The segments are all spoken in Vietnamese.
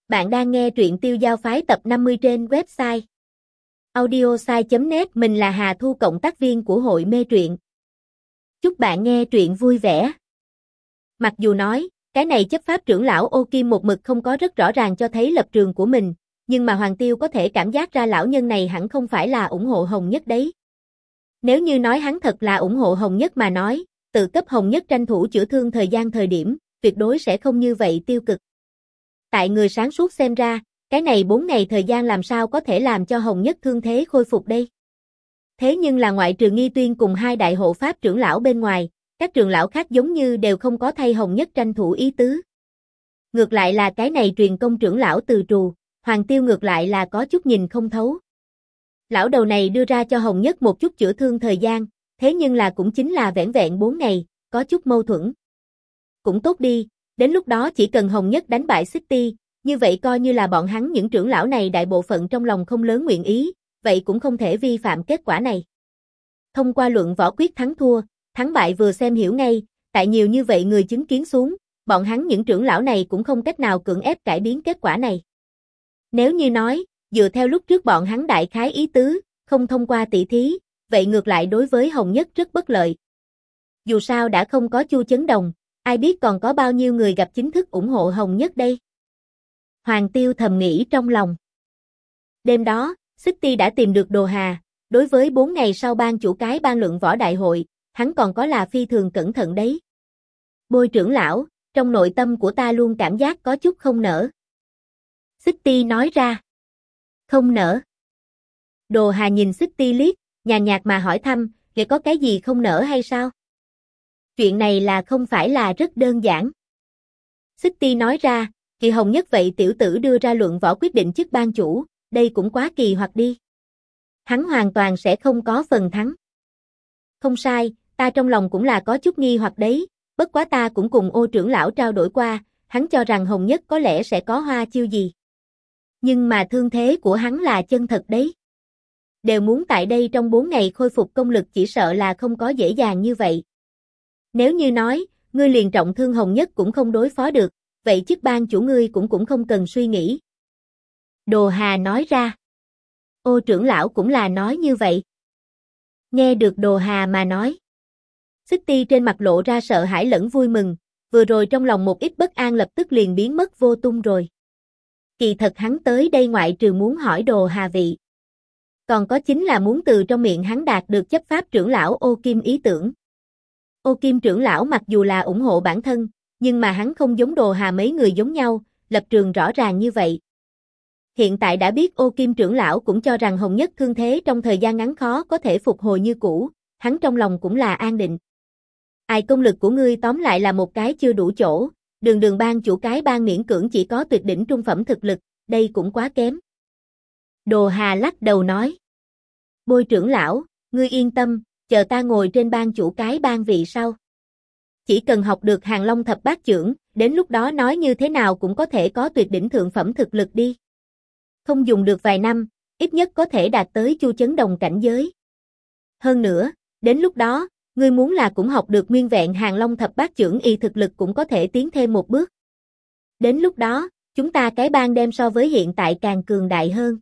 Bạn đang nghe truyện Tiêu Giao Phái tập 50 trên website audiosai.net. Mình là Hà Thu, cộng tác viên của hội mê truyện. Chúc bạn nghe truyện vui vẻ. Mặc dù nói, cái này chấp pháp trưởng lão Ô Kim một mực không có rất rõ ràng cho thấy lập trường của mình, nhưng mà Hoàng Tiêu có thể cảm giác ra lão nhân này hẳn không phải là ủng hộ Hồng Nhất đấy. Nếu như nói hắn thật là ủng hộ Hồng Nhất mà nói, tự cấp Hồng Nhất tranh thủ chữa thương thời điểm, tuyệt đối sẽ không như vậy tiêu cực. Tại người sáng suốt xem ra, cái này 4 ngày thời gian làm sao có thể làm cho Hồng Nhất thương thế khôi phục đây. Thế nhưng là ngoại trừ Nghi Tuyên cùng hai đại hộ pháp trưởng lão bên ngoài, các trưởng lão khác giống như đều không có thay Hồng Nhất tranh thủ ý tứ. Ngược lại là cái này truyền công trưởng lão Từ Trù, Hoàng Tiêu ngược lại là có chút nhìn không thấu. Lão đầu này đưa ra cho Hồng Nhất một chút chữa thương thời gian, thế nhưng là cũng chính là vẻn vẹn 4 ngày, có chút mâu thuẫn. Cũng tốt đi. Đến lúc đó chỉ cần Hồng Nhất đánh bại City, như vậy coi như là bọn hắn những trưởng lão này đại bộ phận trong lòng không lớn nguyện ý, vậy cũng không thể vi phạm kết quả này. Thông qua luận võ quyết thắng thua, thắng bại vừa xem hiểu ngay, tại nhiều như vậy người chứng kiến xuống, bọn hắn những trưởng lão này cũng không cách nào cưỡng ép cải biến kết quả này. Nếu như nói, dựa theo lúc trước bọn hắn đại khái ý tứ, không thông qua tỷ thí, vậy ngược lại đối với Hồng Nhất rất bất lợi. Dù sao đã không có Chu Chấn Đồng, ai biết còn có bao nhiêu người gặp chính thức ủng hộ Hồng Nhất đây. Hoàng Tiêu thầm nghĩ trong lòng. Đêm đó, City đã tìm được Đồ Hà, đối với 4 ngày sau ban chủ cái ban luận võ đại hội, hắn còn có là phi thường cẩn thận đấy. Bôi trưởng lão, trong nội tâm của ta luôn cảm giác có chút không nỡ. City nói ra. Không nỡ. Đồ Hà nhìn City liếc, nhàn nhạt mà hỏi thăm, vậy có cái gì không nỡ hay sao? Chuyện này là không phải là rất đơn giản. City nói ra, kỳ Hồng Nhất vậy tiểu tử đưa ra luận võ quyết định chức ban chủ, đây cũng quá kỳ hoặc đi. Hắn hoàn toàn sẽ không có phần thắng. Không sai, ta trong lòng cũng là có chút nghi hoặc đấy, bất quá ta cũng cùng Ô trưởng lão trao đổi qua, hắn cho rằng Hồng Nhất có lẽ sẽ có hoa chiêu gì. Nhưng mà thương thế của hắn là chân thật đấy. Đều muốn tại đây trong 4 ngày khôi phục công lực chỉ sợ là không có dễ dàng như vậy. Nếu như nói, ngươi liền trọng thương Hồng Nhất cũng không đối phó được, vậy chức ban chủ ngươi cũng không cần suy nghĩ. Đồ Hà nói ra. Ô trưởng lão cũng là nói như vậy. Nghe được Đồ Hà mà nói. City trên mặt lộ ra sợ hãi lẫn vui mừng, vừa rồi trong lòng một ít bất an lập tức liền biến mất vô tung rồi. Kỳ thật hắn tới đây ngoại trừ muốn hỏi Đồ Hà vị. Còn có chính là muốn từ trong miệng hắn đạt được chấp pháp trưởng lão Ô Kim ý tưởng. Ô Kim trưởng lão mặc dù là ủng hộ bản thân, nhưng mà hắn không giống Đồ Hà mấy người giống nhau, lập trường rõ ràng như vậy. Hiện tại đã biết Ô Kim trưởng lão cũng cho rằng Hồng Nhất thương thế trong thời gian ngắn khó có thể phục hồi như cũ, hắn trong lòng cũng là an định. Ai công lực của ngươi tóm lại là một cái chưa đủ chỗ, đường ban chủ cái ban miễn cưỡng chỉ có tuyệt đỉnh trung phẩm thực lực, đây cũng quá kém. Đồ Hà lắc đầu nói. Bôi trưởng lão, ngươi yên tâm, chờ ta ngồi trên ban chủ cái ban vị sau. Chỉ cần học được Hàng Long thập bát chưởng, đến lúc đó nói như thế nào cũng có thể có tuyệt đỉnh thượng phẩm thực lực đi. Không dùng được vài năm, ít nhất có thể đạt tới Chu Chấn Đồng cảnh giới. Hơn nữa, đến lúc đó, ngươi muốn là cũng học được nguyên vẹn Hàng Long thập bát chưởng y thực lực cũng có thể tiến thêm một bước. Đến lúc đó, chúng ta cái ban đem so với hiện tại càng cường đại hơn.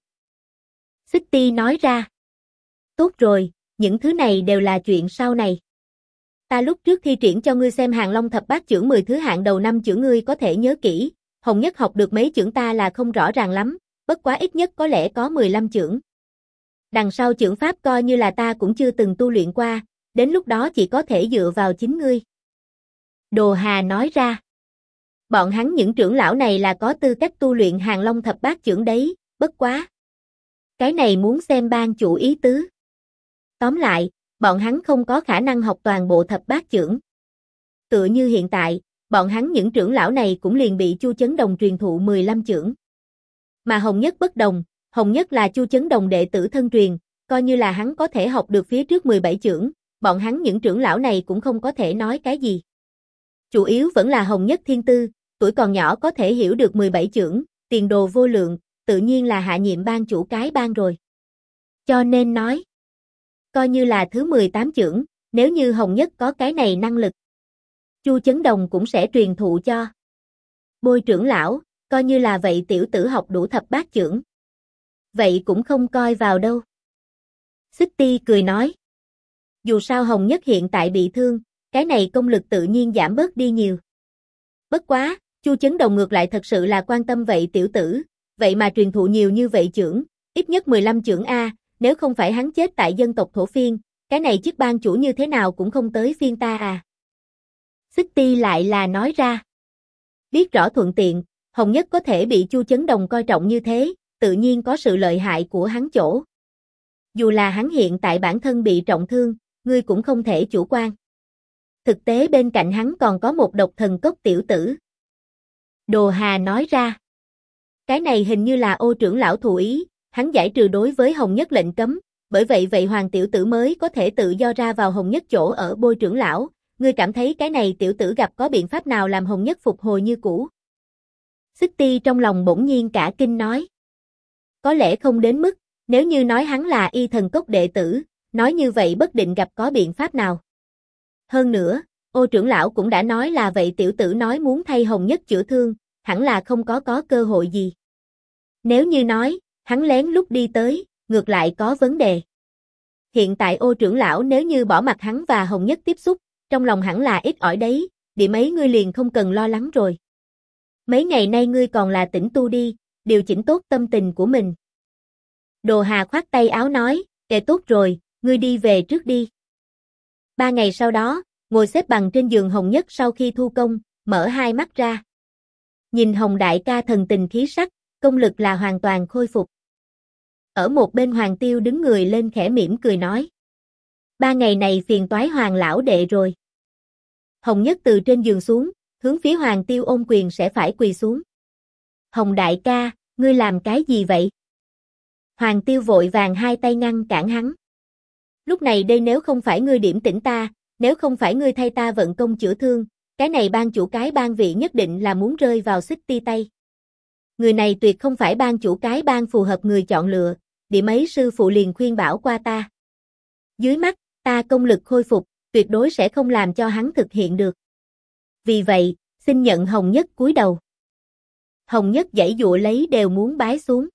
City nói ra. Tốt rồi, những thứ này đều là chuyện sau này. Ta lúc trước thi triển cho ngươi xem Hàng Long thập bát chưởng 10 thứ hạng đầu năm chưởng ngươi có thể nhớ kỹ, Hồng Nhất học được mấy chưởng ta là không rõ ràng lắm, bất quá ít nhất có lẽ có 15 chưởng. Đằng sau chưởng pháp coi như là ta cũng chưa từng tu luyện qua, đến lúc đó chỉ có thể dựa vào chính ngươi. Đồ Hà nói ra. Bọn hắn những trưởng lão này là có tư cách tu luyện Hàng Long thập bát chưởng đấy, bất quá. Cái này muốn xem ban chủ ý tứ. Tóm lại, bọn hắn không có khả năng học toàn bộ thập bát chưởng. Tựa như hiện tại, bọn hắn những trưởng lão này cũng liền bị Chu Chấn Đồng truyền thụ 15 chưởng. Mà Hồng Nhất bất đồng, Hồng Nhất là Chu Chấn Đồng đệ tử thân truyền, coi như là hắn có thể học được phía trước 17 chưởng, bọn hắn những trưởng lão này cũng không có thể nói cái gì. Chủ yếu vẫn là Hồng Nhất thiên tư, tuổi còn nhỏ có thể hiểu được 17 chưởng, tiền đồ vô lượng, tự nhiên là hạ nhiệm ban chủ cái ban rồi. Cho nên nói, coi như là thứ 18 chưởng, nếu như Hồng Nhất có cái này năng lực, Chu Chấn Đồng cũng sẽ truyền thụ cho. Bôi trưởng lão, coi như là vậy tiểu tử học đủ thập bát chưởng. Vậy cũng không coi vào đâu. Xích Ti cười nói. Dù sao Hồng Nhất hiện tại bị thương, cái này công lực tự nhiên giảm bớt đi nhiều. Bất quá, Chu Chấn Đồng ngược lại thật sự là quan tâm vậy tiểu tử, vậy mà truyền thụ nhiều như vậy chưởng, ít nhất 15 chưởng a, nếu không phải hắn chết tại dân tộc thổ phiên, cái này chức ban chủ như thế nào cũng không tới phiên ta à. Xích Ti lại là nói ra. Biết rõ thuận tiện, Hồng Nhất có thể bị Chu Chấn Đồng coi trọng như thế, tự nhiên có sự lợi hại của hắn chỗ. Dù là hắn hiện tại bản thân bị trọng thương, ngươi cũng không thể chủ quan. Thực tế bên cạnh hắn còn có một độc thần cốc tiểu tử. Đồ Hà nói ra. Cái này hình như là Ô trưởng lão thụ ý, hắn giải trừ đối với Hồng Nhất lệnh cấm, bởi vậy Hoàng tiểu tử mới có thể tự do ra vào Hồng Nhất chỗ ở Bôi trưởng lão, ngươi cảm thấy cái này tiểu tử gặp có biện pháp nào làm Hồng Nhất phục hồi như cũ? Xích Ti trong lòng bỗng nhiên cả kinh nói. Có lẽ không đến mức, nếu như nói hắn là y thần cốc đệ tử, nói như vậy bất định gặp có biện pháp nào. Hơn nữa, Ô trưởng lão cũng đã nói là vậy tiểu tử nói muốn thay Hồng Nhất chữa thương, hẳn là không có cơ hội gì. Nếu như nói, hắn lén lút đi tới, ngược lại có vấn đề. Hiện tại Ô trưởng lão nếu như bỏ mặc hắn và Hồng Nhất tiếp xúc, trong lòng hẳn là ít ỏi đấy, điểm ấy ngươi liền không cần lo lắng rồi. Mấy ngày nay ngươi còn là tĩnh tu đi, điều chỉnh tốt tâm tình của mình. Đồ Hà khoát tay áo nói, tốt rồi, ngươi đi về trước đi. 3 ngày sau đó, ngồi xếp bằng trên giường Hồng Nhất sau khi thu công, mở hai mắt ra. Nhìn Hồng đại ca thần tình khí sắc, công lực là hoàn toàn khôi phục. Ở một bên Hoàng Tiêu đứng người lên khẽ mỉm cười nói. 3 ngày này phiền toái Hoàng lão đệ rồi. Hồng Nhất từ trên giường xuống, hướng phía Hoàng Tiêu ôm quyền sẽ phải quỳ xuống. Hồng đại ca, ngươi làm cái gì vậy? Hoàng Tiêu vội vàng hai tay ngăn cản hắn. Lúc này đây nếu không phải ngươi điểm tỉnh ta, nếu không phải ngươi thay ta vận công chữa thương, cái này ban chủ cái ban vị nhất định là muốn rơi vào Xích Ti tay. Người này tuyệt không phải ban chủ cái ban phù hợp người chọn lựa, điểm ấy sư phụ liền khuyên bảo qua ta. Dưới mắt, ta công lực khôi phục, tuyệt đối sẽ không làm cho hắn thực hiện được. Vì vậy, xin nhận Hồng Nhất cúi đầu. Hồng Nhất giãy dụa lấy đều muốn bái xuống.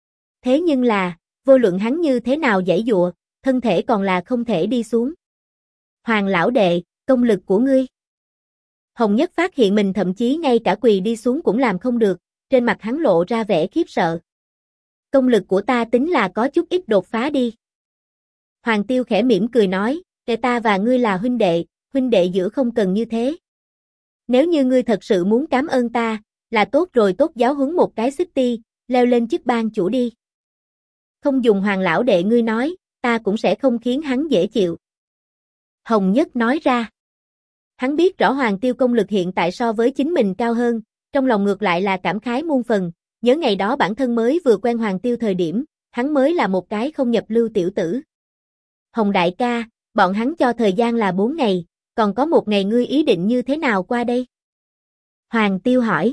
Thế nhưng là, vô luận hắn như thế nào giãy dụa, thân thể còn là không thể đi xuống. Hoàng lão đệ, công lực của ngươi. Hồng Nhất phát hiện mình thậm chí ngay cả quỳ đi xuống cũng làm không được, trên mặt hắn lộ ra vẻ khiếp sợ. Công lực của ta tính là có chút ít đột phá đi. Hoàng Tiêu khẽ mỉm cười nói, ta và ngươi là huynh đệ giữa không cần như thế. Nếu như ngươi thật sự muốn cảm ơn ta, là tốt rồi tốt giáo huấn một cái Xích Ti, leo lên chức ban chủ đi. Không dùng Hoàng lão đệ ngươi nói, ta cũng sẽ không khiến hắn dễ chịu. Hồng Nhất nói ra. Hắn biết rõ Hoàng Tiêu công lực hiện tại so với chính mình cao hơn, trong lòng ngược lại là cảm khái muôn phần, nhớ ngày đó bản thân mới vừa quen Hoàng Tiêu thời điểm, hắn mới là một cái không nhập lưu tiểu tử. Hồng đại ca, bọn hắn cho thời gian là 4 ngày, còn có 1 ngày ngươi ý định như thế nào qua đây? Hoàng Tiêu hỏi.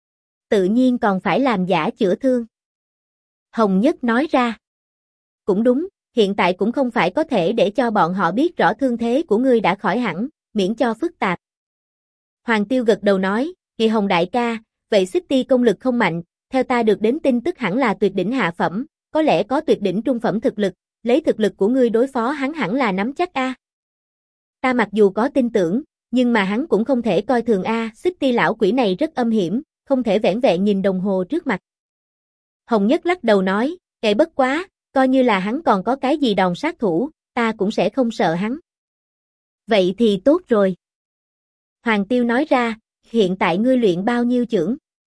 Tự nhiên còn phải làm giả chữa thương. Hồng Nhất nói ra. Cũng đúng, hiện tại cũng không phải có thể để cho bọn họ biết rõ thương thế của ngươi đã khỏi hẳn, miễn cho phức tạp. Hoàng Tiêu gật đầu nói, Kỳ Hồng đại ca, vậy Xích Ti công lực không mạnh, theo ta được đến tin tức hẳn là tuyệt đỉnh hạ phẩm, có lẽ có tuyệt đỉnh trung phẩm thực lực, lấy thực lực của ngươi đối phó hắn hẳn là nắm chắc a. Ta mặc dù có tin tưởng, nhưng mà hắn cũng không thể coi thường a, Xích Ti lão quỷ này rất âm hiểm, không thể vẻn vẹn nhìn đồng hồ trước mặt. Hồng Nhất lắc đầu nói, bất quá, coi như là hắn còn có cái gì đòn sát thủ, ta cũng sẽ không sợ hắn. Vậy thì tốt rồi. Hoàng Tiêu nói ra, hiện tại ngươi luyện bao nhiêu chưởng?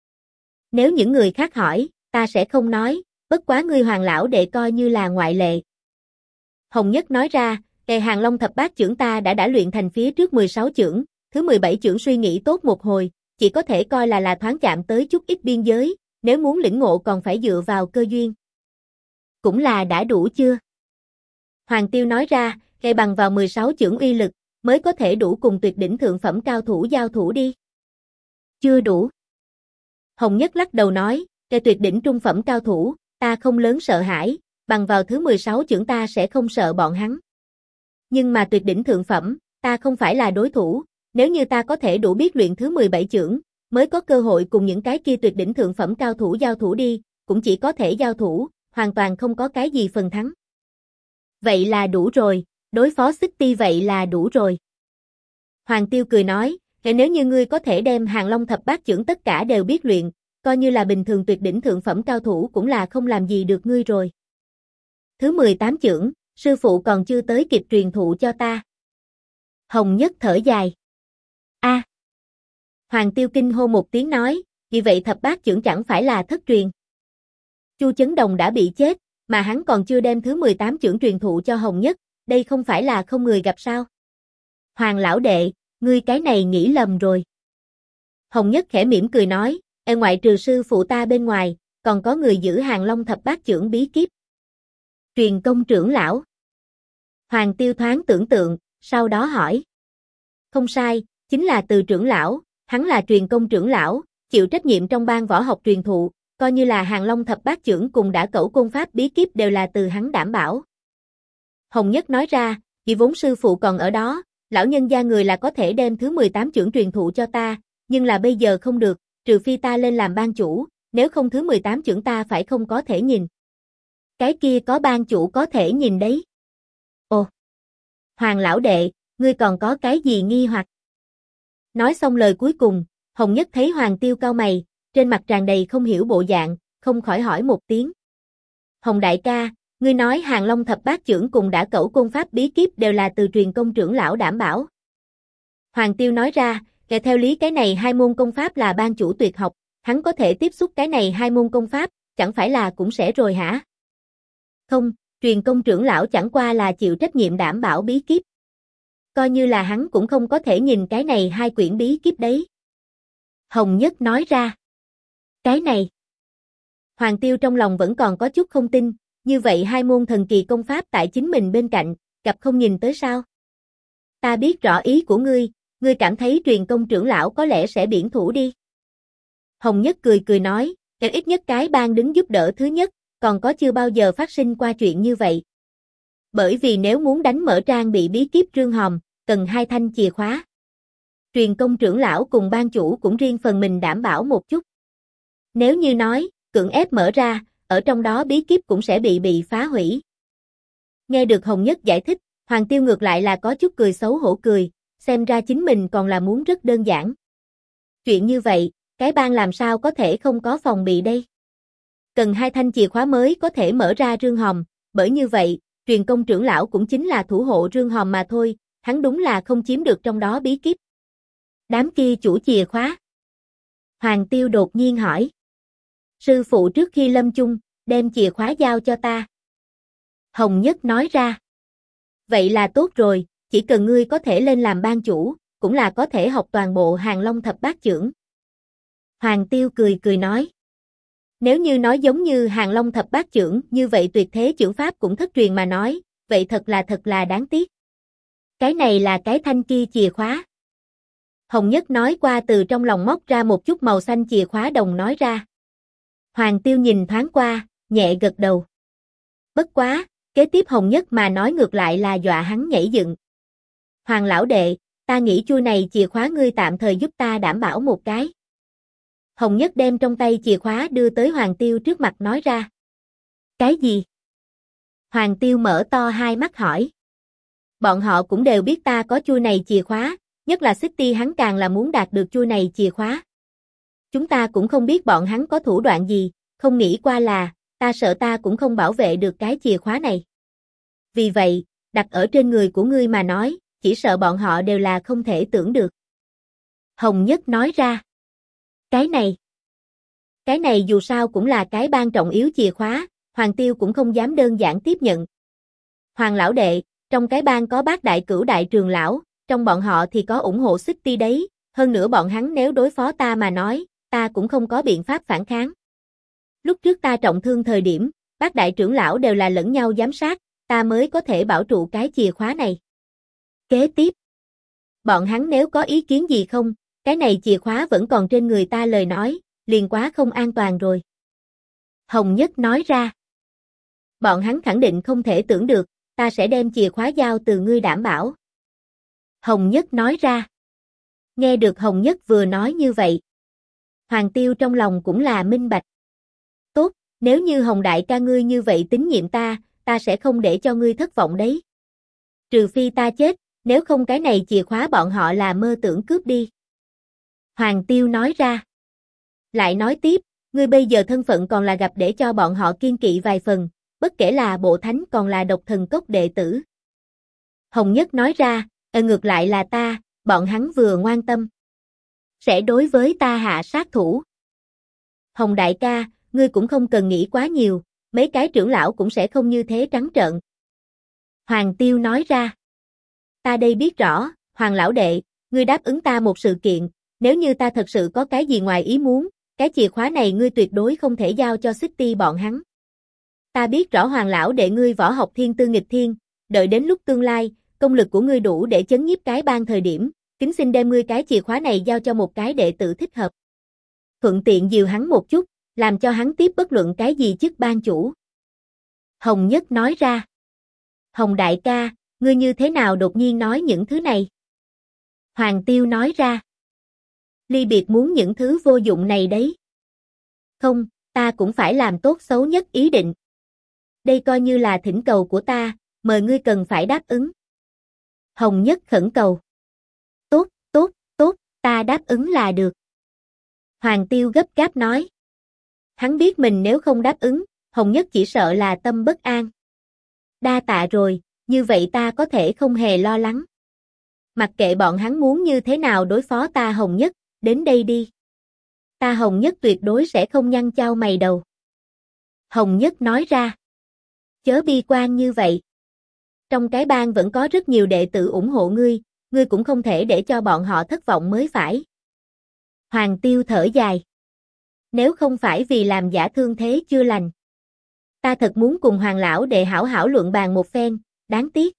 Nếu những người khác hỏi, ta sẽ không nói, bất quá ngươi Hoàng lão đệ coi như là ngoại lệ. Hồng Nhất nói ra, Hàng Long thập bát chưởng ta đã luyện thành phía trước 16 chưởng, thứ 17 chưởng suy nghĩ tốt một hồi, chỉ có thể coi là thoáng chạm tới chút ít biên giới, nếu muốn lĩnh ngộ còn phải dựa vào cơ duyên. Cũng là đã đủ chưa? Hoàng Tiêu nói ra, bằng vào 16 chưởng uy lực, mới có thể đủ cùng tuyệt đỉnh thượng phẩm cao thủ giao thủ đi. Chưa đủ. Hồng Nhất lắc đầu nói, tuyệt đỉnh trung phẩm cao thủ, ta không lớn sợ hãi, bằng vào thứ 16 chưởng ta sẽ không sợ bọn hắn. Nhưng mà tuyệt đỉnh thượng phẩm, ta không phải là đối thủ, nếu như ta có thể đủ biết luyện thứ 17 chưởng, mới có cơ hội cùng những cái kia tuyệt đỉnh thượng phẩm cao thủ giao thủ đi, cũng chỉ có thể giao thủ, hoàn toàn không có cái gì phần thắng. Vậy là đủ rồi, đối phó City vậy là đủ rồi. Hoàng Tiêu cười nói, nếu như ngươi có thể đem Hàng Long thập bát chưởng tất cả đều biết luyện, coi như là bình thường tuyệt đỉnh thượng phẩm cao thủ cũng là không làm gì được ngươi rồi. Thứ 18 chưởng, sư phụ còn chưa tới kịp truyền thụ cho ta. Hồng Nhất thở dài. A. Hoàng Tiêu kinh hô một tiếng nói, vì vậy thập bát chưởng chẳng phải là thất truyền. Chu Chấn Đồng đã bị chết, mà hắn còn chưa đem thứ 18 chưởng truyền thụ cho Hồng Nhất, đây không phải là không người gặp sao? Hoàng lão đệ, ngươi cái này nghĩ lầm rồi. Hồng Nhất khẽ mỉm cười nói, ngoại trừ sư phụ ta bên ngoài, còn có người giữ Hàng Long thập bát chưởng bí kíp. Truyền công trưởng lão. Hoàng Tiêu thoáng tưởng tượng, sau đó hỏi. Không sai, chính là từ trưởng lão, hắn là truyền công trưởng lão, chịu trách nhiệm trong ban võ học truyền thụ, coi như là Hàng Long thập bát chưởng cùng đã cẩu côn pháp bí kíp đều là từ hắn đảm bảo. Hồng Nhất nói ra, vì vốn sư phụ còn ở đó, lão nhân gia người là có thể đem thứ 18 chưởng truyền thụ cho ta, nhưng là bây giờ không được, trừ phi ta lên làm ban chủ, nếu không thứ 18 chưởng ta phải không có thể nhìn. Cái kia có ban chủ có thể nhìn đấy. Ồ! Hoàng lão đệ, ngươi còn có cái gì nghi hoặc? Nói xong lời cuối cùng, Hồng Nhất thấy Hoàng Tiêu cau mày, trên mặt tràn đầy không hiểu bộ dạng, không khỏi hỏi một tiếng. Hồng đại ca, ngươi nói Hàng Long thập bát chưởng cùng đã cẩu côn pháp bí kíp đều là từ truyền công trưởng lão đảm bảo. Hoàng Tiêu nói ra, theo lý cái này hai môn công pháp là ban chủ tuyệt học, hắn có thể tiếp xúc cái này hai môn công pháp, chẳng phải là cũng sẽ rồi hả? Không, truyền công trưởng lão chẳng qua là chịu trách nhiệm đảm bảo bí kíp. Coi như là hắn cũng không có thể nhìn cái này hai quyển bí kíp đấy. Hồng Nhất nói ra. Cái này. Hoàng Tiêu trong lòng vẫn còn có chút không tin, như vậy hai môn thần kỳ công pháp tại chính mình bên cạnh, gặp không nhìn tới sao? Ta biết rõ ý của ngươi cảm thấy truyền công trưởng lão có lẽ sẽ biển thủ đi. Hồng Nhất cười cười nói, ít nhất cái ban đứng giúp đỡ thứ nhất, còn có chưa bao giờ phát sinh qua chuyện như vậy. Bởi vì nếu muốn đánh mở trang bị bí kíp rương hòm, cần hai thanh chìa khóa. Truyền công trưởng lão cùng ban chủ cũng riêng phần mình đảm bảo một chút. Nếu như nói, cưỡng ép mở ra, ở trong đó bí kíp cũng sẽ bị phá hủy. Nghe được Hồng Nhất giải thích, Hoàng Tiêu ngược lại là có chút cười xấu hổ cười, xem ra chính mình còn là muốn rất đơn giản. Chuyện như vậy, cái ban làm sao có thể không có phòng bị đây? Cần hai thanh chìa khóa mới có thể mở ra rương hòm, bởi như vậy, truyền công trưởng lão cũng chính là thủ hộ rương hòm mà thôi, hắn đúng là không chiếm được trong đó bí kíp. Đám kia chủ chìa khóa. Hoàng Tiêu đột nhiên hỏi. Sư phụ trước khi lâm chung, đem chìa khóa giao cho ta. Hồng Nhất nói ra. Vậy là tốt rồi, chỉ cần ngươi có thể lên làm ban chủ, cũng là có thể học toàn bộ Hàng Long thập bát chưởng. Hoàng Tiêu cười cười nói. Nếu như nói giống như Hàng Long thập bát chưởng, như vậy tuyệt thế chưởng pháp cũng thất truyền mà nói, vậy thật là đáng tiếc. Cái này là cái thanh kia chìa khóa. Hồng Nhất nói qua từ trong lòng móc ra một chút màu xanh chìa khóa đồng nói ra. Hoàng Tiêu nhìn thoáng qua, nhẹ gật đầu. Bất quá, kế tiếp Hồng Nhất mà nói ngược lại là dọa hắn nhảy dựng. Hoàng lão đệ, ta nghĩ chuôi này chìa khóa ngươi tạm thời giúp ta đảm bảo một cái. Hồng Nhất đem trong tay chìa khóa đưa tới Hoàng Tiêu trước mặt nói ra. Cái gì? Hoàng Tiêu mở to hai mắt hỏi. Bọn họ cũng đều biết ta có chuôi này chìa khóa, nhất là City hắn càng là muốn đạt được chuôi này chìa khóa. Chúng ta cũng không biết bọn hắn có thủ đoạn gì, không nghĩ qua là, ta sợ ta cũng không bảo vệ được cái chìa khóa này. Vì vậy, đặt ở trên người của ngươi mà nói, chỉ sợ bọn họ đều là không thể tưởng được. Hồng Nhất nói ra. Cái này dù sao cũng là cái ban trọng yếu chìa khóa, Hoàng Tiêu cũng không dám đơn giản tiếp nhận. Hoàng lão đệ, trong cái ban có bát đại cửu đại trường lão, trong bọn họ thì có ủng hộ City đấy, hơn nữa bọn hắn nếu đối phó ta mà nói, ta cũng không có biện pháp phản kháng. Lúc trước ta trọng thương thời điểm, bát đại trưởng lão đều là lẫn nhau giám sát, ta mới có thể bảo trụ cái chìa khóa này. Kế tiếp, bọn hắn nếu có ý kiến gì không, cái này chìa khóa vẫn còn trên người ta lời nói, liền quá không an toàn rồi. Hồng Nhất nói ra. Bọn hắn khẳng định không thể tưởng được, ta sẽ đem chìa khóa giao từ ngươi đảm bảo. Hồng Nhất nói ra. Nghe được Hồng Nhất vừa nói như vậy. Hoàng Tiêu trong lòng cũng là minh bạch. Tốt, nếu như Hồng đại ca ngươi như vậy tín nhiệm ta, ta sẽ không để cho ngươi thất vọng đấy. Trừ phi ta chết, nếu không cái này chìa khóa bọn họ là mơ tưởng cướp đi. Hoàng Tiêu nói ra. Lại nói tiếp, ngươi bây giờ thân phận còn là gặp để cho bọn họ kiên kỵ vài phần, bất kể là bộ thánh còn là độc thần cốc đệ tử. Hồng Nhất nói ra, ngược lại là ta, bọn hắn vừa ngoan tâm. Sẽ đối với ta hạ sát thủ. Hồng đại ca, ngươi cũng không cần nghĩ quá nhiều, mấy cái trưởng lão cũng sẽ không như thế trắng trợn. Hoàng Tiêu nói ra. Ta đây biết rõ, Hoàng lão đệ, ngươi đáp ứng ta một sự kiện, nếu như ta thật sự có cái gì ngoài ý muốn, cái chìa khóa này ngươi tuyệt đối không thể giao cho City bọn hắn. Ta biết rõ Hoàng lão đệ ngươi võ học thiên tư nghịch thiên, đợi đến lúc tương lai, công lực của ngươi đủ để chấn nhiếp cái bang thời điểm, kính xin đem ngươi cái chìa khóa này giao cho một cái đệ tử thích hợp. Thuận tiện dìu hắn một chút, làm cho hắn tiếp bất luận cái gì chức bang chủ. Hồng Nhất nói ra. Hồng đại ca, ngươi như thế nào đột nhiên nói những thứ này? Hoàng Tiêu nói ra. Ly biệt muốn những thứ vô dụng này đấy. Không, ta cũng phải làm tốt xấu nhất ý định. Đây coi như là thỉnh cầu của ta, mời ngươi cần phải đáp ứng. Hồng Nhất khẩn cầu. Tốt, tốt, tốt, ta đáp ứng là được. Hoàng Tiêu gấp gáp nói. Hắn biết mình nếu không đáp ứng, Hồng Nhất chỉ sợ là tâm bất an. Đa tạ rồi, như vậy ta có thể không hề lo lắng. Mặc kệ bọn hắn muốn như thế nào đối phó ta Hồng Nhất, đến đây đi. Ta Hồng Nhất tuyệt đối sẽ không nhăn chau mày đầu. Hồng Nhất nói ra. Chớ bi quan như vậy. Trong cái bang vẫn có rất nhiều đệ tử ủng hộ ngươi cũng không thể để cho bọn họ thất vọng mới phải. Hoàng Tiêu thở dài. Nếu không phải vì làm giả thương thế chưa lành. Ta thật muốn cùng Hoàng lão đệ hảo hảo luận bàn một phen, đáng tiếc.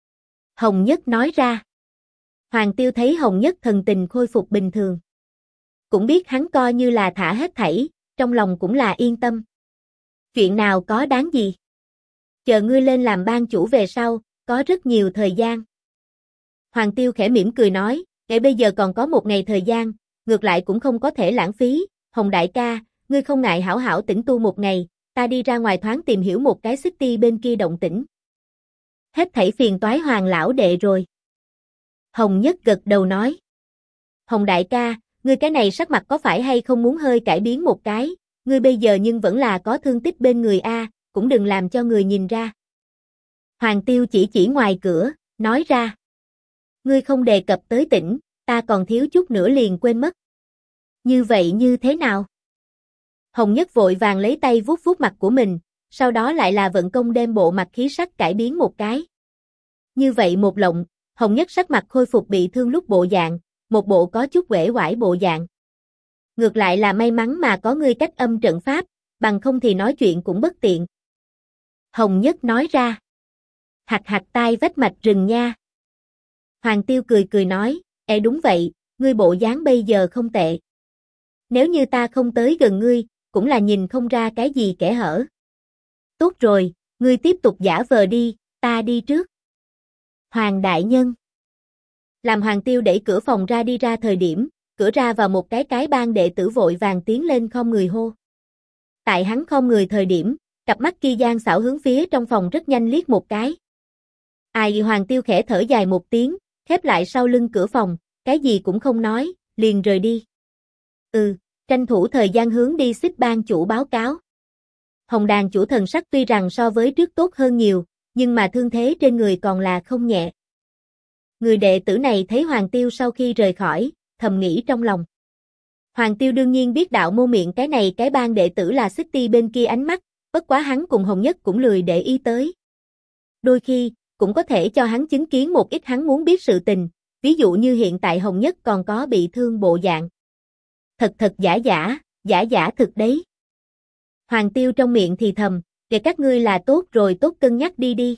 Hồng Nhất nói ra. Hoàng Tiêu thấy Hồng Nhất thần tình khôi phục bình thường. Cũng biết hắn coi như là thả hết thảy, trong lòng cũng là yên tâm. Chuyện nào có đáng gì. Chờ ngươi lên làm bang chủ về sau, có rất nhiều thời gian. Hoàng Tiêu khẽ mỉm cười nói, ngay bây giờ còn có một ngày thời gian, ngược lại cũng không có thể lãng phí. Hồng đại ca, ngươi không ngại hảo hảo tĩnh tu một ngày, ta đi ra ngoài thoáng tìm hiểu một cái city bên kia động tĩnh. Hết thảy phiền toái Hoàng lão đệ rồi. Hồng Nhất gật đầu nói. Hồng đại ca, ngươi cái này sắc mặt có phải hay không muốn hơi cải biến một cái, ngươi bây giờ nhưng vẫn là có thương tích bên người a, cũng đừng làm cho người nhìn ra. Hoàng Tiêu chỉ ngoài cửa, nói ra. Ngươi không đề cập tới tỉnh, ta còn thiếu chút nữa liền quên mất. Như vậy như thế nào? Hồng Nhất vội vàng lấy tay vuốt vuốt mặt của mình, sau đó lại là vận công đem bộ mặt khí sắc cải biến một cái. Như vậy một lộng, Hồng Nhất sắc mặt khôi phục bị thương lúc bộ dạng, một bộ có chút uể oải bộ dạng. Ngược lại là may mắn mà có ngươi cách âm trận pháp, bằng không thì nói chuyện cũng bất tiện. Hồng Nhất nói ra. Hạch hạch tai vách mạch rừng nha. Hoàng Tiêu cười nói, đúng vậy, ngươi bộ dáng bây giờ không tệ. Nếu như ta không tới gần ngươi, cũng là nhìn không ra cái gì kẽ hở. Tốt rồi, ngươi tiếp tục giả vờ đi, ta đi trước. Hoàng đại nhân. Làm Hoàng Tiêu đẩy cửa phòng ra đi ra thời điểm, cửa ra vào một cái bang đệ tử vội vàng tiến lên khom người hô. Tại hắn khom người thời điểm, cặp mắt kia gian xảo hướng phía trong phòng rất nhanh liếc một cái. Ai Hoàng Tiêu khẽ thở dài một tiếng, khép lại sau lưng cửa phòng, cái gì cũng không nói, liền rời đi. Tranh thủ thời gian hướng đi xích bang chủ báo cáo. Hồng đàn chủ thần sắc tuy rằng so với trước tốt hơn nhiều, nhưng mà thương thế trên người còn là không nhẹ. Người đệ tử này thấy Hoàng Tiêu sau khi rời khỏi, thầm nghĩ trong lòng. Hoàng Tiêu đương nhiên biết đạo mô miệng cái này cái bang đệ tử là City bên kia ánh mắt, bất quá hắn cùng Hồng Nhất cũng lười để ý tới. Đôi khi, cũng có thể cho hắn chứng kiến một ít hắn muốn biết sự tình, ví dụ như hiện tại Hồng Nhất còn có bị thương bộ dạng. Thật giả thực đấy. Hoàng Tiêu trong miệng thì thầm, để các ngươi là tốt rồi tốt cân nhắc đi.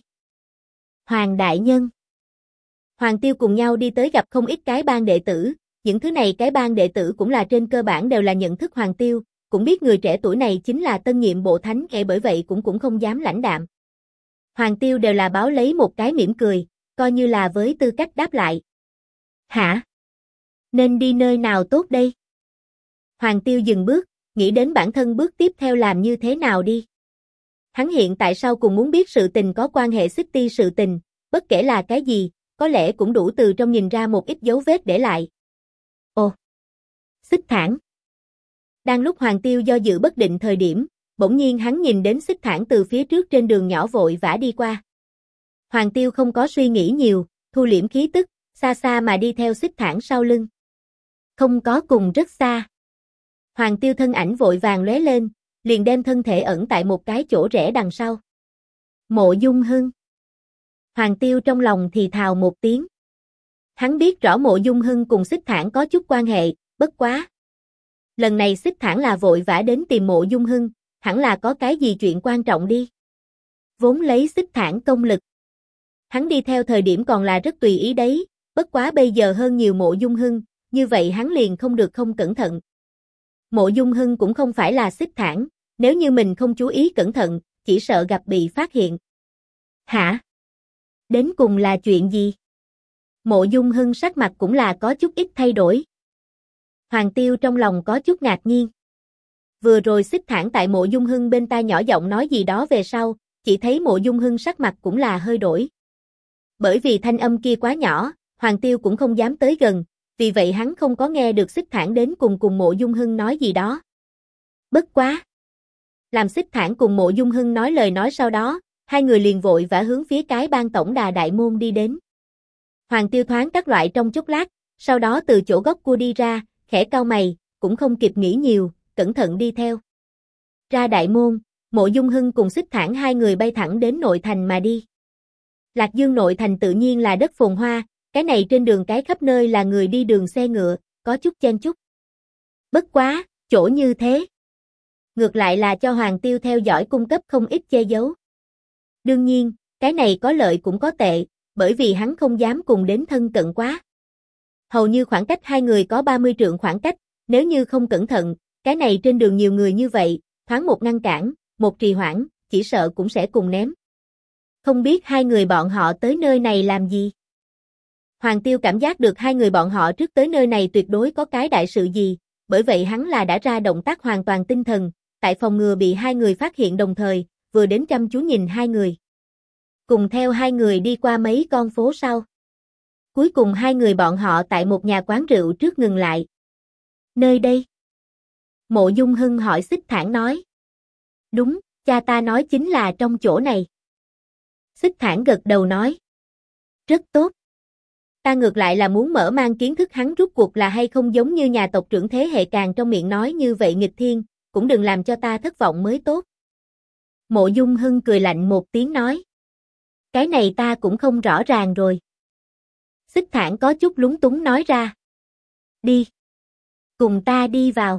Hoàng đại nhân. Hoàng Tiêu cùng nhau đi tới gặp không ít cái bang đệ tử, những thứ này cái bang đệ tử cũng là trên cơ bản đều là nhận thức Hoàng Tiêu, cũng biết người trẻ tuổi này chính là tân nhiệm bộ thánh, bởi vậy cũng không dám lãnh đạm. Hoàng Tiêu đều là báo lấy một cái mỉm cười, coi như là với tư cách đáp lại. Hả? Nên đi nơi nào tốt đây? Hoàng Tiêu dừng bước, nghĩ đến bản thân bước tiếp theo làm như thế nào đi. Hắn hiện tại sau cùng muốn biết sự tình có quan hệ City sự tình, bất kể là cái gì, có lẽ cũng đủ từ trong nhìn ra một ít dấu vết để lại. Ồ! Xích Thản. Đang lúc Hoàng Tiêu do dự bất định thời điểm, bỗng nhiên hắn nhìn đến Xích Thản từ phía trước trên đường nhỏ vội vã đi qua. Hoàng Tiêu không có suy nghĩ nhiều, thu liễm khí tức, xa xa mà đi theo Xích Thản sau lưng. Không có cùng rất xa. Hoàng Tiêu thân ảnh vội vàng lóe lên, liền đem thân thể ẩn tại một cái chỗ rẽ đằng sau. Mộ Dung Hưng. Hoàng Tiêu trong lòng thì thào một tiếng. Hắn biết rõ Mộ Dung Hưng cùng Xích Thản có chút quan hệ, bất quá. Lần này Xích Thản là vội vã đến tìm Mộ Dung Hưng, hẳn là có cái gì chuyện quan trọng đi. Vốn lấy Xích Thản công lực. Hắn đi theo thời điểm còn là rất tùy ý đấy, bất quá bây giờ hơn nhiều Mộ Dung Hưng, như vậy hắn liền không được không cẩn thận. Mộ Dung Hưng cũng không phải là Xích Thản, nếu như mình không chú ý cẩn thận, chỉ sợ gặp bị phát hiện. Hả? Đến cùng là chuyện gì? Mộ Dung Hưng sắc mặt cũng là có chút ít thay đổi. Hoàng Tiêu trong lòng có chút ngạc nhiên. Vừa rồi Xích Thản tại Mộ Dung Hưng bên tai nhỏ giọng nói gì đó về sau, chỉ thấy Mộ Dung Hưng sắc mặt cũng là hơi đổi. Bởi vì thanh âm kia quá nhỏ, Hoàng Tiêu cũng không dám tới gần, vì vậy hắn không có nghe được Xích Thản đến cùng Mộ Dung Hưng nói gì đó. Bất quá. Làm Xích Thản cùng Mộ Dung Hưng nói lời nói sau đó, hai người liền vội vã hướng phía cái Ban Tổng Đà đại môn đi đến. Hoàng Tiêu thoáng các loại trong chốc lát, sau đó từ chỗ góc cua đi ra, khẽ cau mày, cũng không kịp nghĩ nhiều, cẩn thận đi theo. Ra đại môn, Mộ Dung Hưng cùng Xích Thản hai người bay thẳng đến nội thành mà đi. Lạc Dương nội thành tự nhiên là đất phồn hoa, cái này trên đường cái khắp nơi là người đi đường xe ngựa, có chút chen chúc. Bất quá, chỗ như thế. Ngược lại là cho Hoàng Tiêu theo dõi cung cấp không ít che giấu. Đương nhiên, cái này có lợi cũng có tệ, bởi vì hắn không dám cùng đến thân cận quá. Hầu như khoảng cách hai người có 30 trượng khoảng cách, nếu như không cẩn thận, cái này trên đường nhiều người như vậy, thoáng một ngăn cản, một trì hoãn, chỉ sợ cũng sẽ cùng ném. Không biết hai người bọn họ tới nơi này làm gì? Hoàng Tiêu cảm giác được hai người bọn họ trước tới nơi này tuyệt đối có cái đại sự gì, bởi vậy hắn là đã ra động tác hoàn toàn tinh thần, tại phòng ngừa bị hai người phát hiện đồng thời, vừa đến chăm chú nhìn hai người. Cùng theo hai người đi qua mấy con phố sau. Cuối cùng hai người bọn họ tại một nhà quán rượu trước ngừng lại. Nơi đây? Mộ Dung Hưng hỏi Xích Thản nói. Đúng, cha ta nói chính là trong chỗ này. Xích Thản gật đầu nói. Rất tốt. Ta ngược lại là muốn mở mang kiến thức hắn rút cuộc là hay không giống như nhà tộc trưởng thế hệ càng trong miệng nói như vậy nghịch thiên, cũng đừng làm cho ta thất vọng mới tốt. Mộ Dung Hưng cười lạnh một tiếng nói. Cái này ta cũng không rõ ràng rồi. Xích Thản có chút lúng túng nói ra. Đi. Cùng ta đi vào.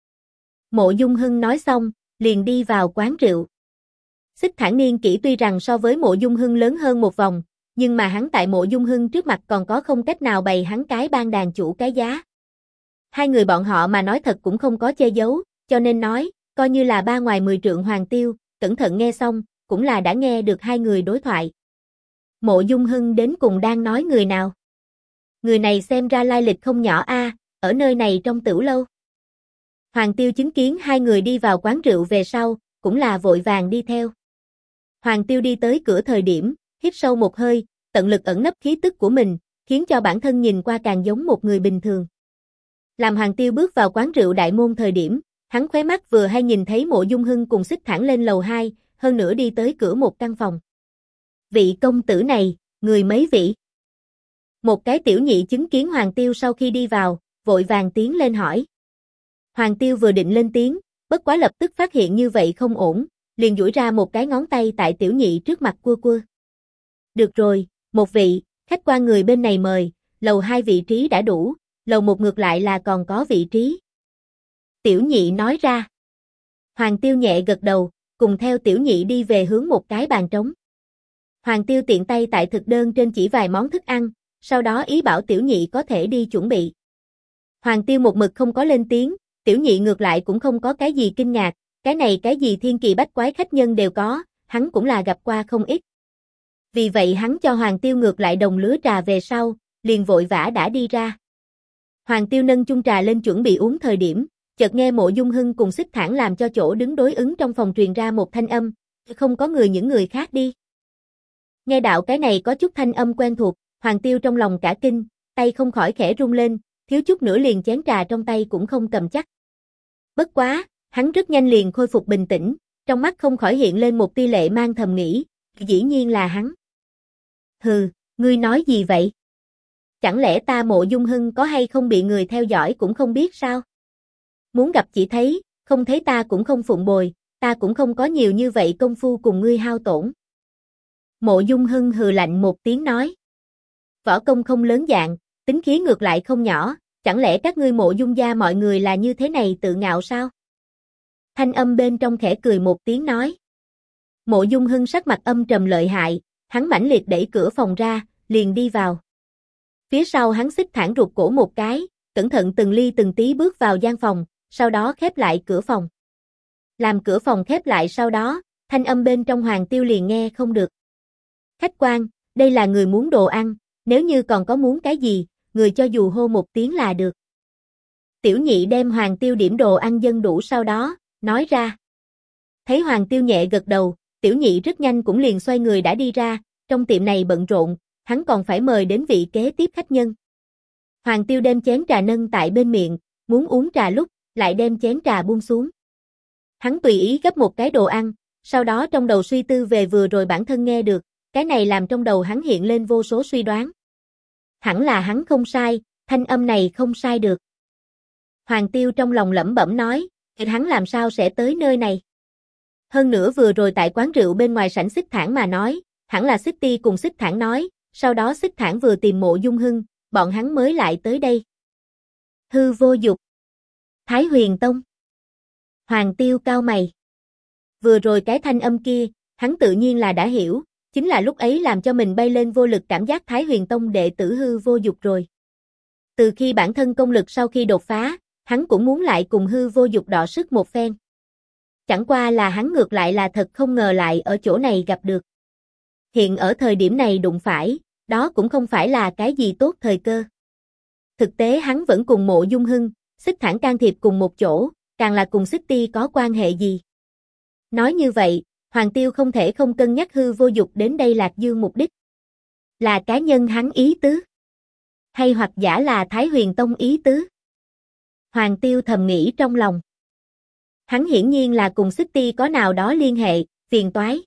Mộ Dung Hưng nói xong, liền đi vào quán rượu. Xích Thản niên kỷ tuy rằng so với Mộ Dung Hưng lớn hơn một vòng, nhưng mà hắn tại Mộ Dung Hưng trước mặt còn có không cách nào bày hắn cái ban đàn chủ cái giá. Hai người bọn họ mà nói thật cũng không có che giấu, cho nên nói, coi như là ba ngoài 10 trượng Hoàng Tiêu, cẩn thận nghe xong, cũng là đã nghe được hai người đối thoại. Mộ Dung Hưng đến cùng đang nói người nào? Người này xem ra lai lịch không nhỏ a, ở nơi này trong tửu lâu. Hoàng Tiêu chứng kiến hai người đi vào quán rượu về sau, cũng là vội vàng đi theo. Hoàng Tiêu đi tới cửa thời điểm, hít sâu một hơi, tận lực ẩn nấp khí tức của mình, khiến cho bản thân nhìn qua càng giống một người bình thường. Làm Hoàng Tiêu bước vào quán rượu đại môn thời điểm, hắn khóe mắt vừa hay nhìn thấy Mộ Dung Hưng cùng Xích Thản lên lầu 2, hơn nữa đi tới cửa một căn phòng. Vị công tử này, người mấy vị? Một cái tiểu nhị chứng kiến Hoàng Tiêu sau khi đi vào, vội vàng tiến lên hỏi. Hoàng Tiêu vừa định lên tiếng, bất quá lập tức phát hiện như vậy không ổn, liền duỗi ra một cái ngón tay tại tiểu nhị trước mặt cua cua. Được rồi, một vị, khách quan người bên này mời, lầu 2 vị trí đã đủ, lầu 1 ngược lại là còn có vị trí. Tiểu nhị nói ra. Hoàng Tiêu nhẹ gật đầu, cùng theo tiểu nhị đi về hướng một cái bàn trống. Hoàng Tiêu tiện tay tại thực đơn trên chỉ vài món thức ăn, sau đó ý bảo tiểu nhị có thể đi chuẩn bị. Hoàng Tiêu một mực không có lên tiếng, tiểu nhị ngược lại cũng không có cái gì kinh ngạc, cái này cái gì thiên kỳ bách quái khách nhân đều có, hắn cũng là gặp qua không ít. Vì vậy hắn cho Hoàng Tiêu ngược lại đồng lứa trà về sau, liền vội vã đã đi ra. Hoàng Tiêu nâng chung trà lên chuẩn bị uống thời điểm, Chợt nghe Mộ Dung Hưng cùng Xích Thản làm cho chỗ đứng đối ứng trong phòng truyền ra một thanh âm, không có những người khác đi. Nghe đạo cái này có chút thanh âm quen thuộc, Hoàng Tiêu trong lòng cả kinh, tay không khỏi khẽ rung lên, thiếu chút nữa liền chén trà trong tay cũng không cầm chắc. Bất quá, hắn rất nhanh liền khôi phục bình tĩnh, trong mắt không khỏi hiện lên một tia lệ mang thầm nghĩ, dĩ nhiên là hắn. Hừ, ngươi nói gì vậy? Chẳng lẽ ta Mộ Dung Hưng có hay không bị người theo dõi cũng không biết sao? Muốn gặp chỉ thấy, không thấy ta cũng không phụng bồi, ta cũng không có nhiều như vậy công phu cùng ngươi hao tổn. Mộ Dung Hưng hừ lạnh một tiếng nói. Võ công không lớn dạng, tính khí ngược lại không nhỏ, chẳng lẽ các ngươi Mộ Dung gia mọi người là như thế này tự ngạo sao? Thanh âm bên trong khẽ cười một tiếng nói. Mộ Dung Hưng sắc mặt âm trầm lợi hại, hắn mãnh liệt đẩy cửa phòng ra, liền đi vào. Phía sau hắn Xích Thản rụt cổ một cái, cẩn thận từng ly từng tí bước vào gian phòng, sau đó khép lại cửa phòng. Làm cửa phòng khép lại sau đó, thanh âm bên trong Hoàng Tiêu liền nghe không được. Khách quan, đây là người muốn đồ ăn, nếu như còn có muốn cái gì, người cho dù hô một tiếng là được. Tiểu nhị đem Hoàng Tiêu điểm đồ ăn dâng đủ sau đó, nói ra. Thấy Hoàng Tiêu nhẹ gật đầu, tiểu nhị rất nhanh cũng liền xoay người đã đi ra, trong tiệm này bận rộn, hắn còn phải mời đến vị kế tiếp khách nhân. Hoàng Tiêu đem chén trà nâng tại bên miệng, muốn uống trà lúc, lại đem chén trà buông xuống. Hắn tùy ý gấp một cái đồ ăn, sau đó trong đầu suy tư về vừa rồi bản thân nghe được, cái này làm trong đầu hắn hiện lên vô số suy đoán. Hẳn là hắn không sai, thanh âm này không sai được. Hoàng Tiêu trong lòng lẩm bẩm nói, hắn làm sao sẽ tới nơi này? Hơn nữa vừa rồi tại quán rượu bên ngoài sảnh Xích Thản mà nói, hẳn là Xích Ti cùng Xích Thản nói, sau đó Xích Thản vừa tìm Mộ Dung Hưng, bọn hắn mới lại tới đây. Hư Vô Dục, Thái Huyền Tông. Hoàng Tiêu cau mày. Vừa rồi cái thanh âm kia, hắn tự nhiên là đã hiểu, chính là lúc ấy làm cho mình bay lên vô lực cảm giác Thái Huyền Tông đệ tử Hư Vô Dục rồi. Từ khi bản thân công lực sau khi đột phá, hắn cũng muốn lại cùng Hư Vô Dục đọ sức một phen. Chẳng qua là hắn ngược lại là thật không ngờ lại ở chỗ này gặp được. Hiện ở thời điểm này đụng phải, đó cũng không phải là cái gì tốt thời cơ. Thực tế hắn vẫn cùng Mộ Dung Hưng, Xích Thản can thiệp cùng một chỗ, càng là cùng Xích Ti có quan hệ gì. Nói như vậy, Hoàng Tiêu không thể không cân nhắc Hư Vô Dục đến đây Lạc Dương mục đích. Là cá nhân hắn ý tứ? Hay hoặc giả là Thái Huyền Tông ý tứ? Hoàng Tiêu thầm nghĩ trong lòng. Hắn hiển nhiên là cùng Xích Ti có nào đó liên hệ, phiền toái.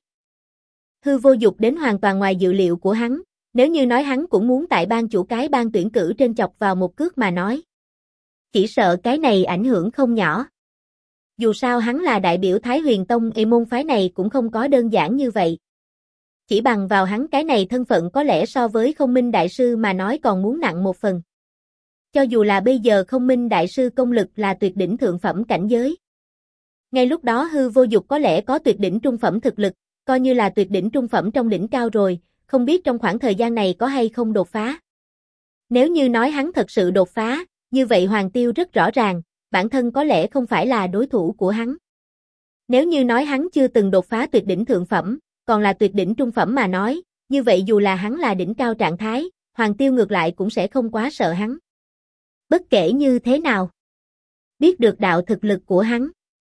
Hư Vô Dục đến hoàn toàn ngoài dự liệu của hắn, nếu như nói hắn cũng muốn tại ban chủ cái ban tuyển cử trên chọc vào một cước mà nói. Chỉ sợ cái này ảnh hưởng không nhỏ. Dù sao hắn là đại biểu Thái Huyền Tông, môn phái này cũng không có đơn giản như vậy. Chỉ bằng vào hắn cái này thân phận có lẽ so với Không Minh Đại Sư mà nói còn muốn nặng một phần. Cho dù là bây giờ Không Minh Đại Sư công lực là tuyệt đỉnh thượng phẩm cảnh giới. Ngay lúc đó Hư Vô Dục có lẽ có tuyệt đỉnh trung phẩm thực lực, coi như là tuyệt đỉnh trung phẩm trong đỉnh cao rồi, không biết trong khoảng thời gian này có hay không đột phá. Nếu như nói hắn thật sự đột phá, như vậy Hoàng Tiêu rất rõ ràng, bản thân có lẽ không phải là đối thủ của hắn. Nếu như nói hắn chưa từng đột phá tuyệt đỉnh thượng phẩm, còn là tuyệt đỉnh trung phẩm mà nói, như vậy dù là hắn là đỉnh cao trạng thái, Hoàng Tiêu ngược lại cũng sẽ không quá sợ hắn. Bất kể như thế nào, biết được đạo thực lực của hắn.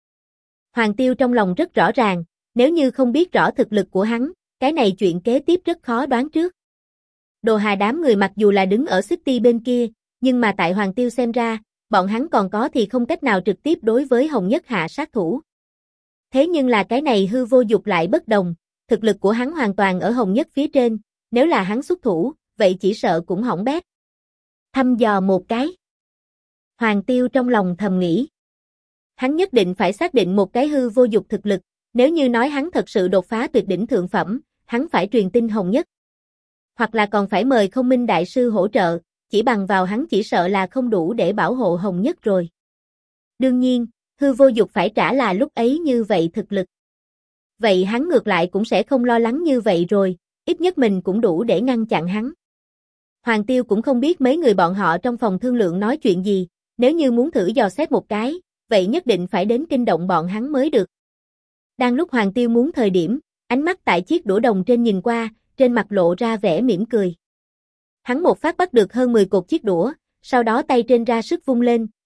Hoàng Tiêu trong lòng rất rõ ràng, nếu như không biết rõ thực lực của hắn, cái này chuyện kế tiếp rất khó đoán trước. Đồ Hà đám người mặc dù là đứng ở City bên kia, nhưng mà tại Hoàng Tiêu xem ra, bọn hắn còn có thì không cách nào trực tiếp đối với Hồng Nhất hạ sát thủ. Thế nhưng là cái này Hư Vô Dục lại bất đồng, thực lực của hắn hoàn toàn ở Hồng Nhất phía trên, nếu là hắn xuất thủ, vậy chỉ sợ cũng hỏng bét. Thăm dò một cái. Hoàng Tiêu trong lòng thầm nghĩ. Hắn nhất định phải xác định một cái Hư Vô Dục thực lực, nếu như nói hắn thật sự đột phá tuyệt đỉnh thượng phẩm, hắn phải truyền tin Hồng Nhất. Hoặc là còn phải mời Không Minh Đại Sư hỗ trợ, chỉ bằng vào hắn chỉ sợ là không đủ để bảo hộ Hồng Nhất rồi. Đương nhiên, Hư Vô Dục phải trả là lúc ấy như vậy thực lực. Vậy hắn ngược lại cũng sẽ không lo lắng như vậy rồi, ít nhất mình cũng đủ để ngăn chặn hắn. Hoàng Tiêu cũng không biết mấy người bọn họ trong phòng thương lượng nói chuyện gì, nếu như muốn thử dò xét một cái, vậy nhất định phải đến kinh động bọn hắn mới được. Đang lúc Hoàng Tiêu muốn thời điểm, ánh mắt tại chiếc đũa đồng trên nhìn qua, trên mặt lộ ra vẻ mỉm cười. Hắn một phát bắt được hơn 10 cột chiếc đũa, sau đó tay trên ra sức vung lên,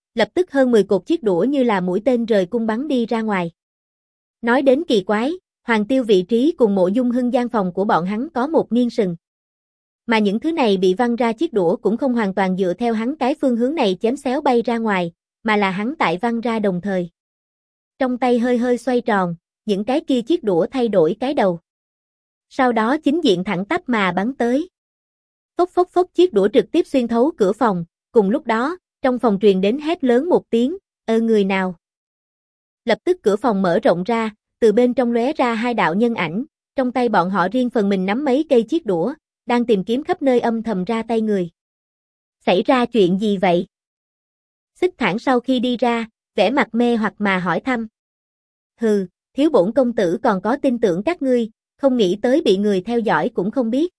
lập tức hơn 10 cột chiếc đũa như là mũi tên rời cung bắn đi ra ngoài. Nói đến kỳ quái, Hoàng Tiêu vị trí cùng Mộ Dung Hưng gian phòng của bọn hắn có một nghiêng sừng. Mà những thứ này bị văng ra chiếc đũa cũng không hoàn toàn dựa theo hắn cái phương hướng này chém xéo bay ra ngoài, mà là hắn tại văng ra đồng thời. Trong tay hơi hơi xoay tròn, những cái kia chiếc đũa thay đổi cái đầu. Sau đó chính diện thẳng tắp mà bắn tới. Phốc phốc phốc, chiếc đũa trực tiếp xuyên thấu cửa phòng, cùng lúc đó, trong phòng truyền đến hét lớn một tiếng, người nào? Lập tức cửa phòng mở rộng ra, từ bên trong lóe ra hai đạo nhân ảnh, trong tay bọn họ riêng phần mình nắm mấy cây chiếc đũa, đang tìm kiếm khắp nơi âm thầm ra tay người. Xảy ra chuyện gì vậy? Xích Thản sau khi đi ra, vẻ mặt mê hoặc mà hỏi thăm. Hừ, thiếu bổn công tử còn có tin tưởng các ngươi, không nghĩ tới bị người theo dõi cũng không biết.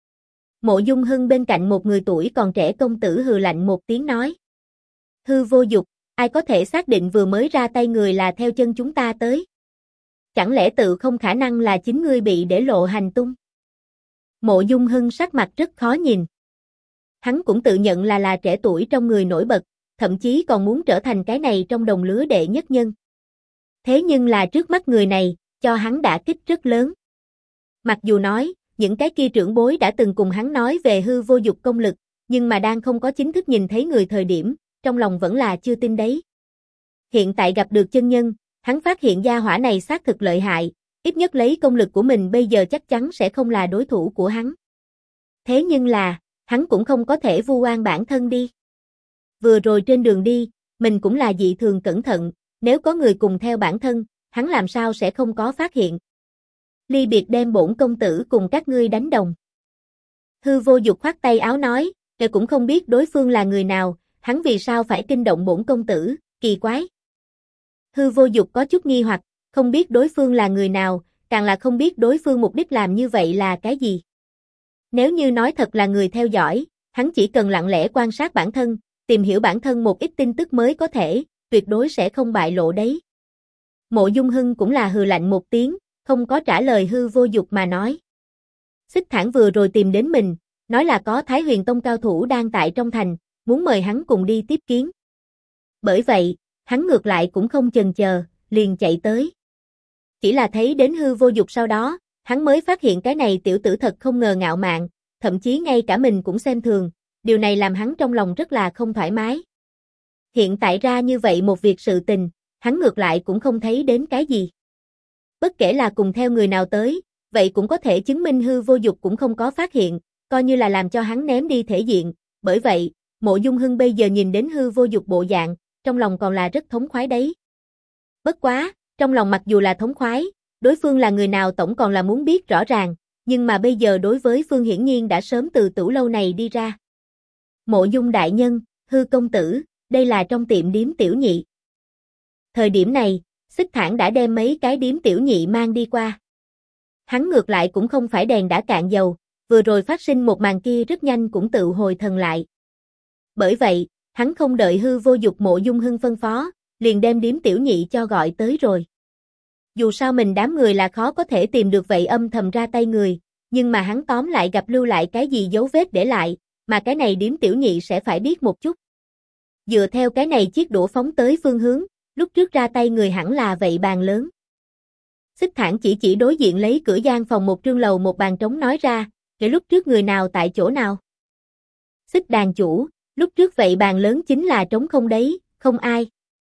Mộ Dung Hưng bên cạnh một người tuổi còn trẻ công tử hừ lạnh một tiếng nói. Hư vô dục, ai có thể xác định vừa mới ra tay người là theo chân chúng ta tới? Chẳng lẽ tự không khả năng là chính ngươi bị để lộ hành tung? Mộ Dung Hưng sắc mặt rất khó nhìn. Hắn cũng tự nhận là trẻ tuổi trong người nổi bật, thậm chí còn muốn trở thành cái này trong đồng lứa đệ nhất nhân. Thế nhưng là trước mắt người này, cho hắn đả kích rất lớn. Mặc dù nói, những cái kia trưởng bối đã từng cùng hắn nói về hư vô dục công lực, nhưng mà đang không có chính thức nhìn thấy người thời điểm, trong lòng vẫn là chưa tin đấy. Hiện tại gặp được chân nhân, hắn phát hiện gia hỏa này xác thực lợi hại, ít nhất lấy công lực của mình bây giờ chắc chắn sẽ không là đối thủ của hắn. Thế nhưng là, hắn cũng không có thể vu oan bản thân đi. Vừa rồi trên đường đi, mình cũng là dị thường cẩn thận, nếu có người cùng theo bản thân, hắn làm sao sẽ không có phát hiện. Ly biệt đem bổn công tử cùng các ngươi đánh đồng. Hư vô dục khoát tay áo nói, cũng không biết đối phương là người nào, hắn vì sao phải kinh động bổn công tử, kỳ quái. Hư vô dục có chút nghi hoặc, không biết đối phương là người nào, càng là không biết đối phương mục đích làm như vậy là cái gì. Nếu như nói thật là người theo dõi, hắn chỉ cần lặng lẽ quan sát bản thân, tìm hiểu bản thân một ít tin tức mới có thể, tuyệt đối sẽ không bại lộ đấy. Mộ Dung Hưng cũng là hừ lạnh một tiếng, không có trả lời hư vô dục mà nói. Xích Thản vừa rồi tìm đến mình, nói là có Thái Huyền Tông cao thủ đang tại trong thành, muốn mời hắn cùng đi tiếp kiến. Bởi vậy, hắn ngược lại cũng không chần chờ, liền chạy tới. Chỉ là thấy đến hư vô dục sau đó, hắn mới phát hiện cái này tiểu tử thật không ngờ ngạo mạn, thậm chí ngay cả mình cũng xem thường, điều này làm hắn trong lòng rất là không thoải mái. Hiện tại ra như vậy một việc sự tình, hắn ngược lại cũng không thấy đến cái gì. Bất kể là cùng theo người nào tới, vậy cũng có thể chứng minh hư vô dục cũng không có phát hiện, coi như là làm cho hắn ném đi thể diện, bởi vậy, Mộ Dung Hưng bây giờ nhìn đến hư vô dục bộ dạng, trong lòng còn là rất thống khoái đấy. Bất quá, trong lòng mặc dù là thống khoái, đối phương là người nào tổng còn là muốn biết rõ ràng, nhưng mà bây giờ đối với Phương hiển nhiên đã sớm từ tửu lâu này đi ra. Mộ Dung đại nhân, hư công tử, đây là trong tiệm điếm tiểu nhị. Thời điểm này, Xích Thản đã đem mấy cái điếm tiểu nhị mang đi qua. Hắn ngược lại cũng không phải đèn đã cạn dầu, vừa rồi phát sinh một màn kia rất nhanh cũng tự hồi thần lại. Bởi vậy, hắn không đợi hư vô dục Mộ Dung Hưng phân phó, liền đem điếm tiểu nhị cho gọi tới rồi. Dù sao mình đám người là khó có thể tìm được vậy âm thầm ra tay người, nhưng mà hắn tóm lại gặp lưu lại cái gì dấu vết để lại, mà cái này điếm tiểu nhị sẽ phải biết một chút. Dựa theo cái này chiếc đũa phóng tới phương hướng, lúc trước ra tay người hẳn là vậy bàn lớn. Xích Thản chỉ đối diện lấy cửa gian phòng một trương lầu một bàn trống nói ra, để lúc trước người nào tại chỗ nào. Xích đàn chủ, lúc trước vậy bàn lớn chính là trống không đấy, không ai.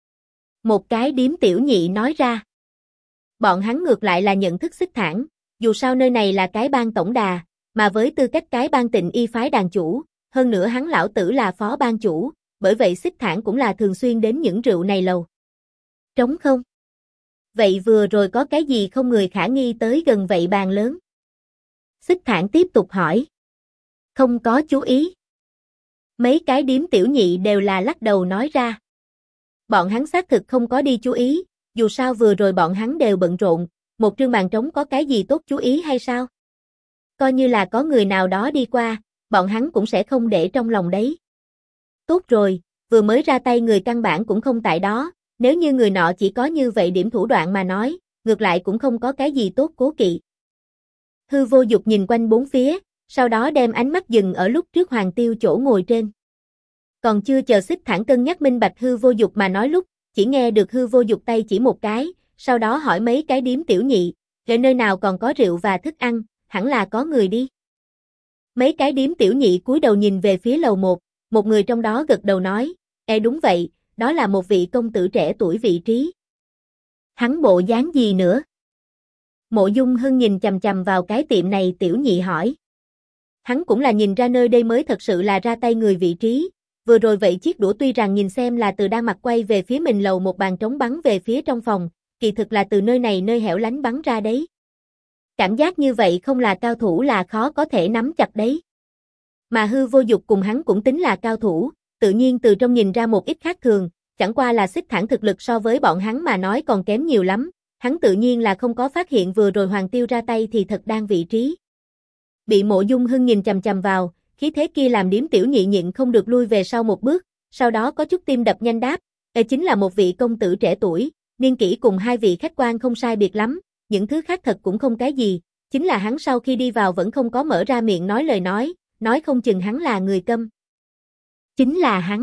Một cái điếm tiểu nhị nói ra. Bọn hắn ngược lại là nhận thức Xích Thản, dù sao nơi này là cái bang tổng đà, mà với tư cách cái bang Tịnh Y phái đàn chủ, hơn nữa hắn lão tử là phó bang chủ, bởi vậy Xích Thản cũng là thường xuyên đến những rượu này lầu. Trống không? Vậy vừa rồi có cái gì không người khả nghi tới gần vậy bàn lớn? Xích Thản tiếp tục hỏi. Không có chú ý. Mấy cái điếm tiểu nhị đều là lắc đầu nói ra. Bọn hắn xác thực không có đi chú ý, dù sao vừa rồi bọn hắn đều bận rộn, một trương bàn trống có cái gì tốt chú ý hay sao? Coi như là có người nào đó đi qua, bọn hắn cũng sẽ không để trong lòng đấy. Tốt rồi, vừa mới ra tay người căn bản cũng không tại đó, nếu như người nọ chỉ có như vậy điểm thủ đoạn mà nói, ngược lại cũng không có cái gì tốt cố kỵ. Hư vô dục nhìn quanh bốn phía, sau đó đem ánh mắt dừng ở lúc trước Hoàng Tiêu chỗ ngồi trên. Còn chưa chờ Xích Thản cân nhắc minh bạch Hư Vô Dục mà nói lúc, chỉ nghe được Hư Vô Dục tay chỉ một cái, sau đó hỏi mấy cái điếm tiểu nhị, ở nơi nào còn có rượu và thức ăn, hẳn là có người đi. Mấy cái điếm tiểu nhị cúi đầu nhìn về phía lầu 1, một người trong đó gật đầu nói, đúng vậy, đó là một vị công tử trẻ tuổi vị trí. Hắn bộ dáng gì nữa? Mộ Dung Hưng nhìn chằm chằm vào cái tiệm này tiểu nhị hỏi. Hắn cũng là nhìn ra nơi đây mới thật sự là ra tay người vị trí, vừa rồi vậy chiếc đũa tuy rằng nhìn xem là từ đang mặt quay về phía mình lầu một bàn trống bắn về phía trong phòng, kỳ thực là từ nơi này nơi hẻo lánh bắn ra đấy. Cảm giác như vậy không là cao thủ là khó có thể nắm chặt đấy. Mà Hư Vô Dục cùng hắn cũng tính là cao thủ, tự nhiên từ trong nhìn ra một ít khác thường, chẳng qua là Xích Thản thực lực so với bọn hắn mà nói còn kém nhiều lắm, hắn tự nhiên là không có phát hiện vừa rồi Hoàng Tiêu ra tay thì thật đang vị trí. Bị Mộ Dung Hưng nhìn chằm chằm vào, khí thế kia làm điếm tiểu nhị nhịn không được lui về sau một bước, sau đó có chút tim đập nhanh đáp, chính là một vị công tử trẻ tuổi, niên kỷ cùng hai vị khách quan không sai biệt lắm, những thứ khác thật cũng không cái gì, chính là hắn sau khi đi vào vẫn không có mở ra miệng nói lời nói không chừng hắn là người câm. Chính là hắn.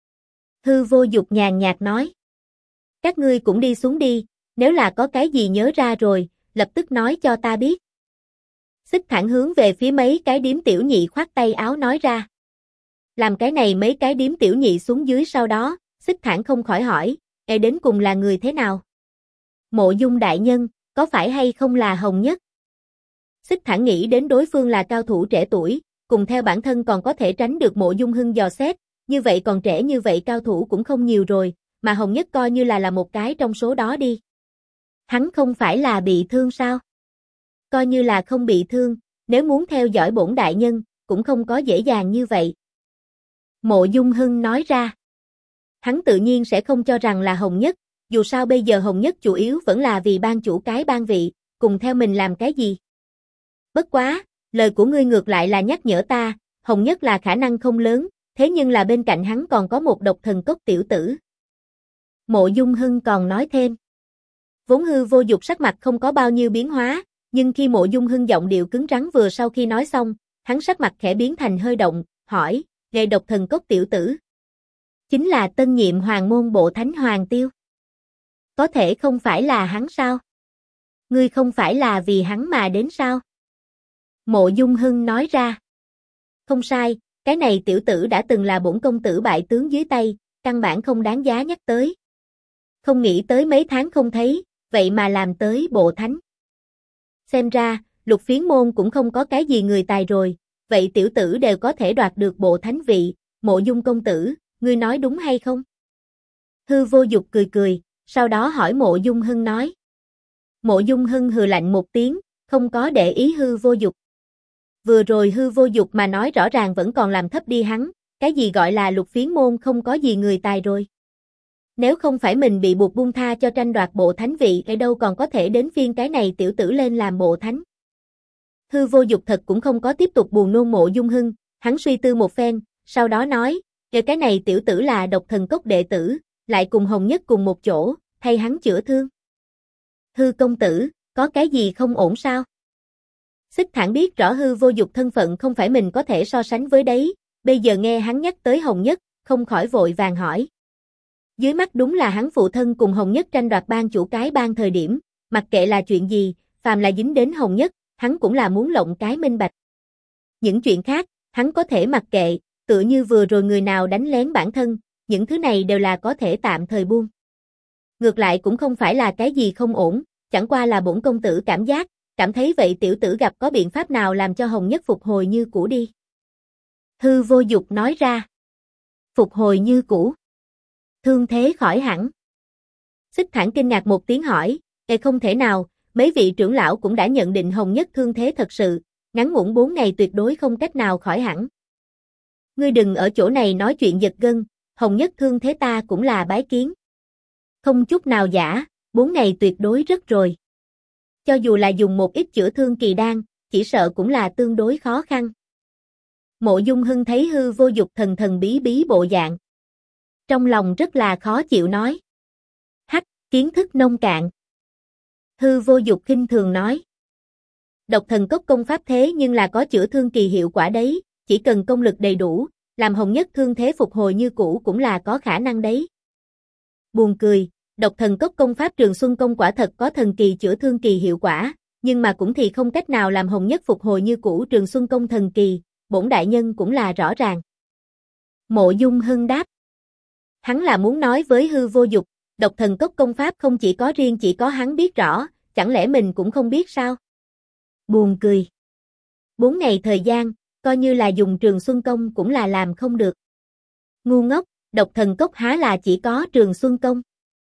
Hư Vô Dục nhàn nhạt nói. Các ngươi cũng đi xuống đi, nếu là có cái gì nhớ ra rồi, lập tức nói cho ta biết. Xích Thản hướng về phía mấy cái điếm tiểu nhị khoát tay áo nói ra. Làm cái này mấy cái điếm tiểu nhị xuống dưới sau đó, Xích Thản không khỏi hỏi, đến cùng là người thế nào? Mộ Dung đại nhân, có phải hay không là Hồng Nhất? Xích Thản nghĩ đến đối phương là cao thủ trẻ tuổi, cùng theo bản thân còn có thể tránh được Mộ Dung Hưng dò xét, như vậy còn trẻ như vậy cao thủ cũng không nhiều rồi, mà Hồng Nhất coi như là một cái trong số đó đi. Hắn không phải là bị thương sao? Coi như là không bị thương, nếu muốn theo dõi bổn đại nhân, cũng không có dễ dàng như vậy. Mộ Dung Hưng nói ra. Hắn tự nhiên sẽ không cho rằng là Hồng Nhất, dù sao bây giờ Hồng Nhất chủ yếu vẫn là vì ban chủ cái ban vị, cùng theo mình làm cái gì. Bất quá, lời của ngươi ngược lại là nhắc nhở ta, Hồng Nhất là khả năng không lớn, thế nhưng là bên cạnh hắn còn có một độc thần cốc tiểu tử. Mộ Dung Hưng còn nói thêm. Vốn Hư Vô Dục sắc mặt không có bao nhiêu biến hóa, nhưng khi Mộ Dung Hưng giọng điệu cứng rắn vừa sau khi nói xong, hắn sắc mặt khẽ biến thành hơi động, hỏi, nghề độc thần cốc tiểu tử. Chính là tân nhiệm hoàng môn bộ thánh Hoàng Tiêu. Có thể không phải là hắn sao? Ngươi không phải là vì hắn mà đến sao? Mộ Dung Hưng nói ra. Không sai, cái này tiểu tử đã từng là bổn công tử bại tướng dưới tay, căn bản không đáng giá nhắc tới. Không nghĩ tới mấy tháng không thấy, vậy mà làm tới bộ thánh. Xem ra, Lục Phiến môn cũng không có cái gì người tài rồi, vậy tiểu tử đều có thể đoạt được bộ thánh vị, Mộ Dung công tử, ngươi nói đúng hay không? Hư Vô Dục cười cười, sau đó hỏi Mộ Dung Hưng nói. Mộ Dung Hưng hừ lạnh một tiếng, không có để ý Hư Vô Dục. Vừa rồi Hư Vô Dục mà nói rõ ràng vẫn còn làm thấp đi hắn, cái gì gọi là Lục Phiến môn không có gì người tài rồi. Nếu không phải mình bị buộc buông tha cho tranh đoạt bộ thánh vị ở đâu còn có thể đến phiên cái này tiểu tử lên làm bộ thánh. Hư Vô Dục thật cũng không có tiếp tục buồn nôn Mộ Dung Hưng, hắn suy tư một phen, sau đó nói, cái này tiểu tử là độc thần cốc đệ tử, lại cùng Hồng Nhất cùng một chỗ, thay hắn chữa thương. Hư công tử, có cái gì không ổn sao? Xích Thản biết rõ Hư Vô Dục thân phận không phải mình có thể so sánh với đấy, bây giờ nghe hắn nhắc tới Hồng Nhất, không khỏi vội vàng hỏi. Dưới mắt đúng là hắn phụ thân cùng Hồng Nhất tranh đoạt ban chủ cái ban thời điểm, mặc kệ là chuyện gì, phàm là dính đến Hồng Nhất, hắn cũng là muốn lộng cái minh bạch. Những chuyện khác, hắn có thể mặc kệ, tựa như vừa rồi người nào đánh lén bản thân, những thứ này đều là có thể tạm thời buông. Ngược lại cũng không phải là cái gì không ổn, chẳng qua là bổn công tử cảm thấy vậy tiểu tử gặp có biện pháp nào làm cho Hồng Nhất phục hồi như cũ đi. Hư Vô Dục nói ra. Phục hồi như cũ. Thương thế khỏi hẳn. Xích Thản kinh ngạc một tiếng hỏi, không thể nào, mấy vị trưởng lão cũng đã nhận định Hồng Nhất thương thế thật sự, ngắn ngủn 4 ngày tuyệt đối không cách nào khỏi hẳn. Ngươi đừng ở chỗ này nói chuyện giật gân, Hồng Nhất thương thế ta cũng là bái kiến. Không chút nào giả, 4 ngày tuyệt đối rất rồi. Cho dù là dùng một ít chữa thương kỳ đan, chỉ sợ cũng là tương đối khó khăn. Mộ Dung Hưng thấy Hư Vô Dục thần thần bí bí bộ dạng. Trong lòng rất là khó chịu nói. Hắc, kiến thức nông cạn. Hư Vô Dục khinh thường nói. Độc thần cốc công pháp thế nhưng là có chữa thương kỳ hiệu quả đấy, chỉ cần công lực đầy đủ, làm Hồng Nhất thương thế phục hồi như cũ cũng là có khả năng đấy. Buồn cười, độc thần cốc công pháp Trường Xuân Công quả thật có thần kỳ chữa thương kỳ hiệu quả, nhưng mà cũng thì không cách nào làm Hồng Nhất phục hồi như cũ. Trường Xuân Công thần kỳ, bổn đại nhân cũng là rõ ràng. Mộ Dung Hưng đáp. Hắn là muốn nói với Hư Vô Dục, độc thần cốc công pháp không chỉ có riêng chỉ có hắn biết rõ, chẳng lẽ mình cũng không biết sao? Buồn cười. 4 ngày thời gian, coi như là dùng Trường Xuân Công cũng là làm không được. Ngu ngốc, độc thần cốc há là chỉ có Trường Xuân Công.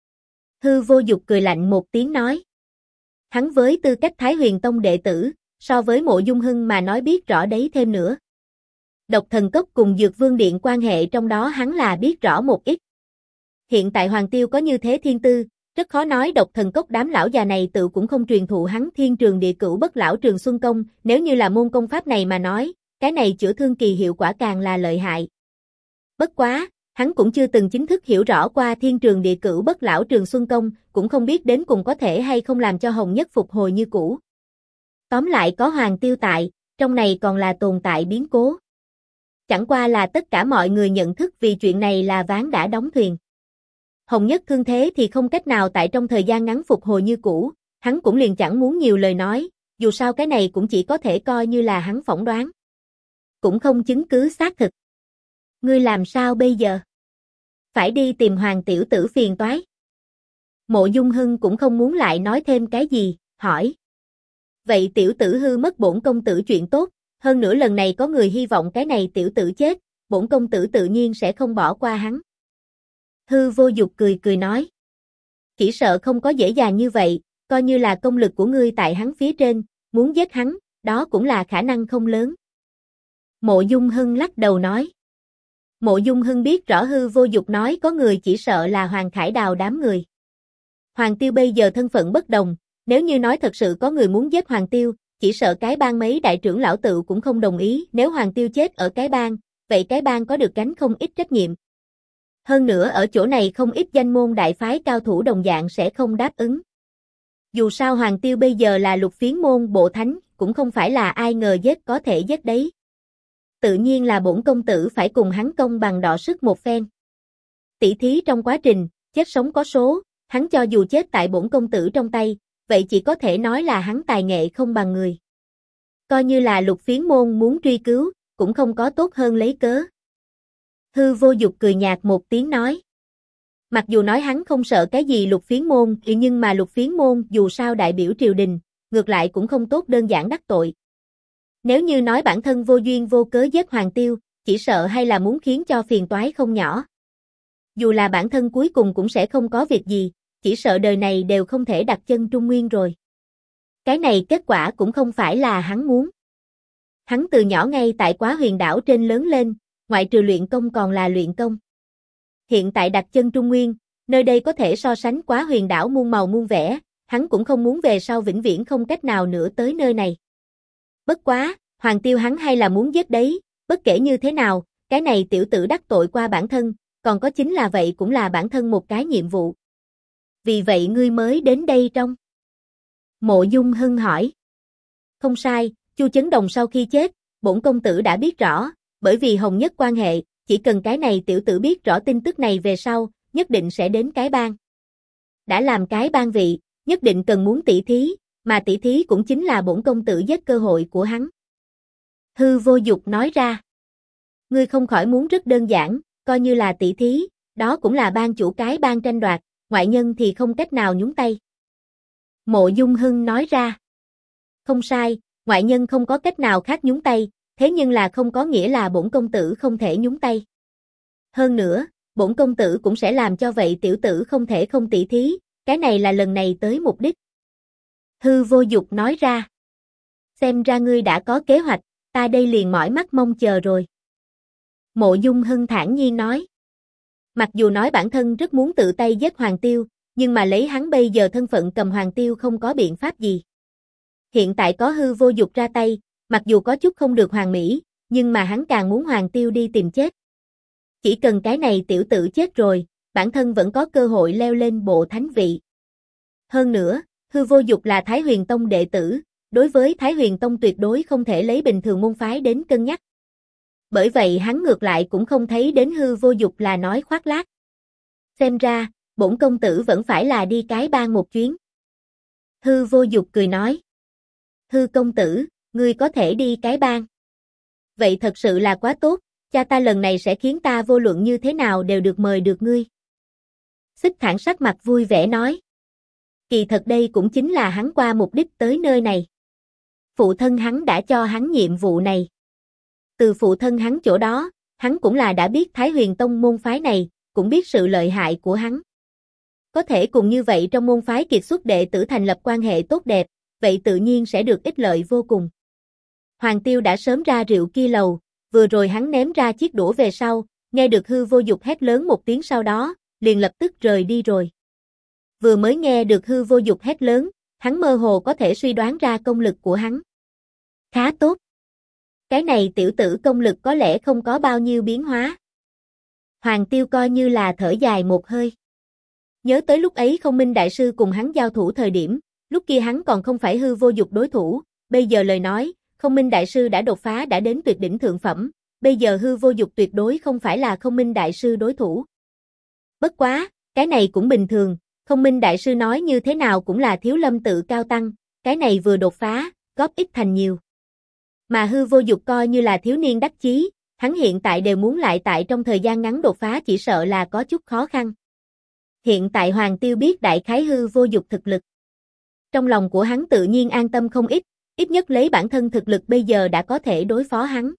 Hư Vô Dục cười lạnh một tiếng nói. Hắn với tư cách Thái Huyền Tông đệ tử, so với Mộ Dung Hưng mà nói biết rõ đấy thêm nữa. Độc thần cốc cùng Dược Vương Điện quan hệ trong đó hắn là biết rõ một ít. Hiện tại Hoàng Tiêu có như thế thiên tư, rất khó nói độc thần cốc đám lão già này tự cũng không truyền thụ hắn Thiên Trường Địa Cửu Bất Lão Trường Xuân Công, nếu như là môn công pháp này mà nói, cái này chữa thương kỳ hiệu quả càng là lợi hại. Bất quá, hắn cũng chưa từng chính thức hiểu rõ qua Thiên Trường Địa Cửu Bất Lão Trường Xuân Công, cũng không biết đến cùng có thể hay không làm cho Hồng Nhất phục hồi như cũ. Tóm lại có Hoàng Tiêu tại, trong này còn là tồn tại biến cố. Chẳng qua là tất cả mọi người nhận thức vì chuyện này là ván đã đóng thuyền. Hồng Nhất thương thế thì không cách nào tại trong thời gian ngắn phục hồi như cũ, hắn cũng liền chẳng muốn nhiều lời nói, dù sao cái này cũng chỉ có thể coi như là hắn phỏng đoán. Cũng không chứng cứ xác thực. Ngươi làm sao bây giờ? Phải đi tìm Hoàng tiểu tử phiền toái. Mộ Dung Hưng cũng không muốn lại nói thêm cái gì, hỏi. Vậy tiểu tử hư mất bổn công tử chuyện tốt, hơn nữa lần này có người hy vọng cái này tiểu tử chết, bổn công tử tự nhiên sẽ không bỏ qua hắn. Hư Vô Dục cười cười nói. Chỉ sợ không có dễ dàng như vậy, coi như là công lực của ngươi tại hắn phía trên, muốn giết hắn, đó cũng là khả năng không lớn. Mộ Dung Hưng lắc đầu nói. Mộ Dung Hưng biết rõ Hư Vô Dục nói có người chỉ sợ là Hoàng Khải Đào đám người. Hoàng Tiêu bây giờ thân phận bất đồng, nếu như nói thật sự có người muốn giết Hoàng Tiêu, chỉ sợ cái bang mấy đại trưởng lão tự cũng không đồng ý, nếu Hoàng Tiêu chết ở cái bang, vậy cái bang có được gánh không ít trách nhiệm. Hơn nữa ở chỗ này không ít danh môn đại phái cao thủ đồng dạng sẽ không đáp ứng. Dù sao Hoàng Tiêu bây giờ là Lục Phiến môn bộ thánh, cũng không phải là ai ngờ giết có thể giết đấy. Tự nhiên là bổn công tử phải cùng hắn công bằng đọ sức một phen. Tỷ thí trong quá trình, chết sống có số, hắn cho dù chết tại bổn công tử trong tay, vậy chỉ có thể nói là hắn tài nghệ không bằng người. Coi như là Lục Phiến môn muốn truy cứu, cũng không có tốt hơn lấy cớ. Hư Vô Dục cười nhạt một tiếng nói. Mặc dù nói hắn không sợ cái gì Lục Phiến môn, nhưng mà Lục Phiến môn dù sao đại biểu triều đình, ngược lại cũng không tốt đơn giản đắc tội. Nếu như nói bản thân vô duyên vô cớ giết Hoàng Tiêu, chỉ sợ hay là muốn khiến cho phiền toái không nhỏ. Dù là bản thân cuối cùng cũng sẽ không có việc gì, chỉ sợ đời này đều không thể đặt chân Trung Nguyên rồi. Cái này kết quả cũng không phải là hắn muốn. Hắn từ nhỏ ngay tại Quá Huyền đảo trên lớn lên, ngoại trừ luyện công còn là luyện công. Hiện tại đặt chân Trung Nguyên, nơi đây có thể so sánh Quá Huyền đảo muôn màu muôn vẻ, hắn cũng không muốn về sau vĩnh viễn không cách nào nữa tới nơi này. Bất quá, Hoàng Tiêu hắn hay là muốn giết đấy, bất kể như thế nào, cái này tiểu tử đắc tội qua bản thân, còn có chính là vậy cũng là bản thân một cái nhiệm vụ. Vì vậy ngươi mới đến đây trong. Mộ Dung Hưng hỏi. Không sai, Chu Chấn Đồng sau khi chết, bổn công tử đã biết rõ, bởi vì Hồng Nhất quan hệ, chỉ cần cái này tiểu tử biết rõ tin tức này về sau, nhất định sẽ đến cái bang. Đã làm cái bang vị, nhất định cần muốn tỷ thí, mà tỷ thí cũng chính là bổn công tử giết cơ hội của hắn. Hư Vô Dục nói ra. Ngươi không khỏi muốn rất đơn giản, coi như là tỷ thí, đó cũng là bang chủ cái bang tranh đoạt, ngoại nhân thì không cách nào nhúng tay. Mộ Dung Hưng nói ra. Không sai, ngoại nhân không có cách nào khác nhúng tay, thế nhưng là không có nghĩa là bổn công tử không thể nhúng tay. Hơn nữa, bổn công tử cũng sẽ làm cho vậy tiểu tử không thể không tỷ thí, cái này là lần này tới mục đích. Hư Vô Dục nói ra. Xem ra ngươi đã có kế hoạch, ta đây liền mỏi mắt mong chờ rồi. Mộ Dung Hưng thản nhiên nói. Mặc dù nói bản thân rất muốn tự tay giết Hoàng Tiêu, nhưng mà lấy hắn bây giờ thân phận cầm Hoàng Tiêu không có biện pháp gì. Hiện tại có Hư Vô Dục ra tay, mặc dù có chút không được hoàn mỹ, nhưng mà hắn càng muốn Hoàng Tiêu đi tìm chết. Chỉ cần cái này tiểu tử chết rồi, bản thân vẫn có cơ hội leo lên bộ thánh vị. Hơn nữa, Hư Vô Dục là Thái Huyền Tông đệ tử, đối với Thái Huyền Tông tuyệt đối không thể lấy bình thường môn phái đến cân nhắc. Bởi vậy hắn ngược lại cũng không thấy đến Hư Vô Dục là nói khoác lác. Xem ra, bổn công tử vẫn phải là đi cái bang một chuyến. Hư Vô Dục cười nói. Hư công tử, ngươi có thể đi cái bang. Vậy thật sự là quá tốt, cha ta lần này sẽ khiến ta vô luận như thế nào đều được mời được ngươi. Xích Thản sắc mặt vui vẻ nói. Kỳ thật đây cũng chính là hắn qua mục đích tới nơi này. Phụ thân hắn đã cho hắn nhiệm vụ này. Từ phụ thân hắn chỗ đó, hắn cũng là đã biết Thái Huyền Tông môn phái này, cũng biết sự lợi hại của hắn. Có thể cùng như vậy trong môn phái kiệt xuất đệ tử thành lập quan hệ tốt đẹp, vậy tự nhiên sẽ được ích lợi vô cùng. Hoàng Tiêu đã sớm ra rượu kia lầu, vừa rồi hắn ném ra chiếc đũa về sau, nghe được Hư Vô Dục hét lớn một tiếng sau đó, liền lập tức rời đi rồi. Vừa mới nghe được Hư Vô Dục hét lớn, hắn mơ hồ có thể suy đoán ra công lực của hắn. Khá tốt. Cái này tiểu tử công lực có lẽ không có bao nhiêu biến hóa. Hoàng Tiêu coi như là thở dài một hơi. Nhớ tới lúc ấy Không Minh Đại Sư cùng hắn giao thủ thời điểm, lúc kia hắn còn không phải Hư Vô Dục đối thủ, bây giờ lời nói, Không Minh Đại Sư đã đột phá đã đến tuyệt đỉnh thượng phẩm, bây giờ Hư Vô Dục tuyệt đối không phải là Không Minh Đại Sư đối thủ. Bất quá, cái này cũng bình thường, Không Minh Đại Sư nói như thế nào cũng là Thiếu Lâm tự cao tăng, cái này vừa đột phá, góp ít thành nhiều. Mà Hư Vô Dục coi như là thiếu niên đắc chí, hắn hiện tại đều muốn lại tại trong thời gian ngắn đột phá chỉ sợ là có chút khó khăn. Hiện tại Hoàng Tiêu biết đại khái Hư Vô Dục thực lực. Trong lòng của hắn tự nhiên an tâm không ít nhất lấy bản thân thực lực bây giờ đã có thể đối phó hắn.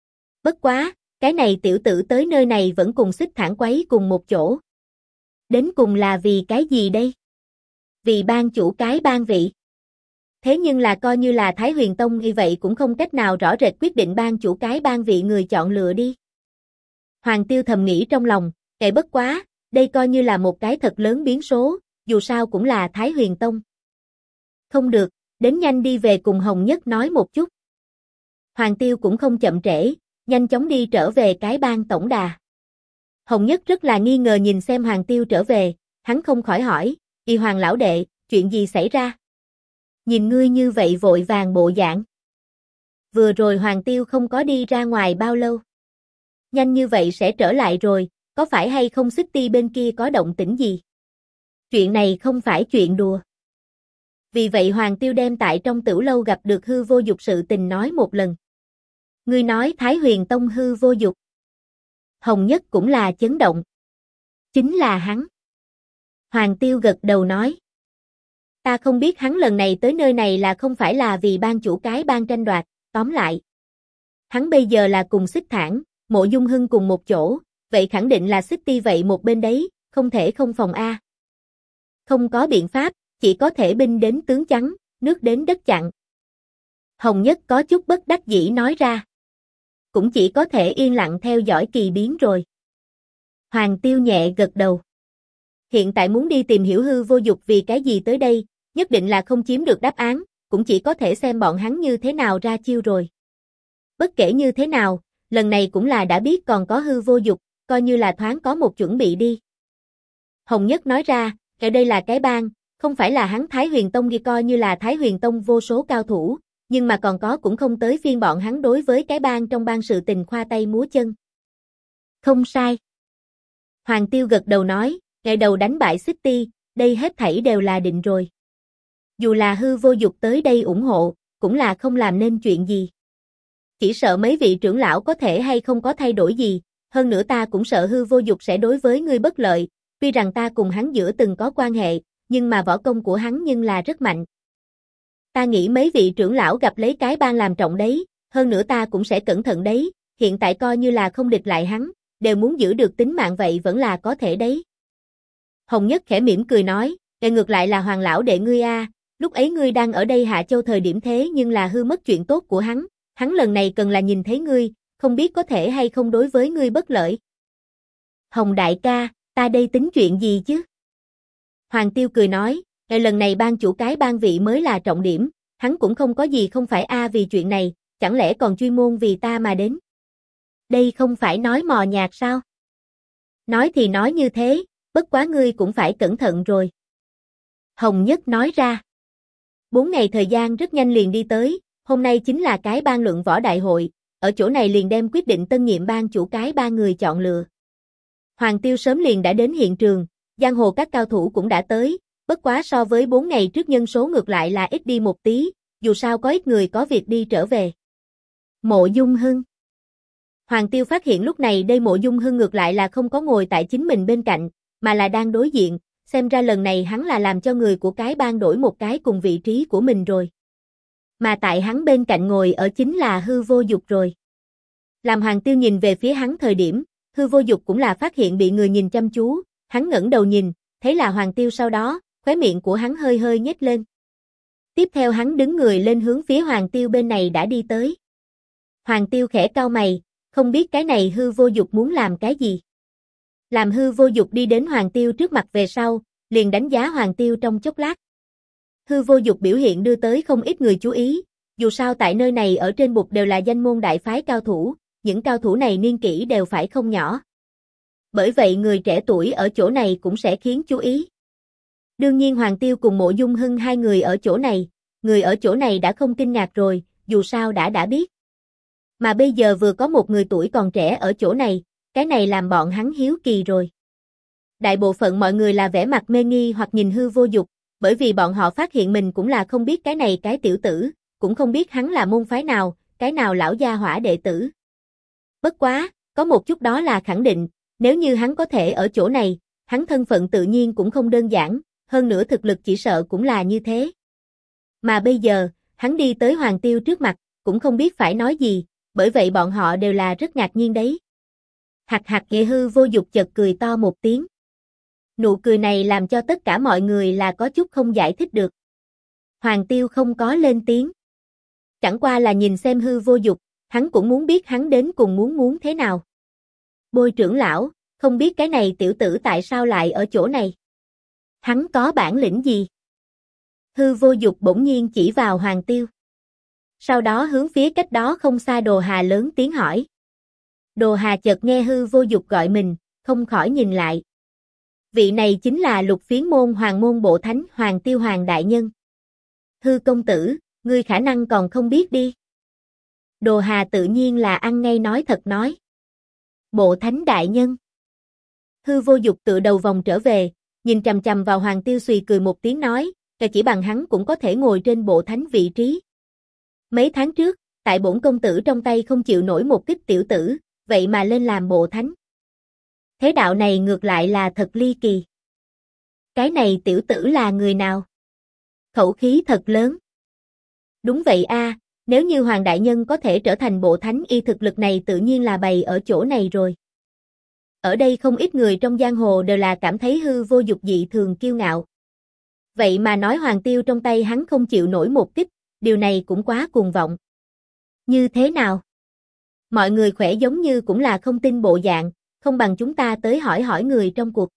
Bất quá, cái này tiểu tử tới nơi này vẫn cùng Xích Thản quấy cùng một chỗ. Đến cùng là vì cái gì đây? Vì ban chủ cái ban vị. Thế nhưng là coi như là Thái Huyền Tông như vậy cũng không cách nào rõ rệt quyết định ban chủ cái ban vị người chọn lựa đi. Hoàng Tiêu thầm nghĩ trong lòng, bất quá, đây coi như là một cái thật lớn biến số, dù sao cũng là Thái Huyền Tông. Không được, đến nhanh đi về cùng Hồng Nhất nói một chút. Hoàng Tiêu cũng không chậm trễ, nhanh chóng đi trở về cái bang tổng đà. Hồng Nhất rất là nghi ngờ nhìn xem Hoàng Tiêu trở về, hắn không khỏi hỏi, Hoàng lão đệ, chuyện gì xảy ra? Nhìn ngươi như vậy vội vàng bộ dạng. Vừa rồi Hoàng Tiêu không có đi ra ngoài bao lâu. Nhanh như vậy sẽ trở lại rồi, có phải hay không City bên kia có động tĩnh gì? Chuyện này không phải chuyện đùa. Vì vậy Hoàng Tiêu đem tại trong tửu lâu gặp được Hư Vô Dục sự tình nói một lần. Ngươi nói Thái Huyền Tông Hư Vô Dục. Hồng Nhất cũng là chấn động. Chính là hắn. Hoàng Tiêu gật đầu nói. Ta không biết hắn lần này tới nơi này là không phải là vì ban chủ cái ban tranh đoạt, tóm lại. Hắn bây giờ là cùng Xích Thản, Mộ Dung Hưng cùng một chỗ, vậy khẳng định là City vậy một bên đấy, không thể không phòng A. Không có biện pháp, chỉ có thể binh đến tướng chắn, nước đến đất chặn. Hồng Nhất có chút bất đắc dĩ nói ra. Cũng chỉ có thể yên lặng theo dõi kỳ biến rồi. Hoàng Tiêu nhẹ gật đầu. Hiện tại muốn đi tìm hiểu Hư Vô Dục vì cái gì tới đây, nhất định là không chiếm được đáp án, cũng chỉ có thể xem bọn hắn như thế nào ra chiêu rồi. Bất kể như thế nào, lần này cũng là đã biết còn có Hư Vô Dục, coi như là thoáng có một chuẩn bị đi. Hồng Nhất nói ra, ở đây là cái bang, không phải là hắn Thái Huyền Tông đi coi như là Thái Huyền Tông vô số cao thủ, nhưng mà còn có cũng không tới phiên bọn hắn đối với cái bang trong bang sự tình khoa tay múa chân. Không sai. Hoàng Tiêu gật đầu nói, ngày đầu đánh bại City, đây hết thảy đều là định rồi. Dù là Hư Vô Dục tới đây ủng hộ, cũng là không làm nên chuyện gì. Chỉ sợ mấy vị trưởng lão có thể hay không có thay đổi gì, hơn nữa ta cũng sợ Hư Vô Dục sẽ đối với ngươi bất lợi, tuy rằng ta cùng hắn giữa từng có quan hệ, nhưng mà võ công của hắn nhưng là rất mạnh. Ta nghĩ mấy vị trưởng lão gặp lấy cái bang làm trọng đấy, hơn nữa ta cũng sẽ cẩn thận đấy, hiện tại coi như là không địch lại hắn, đều muốn giữ được tính mạng vậy vẫn là có thể đấy. Hồng Nhất khẽ mỉm cười nói, ngược lại là Hoàng lão đệ ngươi a, lúc ấy ngươi đang ở đây Hạ Châu thời điểm thế nhưng là hư mất chuyện tốt của hắn lần này cần là nhìn thấy ngươi, không biết có thể hay không đối với ngươi bất lợi. Hồng đại ca, ta đây tính chuyện gì chứ? Hoàng Tiêu cười nói, lần này ban chủ cái ban vị mới là trọng điểm, hắn cũng không có gì không phải vì chuyện này, chẳng lẽ còn chuyên môn vì ta mà đến. Đây không phải nói mò nhạt sao? Nói thì nói như thế, bất quá ngươi cũng phải cẩn thận rồi. Hồng Nhất nói ra. 4 ngày thời gian rất nhanh liền đi tới, hôm nay chính là cái ban luận võ đại hội, ở chỗ này liền đem quyết định tân nhiệm ban chủ cái 3 người chọn lựa. Hoàng Tiêu sớm liền đã đến hiện trường, giang hồ các cao thủ cũng đã tới, bất quá so với 4 ngày trước nhân số ngược lại là ít đi một tí, dù sao có ít người có việc đi trở về. Mộ Dung Hưng. Hoàng Tiêu phát hiện lúc này đây Mộ Dung Hưng ngược lại là không có ngồi tại chính mình bên cạnh, mà là đang đối diện, xem ra lần này hắn là làm cho người của cái bang đổi một cái cùng vị trí của mình rồi. Mà tại hắn bên cạnh ngồi ở chính là Hư Vô Dục rồi. Làm Hoàng Tiêu nhìn về phía hắn thời điểm, Hư Vô Dục cũng là phát hiện bị người nhìn chăm chú, hắn ngẩng đầu nhìn, thấy là Hoàng Tiêu sau đó, khóe miệng của hắn hơi hơi nhếch lên. Tiếp theo hắn đứng người lên hướng phía Hoàng Tiêu bên này đã đi tới. Hoàng Tiêu khẽ cau mày, không biết cái này Hư Vô Dục muốn làm cái gì. Làm Hư Vô Dục đi đến Hoàng Tiêu trước mặt về sau, liền đánh giá Hoàng Tiêu trong chốc lát. Hư Vô Dục biểu hiện đưa tới không ít người chú ý, dù sao tại nơi này ở trên bục đều là danh môn đại phái cao thủ, những cao thủ này niên kỷ đều phải không nhỏ. Bởi vậy người trẻ tuổi ở chỗ này cũng sẽ khiến chú ý. Đương nhiên Hoàng Tiêu cùng Mộ Dung Hưng hai người ở chỗ này, người ở chỗ này đã không kinh ngạc rồi, dù sao đã biết. Mà bây giờ vừa có một người tuổi còn trẻ ở chỗ này, cái này làm bọn hắn hiếu kỳ rồi. Đại bộ phận mọi người là vẻ mặt mê nghi hoặc nhìn Hư Vô Dục, bởi vì bọn họ phát hiện mình cũng là không biết cái này cái tiểu tử, cũng không biết hắn là môn phái nào, cái nào lão gia hỏa đệ tử. Bất quá, có một chút đó là khẳng định, nếu như hắn có thể ở chỗ này, hắn thân phận tự nhiên cũng không đơn giản, hơn nữa thực lực chỉ sợ cũng là như thế. Mà bây giờ, hắn đi tới Hoàng Tiêu trước mặt, cũng không biết phải nói gì, bởi vậy bọn họ đều là rất ngạc nhiên đấy. Hạc hạc ghê Hư Vô Dục chợt cười to một tiếng. Nụ cười này làm cho tất cả mọi người là có chút không giải thích được. Hoàng Tiêu không có lên tiếng. Chẳng qua là nhìn xem Hư Vô Dục, hắn cũng muốn biết hắn đến cùng muốn thế nào. Bôi trưởng lão, không biết cái này tiểu tử tại sao lại ở chỗ này. Hắn có bản lĩnh gì? Hư Vô Dục bỗng nhiên chỉ vào Hoàng Tiêu. Sau đó hướng phía cách đó không xa Đồ Hà lớn tiếng hỏi. Đồ Hà chợt nghe Hư Vô Dục gọi mình, không khỏi nhìn lại. Vị này chính là Lục Phiến môn Hoàng môn bộ thánh Hoàng Tiêu Hoàng đại nhân. Hư công tử, ngươi khả năng còn không biết đi. Đồ Hà tự nhiên là ăn ngay nói thật nói. Bộ thánh đại nhân. Hư Vô Dục tự đầu vòng trở về, nhìn chằm chằm vào Hoàng Tiêu xùy cười một tiếng nói, cả chỉ bằng hắn cũng có thể ngồi trên bộ thánh vị trí. Mấy tháng trước, tại bổn công tử trong tay không chịu nổi một kích tiểu tử, vậy mà lên làm bộ thánh. Thế đạo này ngược lại là thật ly kỳ. Cái này tiểu tử là người nào? Khẩu khí thật lớn. Đúng vậy a, nếu như Hoàng đại nhân có thể trở thành bộ thánh y thực lực này tự nhiên là bày ở chỗ này rồi. Ở đây không ít người trong giang hồ đều là cảm thấy Hư Vô Dục dị thường kiêu ngạo. Vậy mà nói Hoàng Tiêu trong tay hắn không chịu nổi một kích, điều này cũng quá cuồng vọng. Như thế nào? Mọi người khỏe giống như cũng là không tin bộ dạng, không bằng chúng ta tới hỏi hỏi người trong cuộc.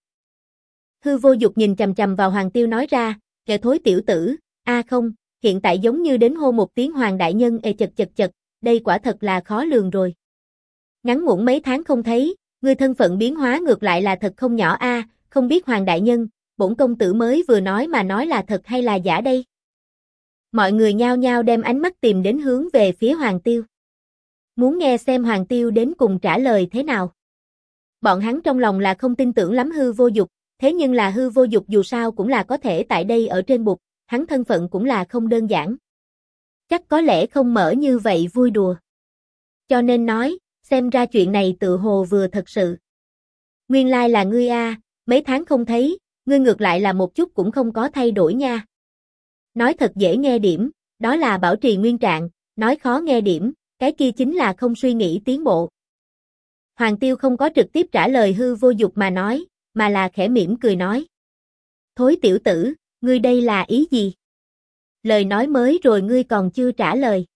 Hư Vô Dục nhìn chằm chằm vào Hoàng Tiêu nói ra, kẻ thối tiểu tử, không, hiện tại giống như đến hô một tiếng Hoàng đại nhân chật, đây quả thật là khó lường rồi. Ngắn ngủn mấy tháng không thấy, ngươi thân phận biến hóa ngược lại là thật không nhỏ không biết Hoàng đại nhân, bổn công tử mới vừa nói mà nói là thật hay là giả đây? Mọi người nhao nhao đem ánh mắt tìm đến hướng về phía Hoàng Tiêu. Muốn nghe xem Hoàng Tiêu đến cùng trả lời thế nào. Bọn hắn trong lòng là không tin tưởng lắm Hư Vô Dục, thế nhưng là Hư Vô Dục dù sao cũng là có thể tại đây ở trên bục, hắn thân phận cũng là không đơn giản. Chắc có lẽ không mở như vậy vui đùa. Cho nên nói, xem ra chuyện này tự hồ vừa thật sự. Nguyên lai là ngươi mấy tháng không thấy, ngươi ngược lại là một chút cũng không có thay đổi nha. Nói thật dễ nghe điểm, đó là bảo trì nguyên trạng, nói khó nghe điểm, cái kia chính là không suy nghĩ tiến bộ. Hoàng Tiêu không có trực tiếp trả lời Hư Vô Dục mà nói, mà là khẽ mỉm cười nói. Thối tiểu tử, ngươi đây là ý gì? Lời nói mới rồi ngươi còn chưa trả lời.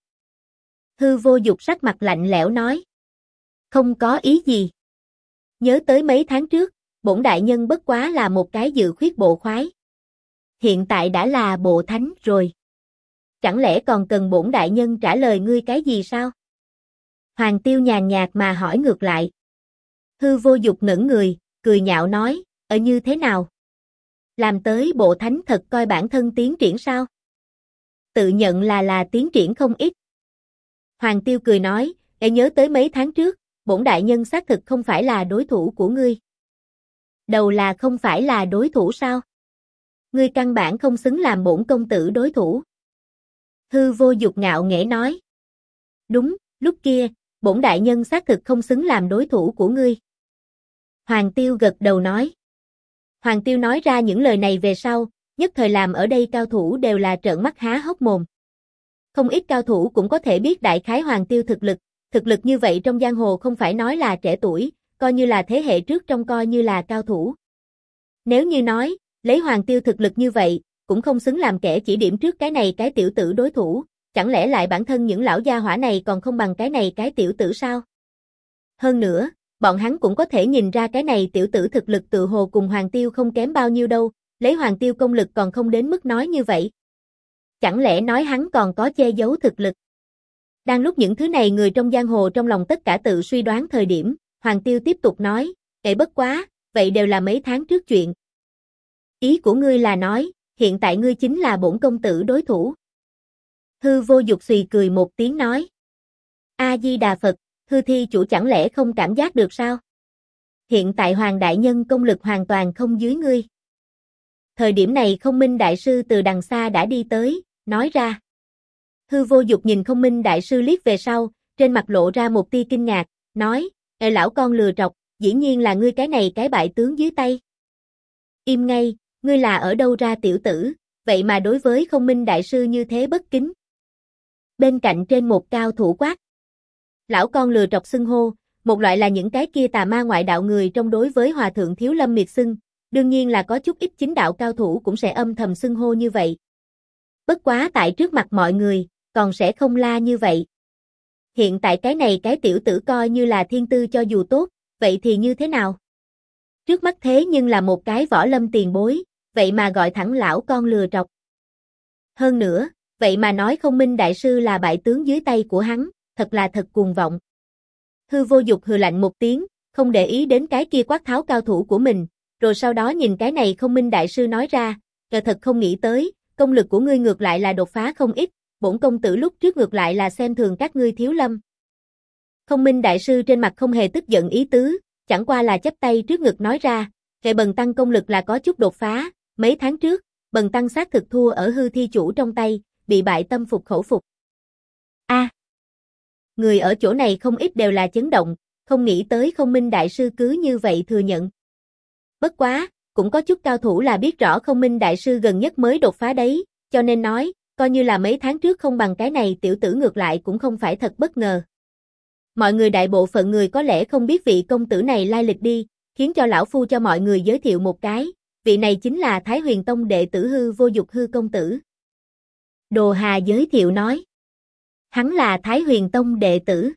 Hư Vô Dục sắc mặt lạnh lẽo nói. Không có ý gì. Nhớ tới mấy tháng trước, bổn đại nhân bất quá là một cái dự khuyết bộ khoái. Hiện tại đã là bộ thánh rồi. Chẳng lẽ còn cần bổn đại nhân trả lời ngươi cái gì sao? Hoàng Tiêu nhàn nhạt mà hỏi ngược lại. Hư Vô Dục ngẩn người, cười nhạo nói, ở như thế nào? Làm tới bộ thánh thật coi bản thân tiến triển sao? Tự nhận là tiến triển không ít. Hoàng Tiêu cười nói, nhớ tới mấy tháng trước, bổn đại nhân xác thực không phải là đối thủ của ngươi. Đầu là không phải là đối thủ sao? Ngươi căn bản không xứng làm bổn công tử đối thủ. Hư Vô Dục ngạo nghễ nói. Đúng, lúc kia, bổn đại nhân xác thực không xứng làm đối thủ của ngươi. Hoàng Tiêu gật đầu nói. Hoàng Tiêu nói ra những lời này về sau, nhất thời làm ở đây cao thủ đều là trợn mắt há hốc mồm. Không ít cao thủ cũng có thể biết đại khái Hoàng Tiêu thực lực như vậy trong giang hồ không phải nói là trẻ tuổi, coi như là thế hệ trước trong coi như là cao thủ. Nếu như nói, lấy Hoàng Tiêu thực lực như vậy, cũng không xứng làm kẻ chỉ điểm trước cái này cái tiểu tử đối thủ, chẳng lẽ lại bản thân những lão gia hỏa này còn không bằng cái này cái tiểu tử sao? Hơn nữa, bọn hắn cũng có thể nhìn ra cái này tiểu tử thực lực tự hồ cùng Hoàng Tiêu không kém bao nhiêu đâu, lấy Hoàng Tiêu công lực còn không đến mức nói như vậy. Chẳng lẽ nói hắn còn có che giấu thực lực? Đang lúc những thứ này người trong giang hồ trong lòng tất cả tự suy đoán thời điểm, Hoàng Tiêu tiếp tục nói, bất quá, vậy đều là mấy tháng trước chuyện. Ý của ngươi là nói, hiện tại ngươi chính là bổn công tử đối thủ. Hư Vô Dục xùy cười một tiếng nói. A-di-đà Phật, Hư thi chủ chẳng lẽ không cảm giác được sao? Hiện tại Hoàng đại nhân công lực hoàn toàn không dưới ngươi. Thời điểm này Không Minh đại sư từ đằng xa đã đi tới, nói ra. Hư Vô Dục nhìn Không Minh đại sư liếc về sau, trên mặt lộ ra một tia kinh ngạc, nói, lão con lừa trọc, dĩ nhiên là ngươi cái này cái bại tướng dưới tay. Im ngay, ngươi là ở đâu ra tiểu tử, vậy mà đối với Không Minh đại sư như thế bất kính. Bên cạnh trên một cao thủ quát. Lão con lừa trọc xưng hô, một loại là những cái kia tà ma ngoại đạo người trong đối với Hòa thượng Thiếu Lâm miệt xưng, đương nhiên là có chút ít chính đạo cao thủ cũng sẽ âm thầm xưng hô như vậy. Bất quá tại trước mặt mọi người, còn sẽ không la như vậy. Hiện tại cái này cái tiểu tử coi như là thiên tư cho dù tốt, vậy thì như thế nào? Trước mắt thế nhưng là một cái võ lâm tiền bối, vậy mà gọi thẳng lão con lừa trọc. Hơn nữa, vậy mà nói Không Minh đại sư là bại tướng dưới tay của hắn, thật là thật cuồng vọng. Hư Vô Dục hừ lạnh một tiếng, không để ý đến cái kia quát tháo cao thủ của mình, rồi sau đó nhìn cái này Không Minh đại sư nói ra, thật không nghĩ tới, công lực của ngươi ngược lại là đột phá không ít, bổn công tử lúc trước ngược lại là xem thường các ngươi Thiếu Lâm. Không Minh đại sư trên mặt không hề tức giận ý tứ, chẳng qua là chắp tay trước ngực nói ra, bần tăng công lực là có chút đột phá, mấy tháng trước, bần tăng xác thực thua ở Hư thi chủ trong tay, bị bại tâm phục khẩu phục. Người ở chỗ này không ít đều là chấn động, không nghĩ tới Không Minh đại sư cứ như vậy thừa nhận. Bất quá, cũng có chút cao thủ là biết rõ Không Minh đại sư gần nhất mới đột phá đấy, cho nên nói, coi như là mấy tháng trước không bằng cái này tiểu tử ngược lại cũng không phải thật bất ngờ. Mọi người đại bộ phận người có lẽ không biết vị công tử này lai lịch đi, khiến cho lão phu cho mọi người giới thiệu một cái, vị này chính là Thái Huyền Tông đệ tử Hư Vô Dục Hư công tử. Đồ Hà giới thiệu nói. Hắn là Thái Huyền Tông đệ tử.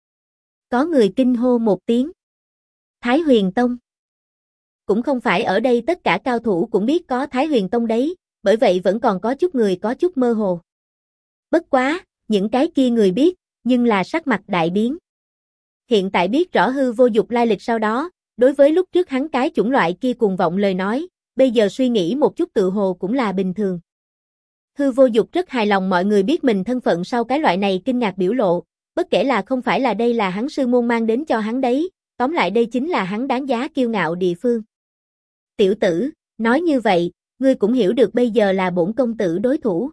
Có người kinh hô một tiếng. Thái Huyền Tông. Cũng không phải ở đây tất cả cao thủ cũng biết có Thái Huyền Tông đấy, bởi vậy vẫn còn có chút người có chút mơ hồ. Bất quá, những cái kia người biết, nhưng là sắc mặt đại biến. Hiện tại biết rõ Hư Vô Dục lai lịch sau đó, đối với lúc trước hắn cái chủng loại kia cuồng vọng lời nói, bây giờ suy nghĩ một chút tự hồ cũng là bình thường. Hư Vô Dục rất hài lòng mọi người biết mình thân phận sau cái loại này kinh ngạc biểu lộ, bất kể là không phải là đây là hắn sư môn mang đến cho hắn đấy, tóm lại đây chính là hắn đáng giá kiêu ngạo địa phương. Tiểu tử, nói như vậy, ngươi cũng hiểu được bây giờ là bổn công tử đối thủ.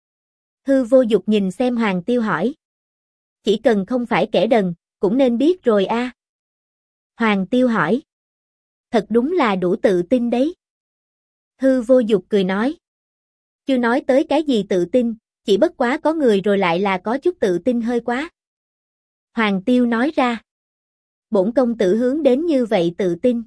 Hư Vô Dục nhìn xem Hoàng Tiêu hỏi. Chỉ cần không phải kẻ đần, cũng nên biết rồi a. Hoàng Tiêu hỏi. Thật đúng là đủ tự tin đấy. Hư Vô Dục cười nói. Chưa nói tới cái gì tự tin, chỉ bất quá có người rồi lại là có chút tự tin hơi quá. Hoàng Tiêu nói ra. Bổn công tử hướng đến như vậy tự tin.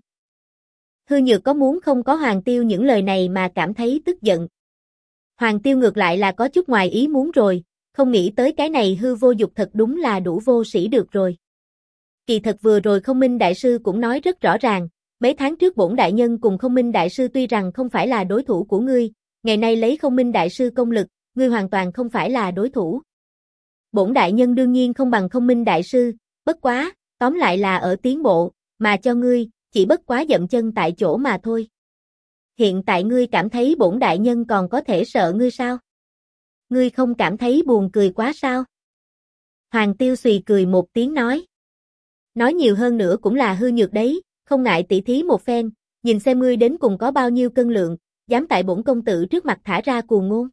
Hư Nhược có muốn không có Hoàng Tiêu những lời này mà cảm thấy tức giận. Hoàng Tiêu ngược lại là có chút ngoài ý muốn rồi, không nghĩ tới cái này Hư Vô Dục thật đúng là đủ vô sĩ được rồi. Kỳ thật vừa rồi Không Minh đại sư cũng nói rất rõ ràng, mấy tháng trước bổn đại nhân cùng Không Minh đại sư tuy rằng không phải là đối thủ của ngươi, ngày nay lấy Không Minh đại sư công lực, ngươi hoàn toàn không phải là đối thủ. Bổn đại nhân đương nhiên không bằng Không Minh đại sư, bất quá, tóm lại là ở tiến bộ, mà cho ngươi, chỉ bất quá dậm chân tại chỗ mà thôi. Hiện tại ngươi cảm thấy bổn đại nhân còn có thể sợ ngươi sao? Ngươi không cảm thấy buồn cười quá sao? Hoàng Tiêu xùy cười một tiếng nói. Nói nhiều hơn nữa cũng là hư nhược đấy, không ngại tỉ thí một phen, nhìn xem ngươi đến cùng có bao nhiêu cân lượng, dám tại bổn công tử trước mặt thả ra cù ngôn.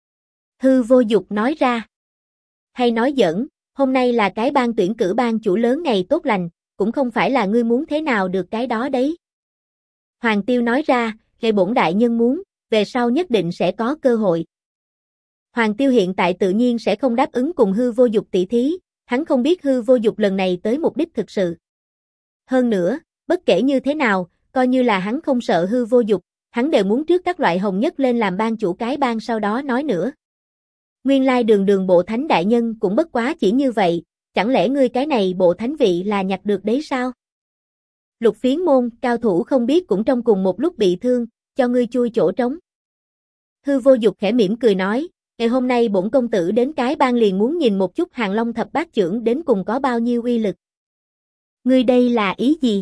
Hư Vô Dục nói ra. Hay nói giỡn, hôm nay là cái ban tuyển cử ban chủ lớn ngày tốt lành, cũng không phải là ngươi muốn thế nào được cái đó đấy. Hoàng Tiêu nói ra, ngày bổn đại nhân muốn, về sau nhất định sẽ có cơ hội. Hoàng Tiêu hiện tại tự nhiên sẽ không đáp ứng cùng Hư Vô Dục tỷ thí, hắn không biết Hư Vô Dục lần này tới mục đích thực sự. Hơn nữa, bất kể như thế nào, coi như là hắn không sợ Hư Vô Dục, hắn đều muốn trước các loại hồng nhất lên làm ban chủ cái ban sau đó nói nữa. Nguyên lai đường đường bộ thánh đại nhân cũng bất quá chỉ như vậy, chẳng lẽ ngươi cái này bộ thánh vị là nhặt được đấy sao? Lục Phiến môn, cao thủ không biết cũng trong cùng một lúc bị thương, cho ngươi chui chỗ trống. Hư Vô Dục khẽ mỉm cười nói, ngày hôm nay bổn công tử đến cái ban liền muốn nhìn một chút Hàng Long thập bát chưởng đến cùng có bao nhiêu uy lực. Ngươi đây là ý gì?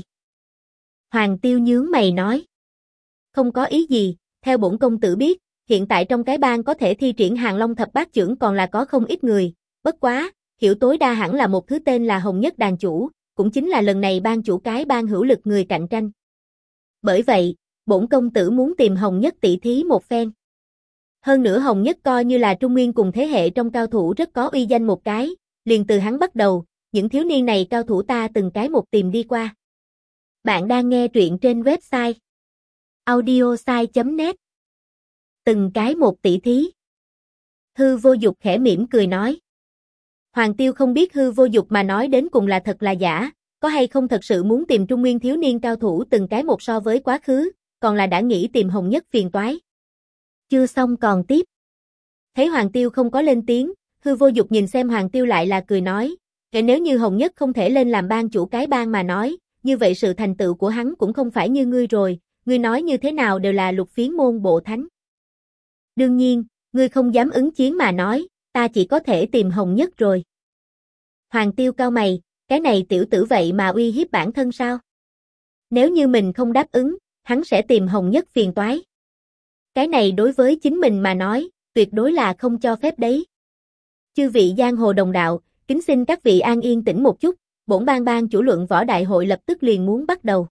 Hoàng Tiêu nhướng mày nói. Không có ý gì, theo bổn công tử biết, hiện tại trong cái bang có thể thi triển Hàng Long thập bát chưởng còn là có không ít người, bất quá, hiểu tối đa hẳn là một thứ tên là Hồng Nhất đàn chủ, cũng chính là lần này ban chủ cái bang hữu lực người cạnh tranh. Bởi vậy, bổn công tử muốn tìm Hồng Nhất tỷ thí một phen. Hơn nữa Hồng Nhất coi như là Trung Nguyên cùng thế hệ trong cao thủ rất có uy danh một cái, liền từ hắn bắt đầu, những thiếu niên này cao thủ ta từng cái một tìm đi qua. Bạn đang nghe truyện trên website audiosai.net. Từng cái một tỷ thí. Hư Vô Dục khẽ mỉm cười nói. Hoàng Tiêu không biết Hư Vô Dục mà nói đến cùng là thật là giả, có hay không thật sự muốn tìm Trung Nguyên thiếu niên cao thủ từng cái một so với quá khứ, còn là đã nghĩ tìm Hồng Nhất phiền toái. Chưa xong còn tiếp. Thấy Hoàng Tiêu không có lên tiếng, Hư Vô Dục nhìn xem Hoàng Tiêu lại là cười nói, nếu như Hồng Nhất không thể lên làm ban chủ cái bang mà nói, như vậy sự thành tựu của hắn cũng không phải như ngươi rồi, ngươi nói như thế nào đều là Lục Phiến môn bộ thánh. Đương nhiên, ngươi không dám ứng chiến mà nói, ta chỉ có thể tìm Hồng Nhất rồi. Hoàng Tiêu cau mày, cái này tiểu tử vậy mà uy hiếp bản thân sao? Nếu như mình không đáp ứng, hắn sẽ tìm Hồng Nhất phiền toái. Cái này đối với chính mình mà nói, tuyệt đối là không cho phép đấy. Chư vị giang hồ đồng đạo, kính xin các vị an yên tĩnh một chút, bổn ban chủ luận võ đại hội lập tức liền muốn bắt đầu.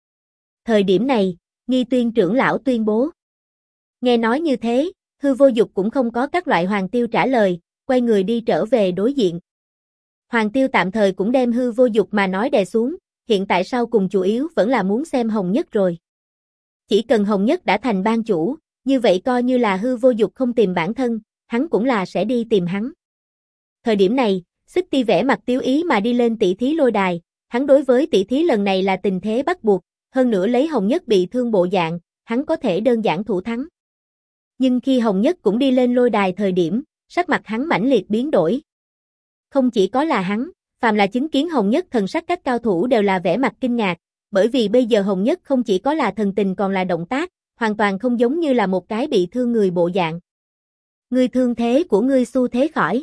Thời điểm này, Nghi Tuyên trưởng lão tuyên bố. Nghe nói như thế, Hư Vô Dục cũng không có các loại Hoàng Tiêu trả lời, quay người đi trở về đối diện. Hoàng Tiêu tạm thời cũng đem Hư Vô Dục mà nói đè xuống, hiện tại sau cùng chủ yếu vẫn là muốn xem Hồng Nhất rồi. Chỉ cần Hồng Nhất đã thành ban chủ, như vậy coi như là Hư Vô Dục không tìm bản thân, hắn cũng là sẽ đi tìm hắn. Thời điểm này, Xích Ti vẻ mặt tiếu ý mà đi lên tỷ thí lôi đài, hắn đối với tỷ thí lần này là tình thế bắt buộc, hơn nữa lấy Hồng Nhất bị thương bộ dạng, hắn có thể đơn giản thủ thắng. Nhưng khi Hồng Nhất cũng đi lên lôi đài thời điểm, sắc mặt hắn mãnh liệt biến đổi. Không chỉ có là hắn, phàm là chứng kiến Hồng Nhất thần sắc các cao thủ đều là vẻ mặt kinh ngạc, bởi vì bây giờ Hồng Nhất không chỉ có là thần tình còn là động tác, hoàn toàn không giống như là một cái bị thương người bộ dạng. Ngươi thương thế của ngươi xu thế khỏi.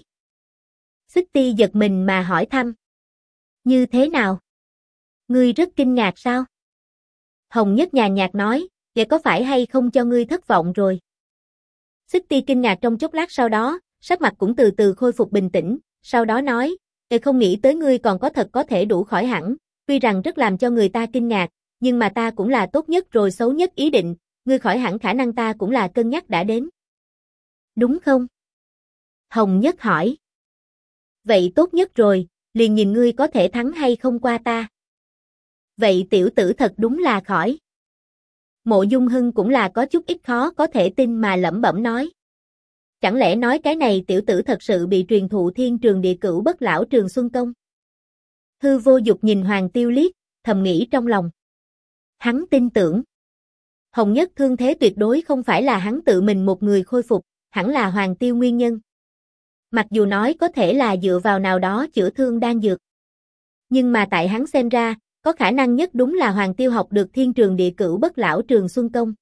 Xích Ti giật mình mà hỏi thăm. Như thế nào? Ngươi rất kinh ngạc sao? Hồng Nhất nhàn nhạt nói, vậy có phải hay không cho ngươi thất vọng rồi? Xích Ti kinh ngạc trong chốc lát sau đó, sắc mặt cũng từ từ khôi phục bình tĩnh, sau đó nói, không nghĩ tới ngươi còn có thật có thể đủ khỏi hẳn, tuy rằng rất làm cho người ta kinh ngạc, nhưng mà ta cũng là tốt nhất rồi xấu nhất ý định, ngươi khỏi hẳn khả năng ta cũng là cân nhắc đã đến. Đúng không? Hồng Nhất hỏi. Vậy tốt nhất rồi, liền nhìn ngươi có thể thắng hay không qua ta. Vậy tiểu tử thật đúng là khỏi. Mộ Dung Hưng cũng là có chút ít khó có thể tin mà lẩm bẩm nói. Chẳng lẽ nói cái này tiểu tử thật sự bị truyền thụ thiên trường địa cửu bất lão trường xuân công? Hư Vô Dục nhìn Hoàng Tiêu liếc, thầm nghĩ trong lòng. Hắn tin tưởng. Hồng Nhất thương thế tuyệt đối không phải là hắn tự mình một người khôi phục, hẳn là Hoàng Tiêu nguyên nhân. Mặc dù nói có thể là dựa vào nào đó chữa thương đan dược. Nhưng mà tại hắn xem ra, có khả năng nhất đúng là Hoàng Tiêu học được thiên trường địa cửu bất lão trường xuân công.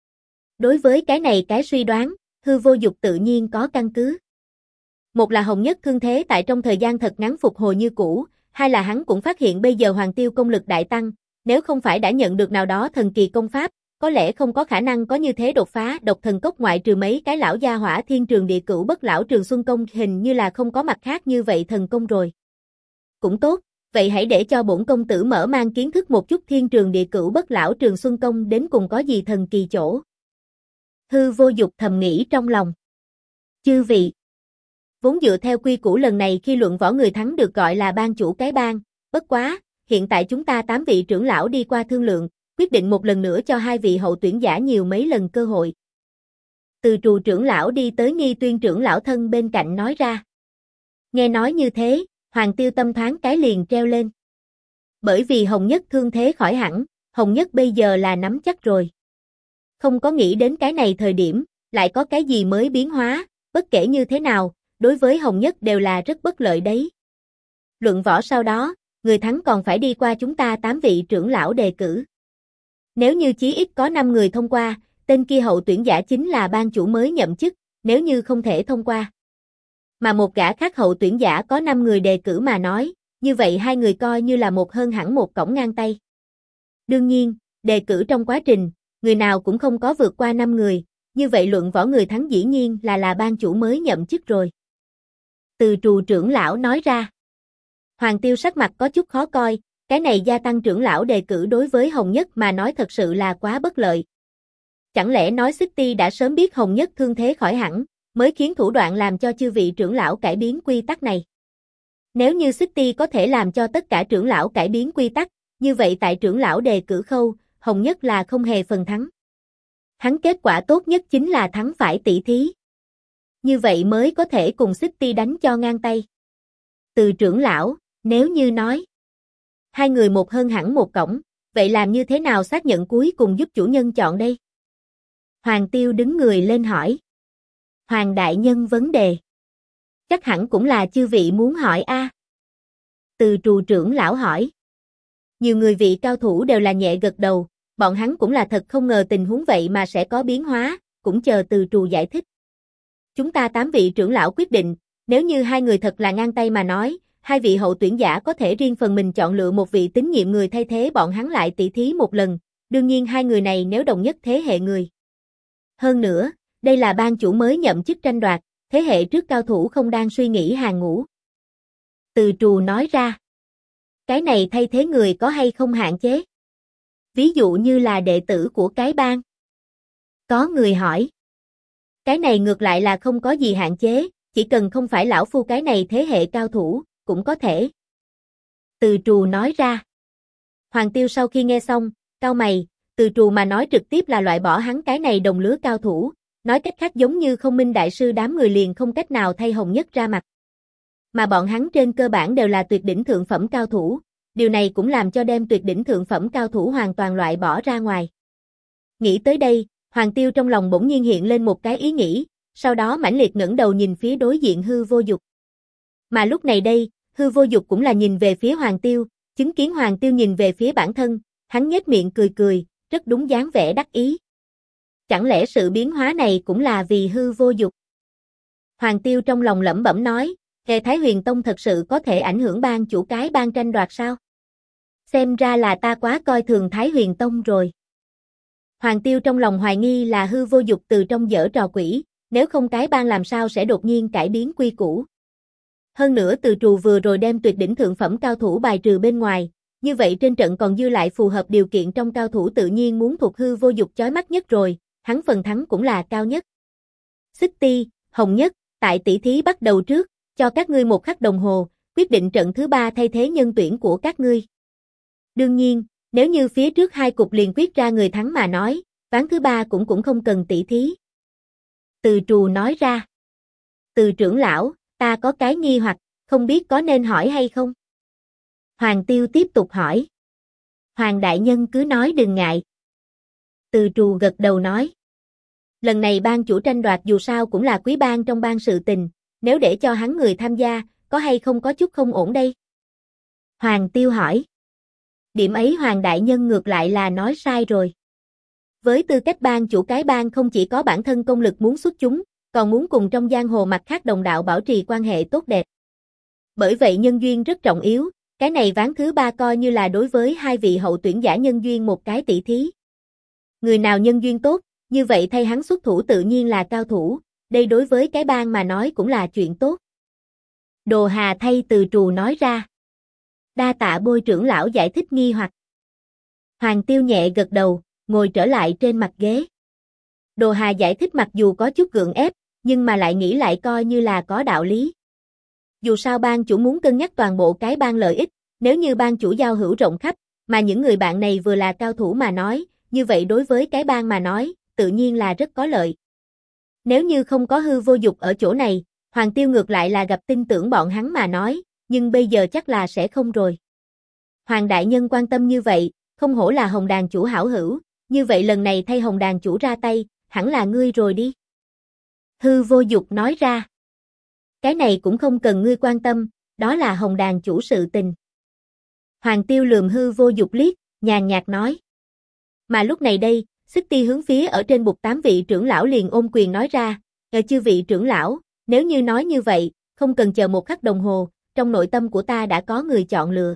Đối với cái này cái suy đoán, Hư Vô Dục tự nhiên có căn cứ. Một là Hồng Nhất thương thế tại trong thời gian thật ngắn phục hồi như cũ, hai là hắn cũng phát hiện bây giờ Hoàng Tiêu công lực đại tăng, nếu không phải đã nhận được nào đó thần kỳ công pháp, có lẽ không có khả năng có như thế đột phá. Độc Thần Cốc ngoại trừ mấy cái lão gia hỏa Thiên Trường Địa Cửu Bất Lão Trường Xuân Công, hình như là không có mặt khác như vậy thần công rồi. Cũng tốt, vậy hãy để cho bổn công tử mở mang kiến thức một chút Thiên Trường Địa Cửu Bất Lão Trường Xuân Công đến cùng có gì thần kỳ chỗ. Hư Vô Dục thầm nghĩ trong lòng. Chư vị, vốn dựa theo quy củ lần này khi luận võ người thắng được gọi là ban chủ cái bang, bất quá, hiện tại chúng ta 8 vị trưởng lão đi qua thương lượng, quyết định một lần nữa cho 2 vị hậu tuyển giả nhiều mấy lần cơ hội. Từ Trù trưởng lão đi tới Nghi Tuyên trưởng lão thân bên cạnh nói ra. Nghe nói như thế, Hoàng Tiêu tâm thoáng cái liền treo lên. Bởi vì Hồng Nhất thương thế khỏi hẳn, Hồng Nhất bây giờ là nắm chắc rồi. Không có nghĩ đến cái này thời điểm, lại có cái gì mới biến hóa, bất kể như thế nào, đối với Hồng Nhất đều là rất bất lợi đấy. Luận võ sau đó, người thắng còn phải đi qua chúng ta 8 vị trưởng lão đề cử. Nếu như chí ít có 5 người thông qua, tên kia hậu tuyển giả chính là ban chủ mới nhậm chức, nếu như không thể thông qua. Mà một gã khác hậu tuyển giả có 5 người đề cử mà nói, như vậy 2 người coi như là một hơn hẳn một cổng ngang tay. Đương nhiên, đề cử trong quá trình, người nào cũng không có vượt qua 5 người, như vậy luận võ người thắng dĩ nhiên là ban chủ mới nhậm chức rồi. Từ Trù trưởng lão nói ra. Hoàng Tiêu sắc mặt có chút khó coi, cái này gia tăng trưởng lão đề cử đối với Hồng Nhất mà nói thật sự là quá bất lợi. Chẳng lẽ nói City đã sớm biết Hồng Nhất thương thế khỏi hẳn, mới khiến thủ đoạn làm cho chư vị trưởng lão cải biến quy tắc này. Nếu như City có thể làm cho tất cả trưởng lão cải biến quy tắc, như vậy tại trưởng lão đề cử khâu, Hồng Nhất là không hề phần thắng. Hắn kết quả tốt nhất chính là thắng phải tỷ thí. Như vậy mới có thể cùng City đánh cho ngang tay. Từ trưởng lão, nếu như nói 2 người một hơn hẳn một cổng, vậy làm như thế nào xác nhận cuối cùng giúp chủ nhân chọn đây? Hoàng Tiêu đứng người lên hỏi. Hoàng đại nhân vấn đề. Chắc hẳn cũng là chư vị muốn hỏi a. Từ Trù trưởng lão hỏi. Nhiều người vị cao thủ đều là nhẹ gật đầu, bọn hắn cũng là thật không ngờ tình huống vậy mà sẽ có biến hóa, cũng chờ Từ Trù giải thích. Chúng ta 8 vị trưởng lão quyết định, nếu như 2 người thật là ngang tay mà nói, 2 vị hậu tuyển giả có thể riêng phần mình chọn lựa một vị tín nhiệm người thay thế bọn hắn lại tỷ thí một lần, đương nhiên 2 người này nếu đồng nhất thế hệ người. Hơn nữa, đây là ban chủ mới nhậm chức tranh đoạt, thế hệ trước cao thủ không đang suy nghĩ hàng ngũ. Từ Trù nói ra. Cái này thay thế người có hay không hạn chế? Ví dụ như là đệ tử của cái bang. Có người hỏi. Cái này ngược lại là không có gì hạn chế, chỉ cần không phải lão phu cái này thế hệ cao thủ, cũng có thể. Từ Trù nói ra. Hoàng Tiêu sau khi nghe xong, cau mày, Từ Trù mà nói trực tiếp là loại bỏ hắn cái này đồng lứa cao thủ, nói cách khác giống như Không Minh đại sư đám người liền không cách nào thay Hồng Nhất ra mặt. Mà bọn hắn trên cơ bản đều là tuyệt đỉnh thượng phẩm cao thủ, điều này cũng làm cho đem tuyệt đỉnh thượng phẩm cao thủ hoàn toàn loại bỏ ra ngoài. Nghĩ tới đây, Hoàng Tiêu trong lòng bỗng nhiên hiện lên một cái ý nghĩ, sau đó mãnh liệt ngẩng đầu nhìn phía đối diện Hư Vô Dục. Mà lúc này đây, Hư Vô Dục cũng là nhìn về phía Hoàng Tiêu, chứng kiến Hoàng Tiêu nhìn về phía bản thân, hắn nhếch miệng cười cười, rất đúng dáng vẻ đắc ý. Chẳng lẽ sự biến hóa này cũng là vì Hư Vô Dục? Hoàng Tiêu trong lòng lẩm bẩm nói, Hệ Thái Huyền Tông thật sự có thể ảnh hưởng ban chủ cái bang tranh đoạt sao? Xem ra là ta quá coi thường Thái Huyền Tông rồi. Hoàng Tiêu trong lòng hoài nghi là Hư Vô Dục từ trong giở trò quỷ, nếu không cái bang làm sao sẽ đột nhiên cải biến quy củ. Hơn nữa Từ Trù vừa rồi đem tuyệt đỉnh thượng phẩm cao thủ bài trừ bên ngoài, như vậy trên trận còn dư lại phù hợp điều kiện trong cao thủ tự nhiên muốn thuộc Hư Vô Dục chói mắt nhất rồi, hắn phần thắng cũng là cao nhất. City, Hồng Nhất, tại tỷ thí bắt đầu trước, cho các ngươi 1 khắc đồng hồ, quyết định trận thứ 3 thay thế nhân tuyển của các ngươi. Đương nhiên, nếu như phía trước 2 cục liền quyết ra người thắng mà nói, ván thứ 3 cũng không cần tỷ thí. Từ Trù nói ra. Từ trưởng lão, ta có cái nghi hoặc, không biết có nên hỏi hay không? Hoàng Tiêu tiếp tục hỏi. Hoàng đại nhân cứ nói đừng ngại. Từ Trù gật đầu nói. Lần này ban chủ tranh đoạt dù sao cũng là quý bang trong bang sự tình, nếu để cho hắn người tham gia, có hay không có chút không ổn đây? Hoàng Tiêu hỏi. Điểm ấy Hoàng đại nhân ngược lại là nói sai rồi. Với tư cách ban chủ cái bang không chỉ có bản thân công lực muốn xuất chúng, còn muốn cùng trong giang hồ mặt khác đồng đạo bảo trì quan hệ tốt đẹp. Bởi vậy nhân duyên rất trọng yếu, cái này ván thứ 3 coi như là đối với 2 vị hậu tuyển giả nhân duyên một cái tỷ thí. Người nào nhân duyên tốt, như vậy thay hắn xuất thủ tự nhiên là cao thủ, đây đối với cái bang mà nói cũng là chuyện tốt. Đồ Hà thay từ trù nói ra. Đa tạ Bôi trưởng lão giải thích nghi hoặc. Hoàng Tiêu nhẹ gật đầu, ngồi trở lại trên mặt ghế. Đồ Hà giải thích mặc dù có chút gượng ép, nhưng mà lại nghĩ lại coi như là có đạo lý. Dù sao bang chủ muốn cân nhắc toàn bộ cái bang lợi ích, nếu như bang chủ giao hữu rộng khắp, mà những người bạn này vừa là cao thủ mà nói, như vậy đối với cái bang mà nói, tự nhiên là rất có lợi. Nếu như không có Hư Vô Dục ở chỗ này, Hoàng Tiêu ngược lại là gặp tin tưởng bọn hắn mà nói, nhưng bây giờ chắc là sẽ không rồi. Hoàng đại nhân quan tâm như vậy, không hổ là Hồng đàn chủ hảo hữu, như vậy lần này thay Hồng đàn chủ ra tay, hẳn là ngươi rồi đi. Hư Vô Dục nói ra. Cái này cũng không cần ngươi quan tâm, đó là Hồng đàn chủ sự tình. Hoàng Tiêu lườm Hư Vô Dục liếc, nhàn nhạt nói. Mà lúc này đây, Xích Ti hướng phía ở trên bục 8 vị trưởng lão liền ôm quyền nói ra, chư vị trưởng lão, nếu như nói như vậy, không cần chờ một khắc đồng hồ, trong nội tâm của ta đã có người chọn lựa.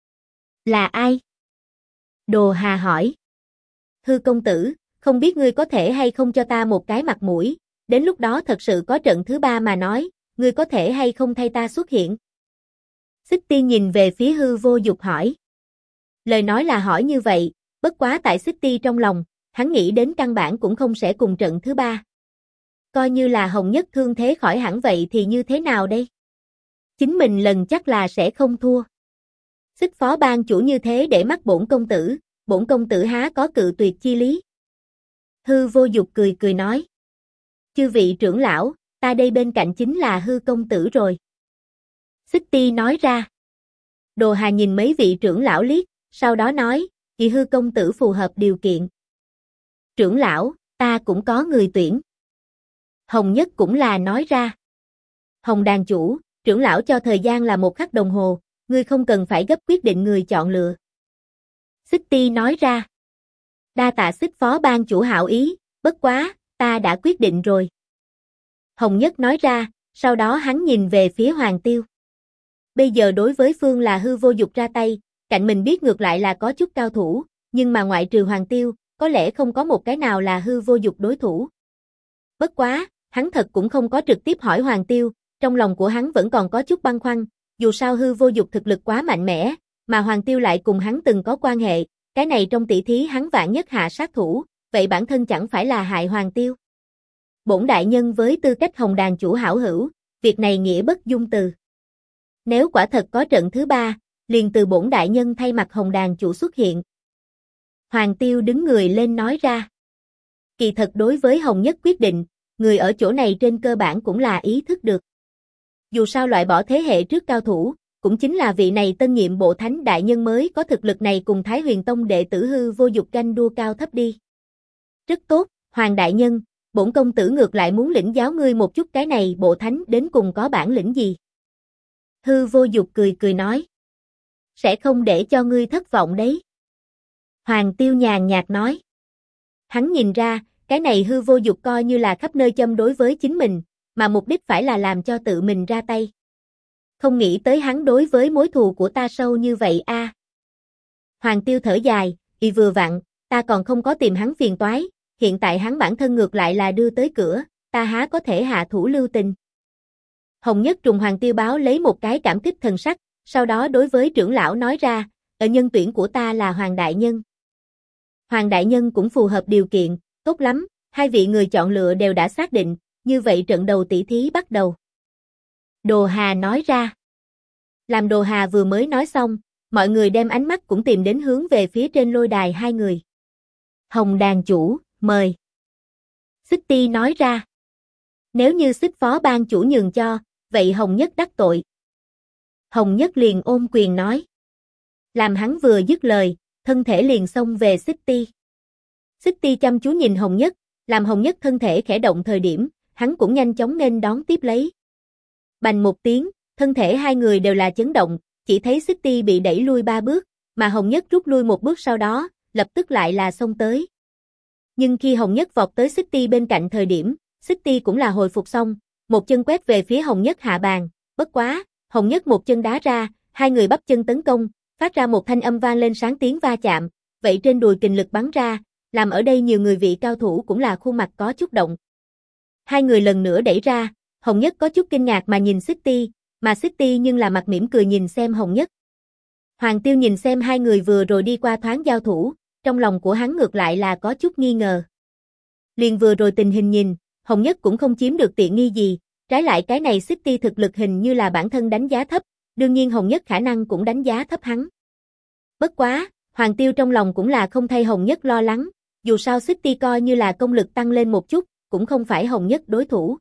Là ai? Đồ Hà hỏi. Hư công tử, không biết ngươi có thể hay không cho ta một cái mặt mũi, đến lúc đó thật sự có trận thứ 3 mà nói, ngươi có thể hay không thay ta xuất hiện? Xích Ti nhìn về phía Hư Vô Dục hỏi. Lời nói là hỏi như vậy, bất quá tại Xích Ti trong lòng, hắn nghĩ đến căn bản cũng không sẽ cùng trận thứ 3. Coi như là Hồng Nhất thương thế khỏi hẳn vậy thì như thế nào đây? Chính mình lần chắc là sẽ không thua. Xích phó bang chủ như thế để mắt bổn công tử há có cự tuyệt chi lý. Hư Vô Dục cười cười nói. Chư vị trưởng lão, ta đây bên cạnh chính là Hư công tử rồi. Xích Ti nói ra. Đồ Hà nhìn mấy vị trưởng lão liếc, sau đó nói, kỳ Hư công tử phù hợp điều kiện. Trưởng lão, ta cũng có người tuyển. Hồng Nhất cũng là nói ra. Hồng đàn chủ, trưởng lão cho thời gian là 1 khắc đồng hồ, ngươi không cần phải gấp quyết định người chọn lựa. Xích Ti nói ra. Đa tạ Xích phó bang chủ hảo ý, bất quá, ta đã quyết định rồi. Hồng Nhất nói ra, sau đó hắn nhìn về phía Hoàng Tiêu. Bây giờ đối với phương là Hư Vô Dục ra tay, cạnh mình biết ngược lại là có chút cao thủ, nhưng mà ngoại trừ Hoàng Tiêu, có lẽ không có một cái nào là Hư Vô Dục đối thủ. Bất quá, hắn thật cũng không có trực tiếp hỏi Hoàng Tiêu, trong lòng của hắn vẫn còn có chút băn khoăn, dù sao Hư Vô Dục thực lực quá mạnh mẽ, mà Hoàng Tiêu lại cùng hắn từng có quan hệ, cái này trong tỷ thí hắn vạn nhất hạ sát thủ, vậy bản thân chẳng phải là hại Hoàng Tiêu. Bổn đại nhân với tư cách Hồng đàn chủ hảo hữu, việc này nghĩa bất dung từ. Nếu quả thật có trận thứ 3, liền từ bổn đại nhân thay mặt Hồng đàn chủ xuất hiện. Hoàng Tiêu đứng người lên nói ra. Kỳ thật đối với Hồng Nhất quyết định, người ở chỗ này trên cơ bản cũng là ý thức được. Dù sao loại bỏ thế hệ trước cao thủ, cũng chính là vị này tân nhiệm bộ thánh đại nhân mới có thực lực này cùng Thái Huyền Tông đệ tử Hư Vô Dục ganh đua cao thấp đi. Rất tốt, Hoàng đại nhân, bổn công tử ngược lại muốn lĩnh giáo ngươi một chút cái này bộ thánh đến cùng có bản lĩnh gì. Hư Vô Dục cười cười nói. Sẽ không để cho ngươi thất vọng đấy. Hoàng Tiêu nhàn nhạt nói. Hắn nhìn ra, cái này Hư Vô Dục coi như là khắp nơi châm đối với chính mình, mà mục đích phải là làm cho tự mình ra tay. Không nghĩ tới hắn đối với mối thù của ta sâu như vậy a. Hoàng Tiêu thở dài, vừa vặn, ta còn không có tìm hắn phiền toái, hiện tại hắn bản thân ngược lại là đưa tới cửa, ta há có thể hạ thủ lưu tình. Hồng Nhất trùng Hoàng Tiêu báo lấy một cái cảm kích thần sắc, sau đó đối với trưởng lão nói ra, nhân tuyển của ta là Hoàng đại nhân. Hoàng đại nhân cũng phù hợp điều kiện, tốt lắm, hai vị người chọn lựa đều đã xác định, như vậy trận đầu tỷ thí bắt đầu. Đồ Hà nói ra. Làm Đồ Hà vừa mới nói xong, mọi người đem ánh mắt cũng tìm đến hướng về phía trên lôi đài hai người. Hồng đàn chủ, mời. Xích Ti nói ra. Nếu như Xích phó bang chủ nhường cho, vậy Hồng Nhất đắc tội. Hồng Nhất liền ôm quyền nói. Làm hắn vừa dứt lời, thân thể liền xông về Xích Ti. Xích Ti chăm chú nhìn Hồng Nhất, làm Hồng Nhất thân thể khẽ động thời điểm, hắn cũng nhanh chóng nên đón tiếp lấy. Bành một tiếng, thân thể hai người đều là chấn động, chỉ thấy Xích Ti bị đẩy lui 3 bước, mà Hồng Nhất rút lui 1 bước sau đó, lập tức lại là xông tới. Nhưng khi Hồng Nhất vọt tới Xích Ti bên cạnh thời điểm, Xích Ti cũng là hồi phục xong, một chân quét về phía Hồng Nhất hạ bàn, bất quá, Hồng Nhất một chân đá ra, hai người bắp chân tấn công, phát ra một thanh âm vang lên sáng tiếng va chạm, vậy trên đùi kình lực bắn ra, làm ở đây nhiều người vị cao thủ cũng là khuôn mặt có chút động. Hai người lần nữa đẩy ra, Hồng Nhất có chút kinh ngạc mà nhìn City, mà City nhưng là mặt mỉm cười nhìn xem Hồng Nhất. Hoàng Tiêu nhìn xem hai người vừa rồi đi qua thoáng giao thủ, trong lòng của hắn ngược lại là có chút nghi ngờ. Liền vừa rồi tình hình nhìn, Hồng Nhất cũng không chiếm được tiện nghi gì, trái lại cái này City thực lực hình như là bản thân đánh giá thấp, đương nhiên Hồng Nhất khả năng cũng đánh giá thấp hắn. Bất quá, Hoàng Tiêu trong lòng cũng là không thay Hồng Nhất lo lắng, dù sao City coi như là công lực tăng lên một chút, cũng không phải Hồng Nhất đối thủ.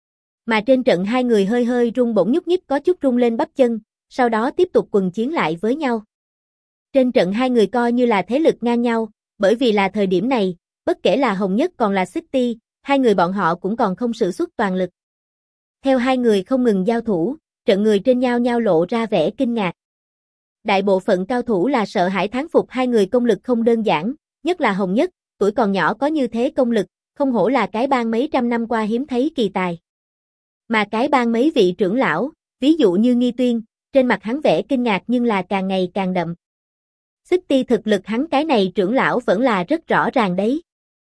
Mà trên trận hai người hơi hơi rung bổng nhúc nhích có chút rung lên bắp chân, sau đó tiếp tục quần chiến lại với nhau. Trên trận hai người coi như là thế lực ngang nhau, bởi vì là thời điểm này, bất kể là Hồng Nhất còn là City, hai người bọn họ cũng còn không sử xuất toàn lực. Theo hai người không ngừng giao thủ, trận người trên nhau nhau lộ ra vẻ kinh ngạc. Đại bộ phận cao thủ là sợ hãi thán phục hai người công lực không đơn giản, nhất là Hồng Nhất, tuổi còn nhỏ có như thế công lực, không hổ là cái bang mấy trăm năm qua hiếm thấy kỳ tài. Mà cái bang mấy vị trưởng lão, ví dụ như Nghi Tuyên, trên mặt hắn vẻ kinh ngạc nhưng là càng ngày càng đậm. City thực lực hắn cái này trưởng lão vẫn là rất rõ ràng đấy.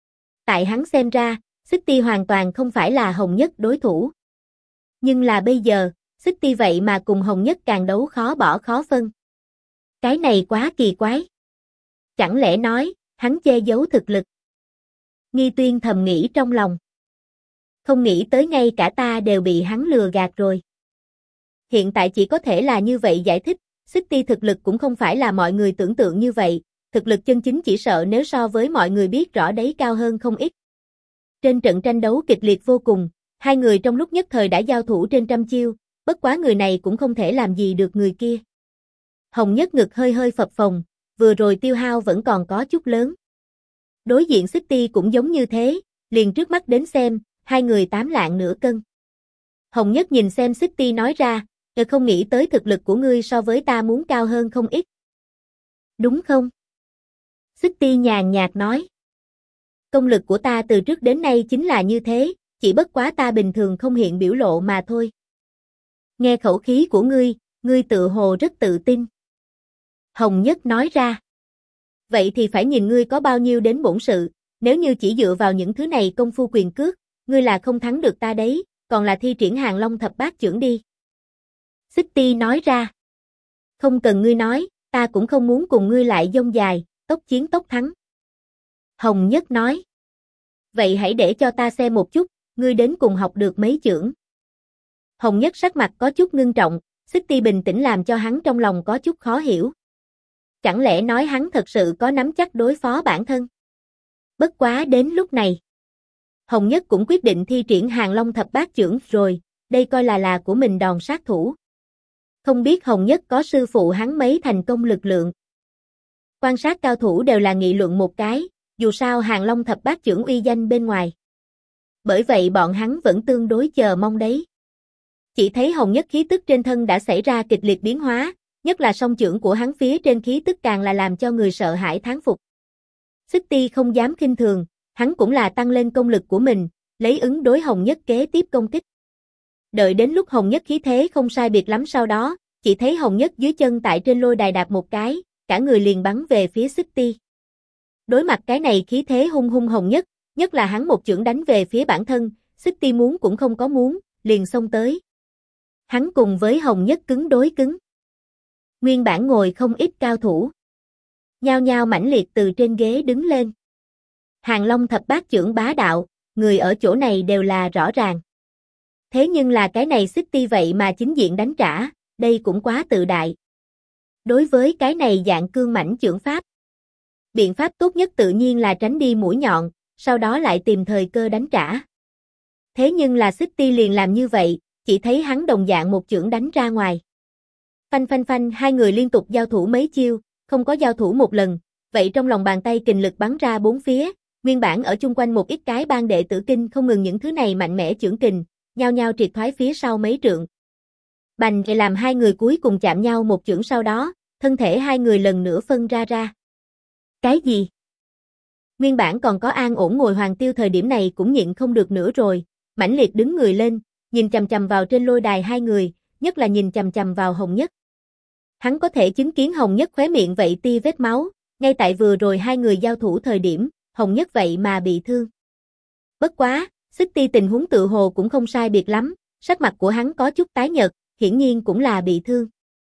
Tại hắn xem ra, City hoàn toàn không phải là Hồng Nhất đối thủ. Nhưng là bây giờ, City vậy mà cùng Hồng Nhất càng đấu khó bỏ khó phân. Cái này quá kỳ quái. Chẳng lẽ nói, hắn che giấu thực lực? Nghi Tuyên thầm nghĩ trong lòng. Không nghĩ tới ngay cả ta đều bị hắn lừa gạt rồi. Hiện tại chỉ có thể là như vậy giải thích, City thực lực cũng không phải là mọi người tưởng tượng như vậy, thực lực chân chính chỉ sợ nếu so với mọi người biết rõ đấy cao hơn không ít. Trên trận tranh đấu kịch liệt vô cùng, hai người trong lúc nhất thời đã giao thủ trên trăm chiêu, bất quá người này cũng không thể làm gì được người kia. Hồng Nhất ngực hơi hơi phập phồng, vừa rồi tiêu hao vẫn còn có chút lớn. Đối diện City cũng giống như thế, liền trước mắt đến xem, hai người 8 lạng nửa cân. Hồng Nhất nhìn xem City nói ra, không nghĩ tới thực lực của ngươi so với ta muốn cao hơn không ít. Đúng không? City nhàn nhạt nói. Công lực của ta từ trước đến nay chính là như thế, chỉ bất quá ta bình thường không hiện biểu lộ mà thôi. Nghe khẩu khí của ngươi tự hồ rất tự tin. Hồng Nhất nói ra. Vậy thì phải nhìn ngươi có bao nhiêu đến bổn sự, nếu như chỉ dựa vào những thứ này công phu quyền cước, ngươi là không thắng được ta đấy, còn là thi triển Hàng Long thập bát chưởng đi. City nói ra. Không cần ngươi nói, ta cũng không muốn cùng ngươi lại dông dài, tốc chiến tốc thắng. Hồng Nhất nói. Vậy hãy để cho ta xem một chút, ngươi đến cùng học được mấy chưởng. Hồng Nhất sắc mặt có chút ngưng trọng, City bình tĩnh làm cho hắn trong lòng có chút khó hiểu. Chẳng lẽ nói hắn thật sự có nắm chắc đối phó bản thân? Bất quá đến lúc này, Hồng Nhất cũng quyết định thi triển Hàng Long thập bát chưởng rồi, đây coi là của mình đòn sát thủ. Không biết Hồng Nhất có sư phụ hắn mấy thành công lực lượng. Quan sát cao thủ đều là nghị luận một cái, dù sao Hàng Long thập bát chưởng uy danh bên ngoài. Bởi vậy bọn hắn vẫn tương đối chờ mong đấy. Chỉ thấy Hồng Nhất khí tức trên thân đã xảy ra kịch liệt biến hóa, nhất là song chưởng của hắn phía trên khí tức càng là làm cho người sợ hãi thán phục. City không dám khinh thường, hắn cũng là tăng lên công lực của mình, lấy ứng đối Hồng Nhất kế tiếp công kích. Đợi đến lúc Hồng Nhất khí thế không sai biệt lắm sau đó, chỉ thấy Hồng Nhất dưới chân tại trên lôi đài đạp một cái, cả người liền bắn về phía City. Đối mặt cái này khí thế hung hung Hồng Nhất, nhất là hắn một chưởng đánh về phía bản thân, City muốn cũng không có muốn, liền xông tới. Hắn cùng với Hồng Nhất cứng đối cứng. Nguyên bản ngồi không ít cao thủ. Nhao nhao mãnh liệt từ trên ghế đứng lên. Hàng Long thập bát chưởng bá đạo, người ở chỗ này đều là rõ ràng. Thế nhưng là cái này City vậy mà chính diện đánh trả, đây cũng quá tự đại. Đối với cái này dạng cương mãnh chưởng pháp, biện pháp tốt nhất tự nhiên là tránh đi mũi nhọn, sau đó lại tìm thời cơ đánh trả. Thế nhưng là City liền làm như vậy, chỉ thấy hắn đồng dạng một chưởng đánh ra ngoài. Phanh phanh phanh, hai người liên tục giao thủ mấy chiêu, không có giao thủ một lần, vậy trong lòng bàn tay kình lực bắn ra bốn phía, nguyên bản ở chung quanh một ít cái bang đệ tử kinh không ngừng những thứ này mạnh mẽ chưởng kình, nhao nhao triệt thoái phía sau mấy trượng. Bành để làm hai người cuối cùng chạm nhau một chưởng sau đó, thân thể hai người lần nữa phân ra. Cái gì? Nguyên bản còn có an ổn ngồi Hoàng Tiêu thời điểm này cũng nhịn không được nữa rồi, mãnh liệt đứng người lên, nhìn chằm chằm vào trên lôi đài hai người, nhất là nhìn chằm chằm vào Hồng Nhất. Hắn có thể chứng kiến Hồng Nhất khóe miệng vậy tia vết máu, ngay tại vừa rồi hai người giao thủ thời điểm, Hồng Nhất vậy mà bị thương. Bất quá, City tình huống tự hồ cũng không sai biệt lắm, sắc mặt của hắn có chút tái nhợt, hiển nhiên cũng là bị thương.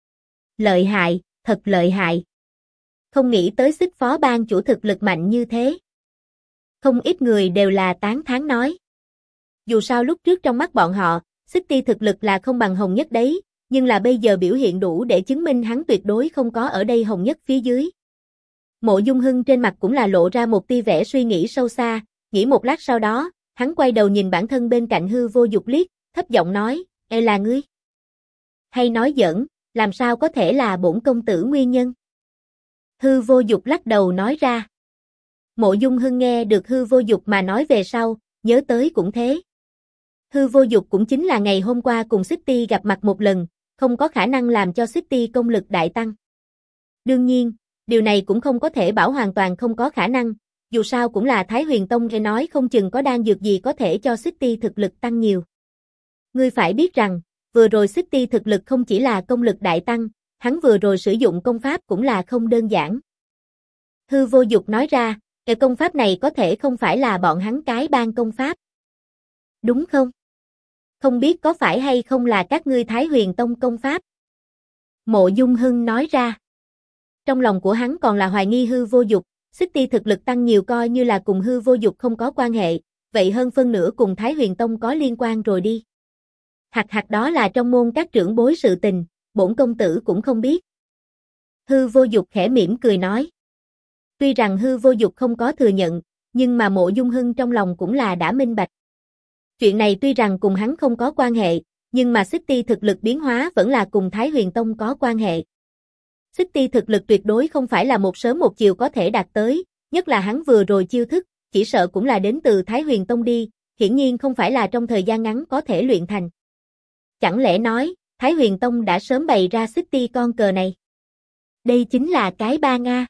Lợi hại, thật lợi hại. Không nghĩ tới Xích phó ban chủ thực lực mạnh như thế. Không ít người đều là tán thán nói. Dù sao lúc trước trong mắt bọn họ, City thực lực là không bằng Hồng Nhất đấy, nhưng là bây giờ biểu hiện đủ để chứng minh hắn tuyệt đối không có ở đây Hồng Nhất phía dưới. Mộ Dung Hưng trên mặt cũng là lộ ra một tia vẻ suy nghĩ sâu xa, nghĩ một lát sau đó, hắn quay đầu nhìn bản thân bên cạnh Hư Vô Dục liếc, thấp giọng nói, "Ê là ngươi?" Hay nói giỡn, làm sao có thể là bổn công tử nguyên nhân? Hư Vô Dục lắc đầu nói ra. Mộ Dung Hưng nghe được Hư Vô Dục mà nói về sau, nhớ tới cũng thế. Hư Vô Dục cũng chính là ngày hôm qua cùng City gặp mặt một lần, không có khả năng làm cho City công lực đại tăng. Đương nhiên, điều này cũng không có thể bảo hoàn toàn không có khả năng, dù sao cũng là Thái Huyền Tông nghe nói không chừng có đan dược gì có thể cho City thực lực tăng nhiều. Ngươi phải biết rằng, vừa rồi City thực lực không chỉ là công lực đại tăng, hắn vừa rồi sử dụng công pháp cũng là không đơn giản. Hư Vô Dục nói ra, cái công pháp này có thể không phải là bọn hắn cái ban công pháp. Đúng không? Không biết có phải hay không là các ngươi Thái Huyền Tông công pháp? Mộ Dung Hưng nói ra. Trong lòng của hắn còn là hoài nghi Hư Vô Dục, City thực lực tăng nhiều coi như là cùng Hư Vô Dục không có quan hệ, vậy hơn phân nửa cùng Thái Huyền Tông có liên quan rồi đi. Hạt đó là trong môn các trưởng bối sự tình, bổn công tử cũng không biết. Hư Vô Dục khẽ mỉm cười nói. Tuy rằng Hư Vô Dục không có thừa nhận, nhưng mà Mộ Dung Hưng trong lòng cũng là đã minh bạch. Chuyện này tuy rằng cùng hắn không có quan hệ, nhưng mà City thực lực biến hóa vẫn là cùng Thái Huyền Tông có quan hệ. City thực lực tuyệt đối không phải là một sớm một chiều có thể đạt tới, nhất là hắn vừa rồi chiêu thức, chỉ sợ cũng là đến từ Thái Huyền Tông đi, hiển nhiên không phải là trong thời gian ngắn có thể luyện thành. Chẳng lẽ nói, Thái Huyền Tông đã sớm bày ra City con cờ này? Đây chính là cái ba Nga.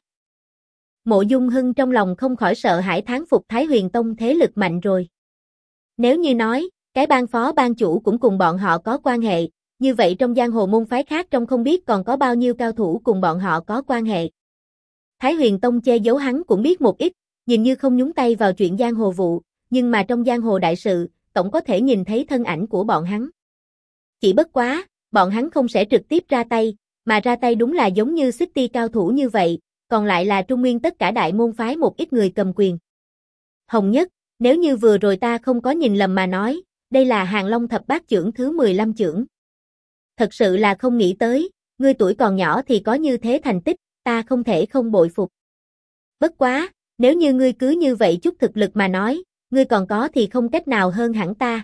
Mộ Dung Hưng trong lòng không khỏi sợ hãi thán phục Thái Huyền Tông thế lực mạnh rồi. Nếu như nói, cái ban phó ban chủ cũng cùng bọn họ có quan hệ, như vậy trong giang hồ môn phái khác trong không biết còn có bao nhiêu cao thủ cùng bọn họ có quan hệ. Thái Huyền Tông che giấu hắn cũng biết một ít, nhìn như không nhúng tay vào chuyện giang hồ vụ, nhưng mà trong giang hồ đại sự, tổng có thể nhìn thấy thân ảnh của bọn hắn. Chỉ bất quá, bọn hắn không sẽ trực tiếp ra tay, mà ra tay đúng là giống như City cao thủ như vậy, còn lại là Trung Nguyên tất cả đại môn phái một ít người cầm quyền. Hồng Nhất, nếu như vừa rồi ta không có nhìn lầm mà nói, đây là Hàng Long thập bát chưởng thứ 15 chưởng. Thật sự là không nghĩ tới, ngươi tuổi còn nhỏ thì có như thế thành tích, ta không thể không bội phục. Bất quá, nếu như ngươi cứ như vậy chút thực lực mà nói, ngươi còn có thì không cách nào hơn hẳn ta.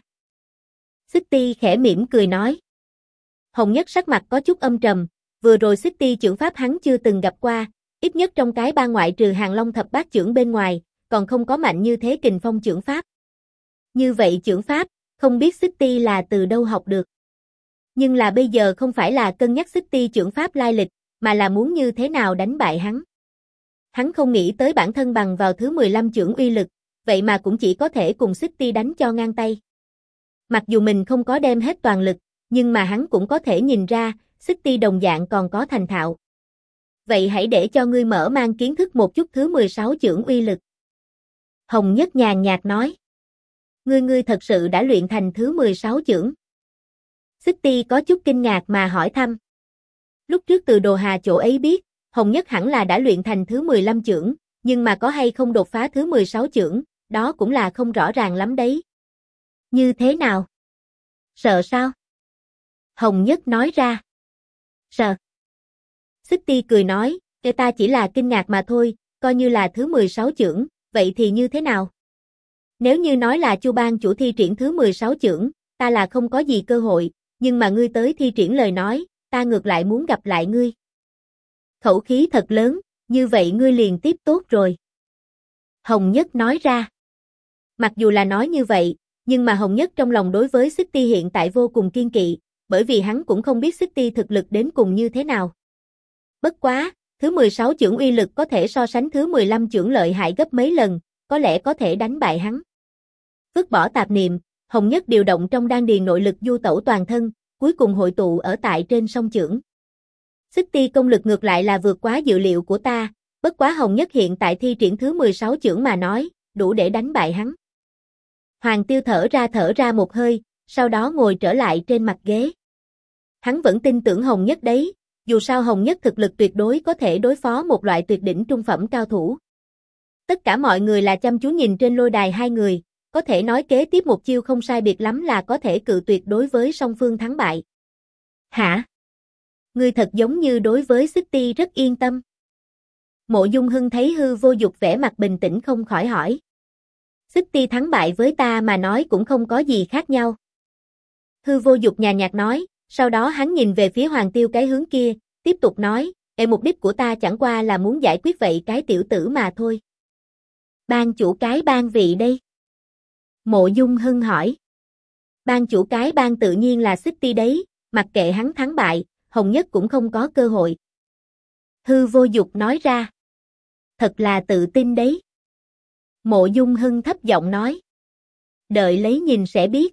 City khẽ mỉm cười nói. Hồng Nhất sắc mặt có chút âm trầm, vừa rồi City chưởng pháp hắn chưa từng gặp qua, ít nhất trong cái ban ngoại trừ Hàng Long thập bát chưởng bên ngoài, còn không có mạnh như thế Kình Phong chưởng pháp. Như vậy chưởng pháp, không biết City là từ đâu học được. Nhưng là bây giờ không phải là cân nhắc City chưởng pháp lai lịch, mà là muốn như thế nào đánh bại hắn. Hắn không nghĩ tới bản thân bằng vào thứ 15 chưởng uy lực, vậy mà cũng chỉ có thể cùng City đánh cho ngang tay. Mặc dù mình không có đem hết toàn lực, nhưng mà hắn cũng có thể nhìn ra, City đồng dạng còn có thành thạo. Vậy hãy để cho ngươi mở mang kiến thức một chút thứ 16 chưởng uy lực. Hồng Nhất nhàn nhạt nói. Ngươi thật sự đã luyện thành thứ 16 chưởng. City có chút kinh ngạc mà hỏi thăm. Lúc trước từ Đồ Hà chỗ ấy biết, Hồng Nhất hẳn là đã luyện thành thứ 15 chưởng, nhưng mà có hay không đột phá thứ 16 chưởng, đó cũng là không rõ ràng lắm đấy. Như thế nào? Sợ sao? Hồng Nhất nói ra. Sợ. City cười nói, ta chỉ là kinh ngạc mà thôi, coi như là thứ 16 chưởng, vậy thì như thế nào? Nếu như nói là Chu Bang chủ thi triển thứ 16 chưởng, ta là không có gì cơ hội, nhưng mà ngươi tới thi triển lời nói, ta ngược lại muốn gặp lại ngươi. Khẩu khí thật lớn, như vậy ngươi liền tiếp tốt rồi. Hồng Nhất nói ra. Mặc dù là nói như vậy, nhưng mà Hồng Nhất trong lòng đối với City hiện tại vô cùng kiên kỵ, bởi vì hắn cũng không biết City thực lực đến cùng như thế nào. Bất quá, thứ 16 chưởng uy lực có thể so sánh thứ 15 chưởng lợi hại gấp mấy lần, có lẽ có thể đánh bại hắn. Vứt bỏ tạp niệm, Hồng Nhất điều động trong đan điền nội lực du tẩu toàn thân, cuối cùng hội tụ ở tại trên song chưởng. City công lực ngược lại là vượt quá dự liệu của ta, Bất quá Hồng Nhất hiện tại thi triển thứ 16 chưởng mà nói, đủ để đánh bại hắn. Hoàng Tiêu thở ra một hơi, sau đó ngồi trở lại trên mặt ghế. Hắn vẫn tin tưởng Hồng Nhất đấy, dù sao Hồng Nhất thực lực tuyệt đối có thể đối phó một loại tuyệt đỉnh trung phẩm cao thủ. Tất cả mọi người là chăm chú nhìn trên lôi đài hai người, có thể nói kế tiếp một chiêu không sai biệt lắm là có thể cự tuyệt đối với song phương thắng bại. Hả? Ngươi thật giống như đối với City rất yên tâm. Mộ Dung Hưng thấy Hư Vô Dục vẻ mặt bình tĩnh không khỏi hỏi. City thắng bại với ta mà nói cũng không có gì khác nhau. Hư Vô Dục nhàn nhạt nói, sau đó hắn nhìn về phía Hoàng Tiêu cái hướng kia, tiếp tục nói, mục đích của ta chẳng qua là muốn giải quyết vậy cái tiểu tử mà thôi. Ban chủ cái ban vị đây. Mộ Dung Hưng hỏi. Ban chủ cái ban tự nhiên là City đấy, mặc kệ hắn thắng bại, Hồng Nhất cũng không có cơ hội. Hư Vô Dục nói ra. Thật là tự tin đấy. Mộ Dung Hưng thấp giọng nói. Đợi lấy nhìn sẽ biết.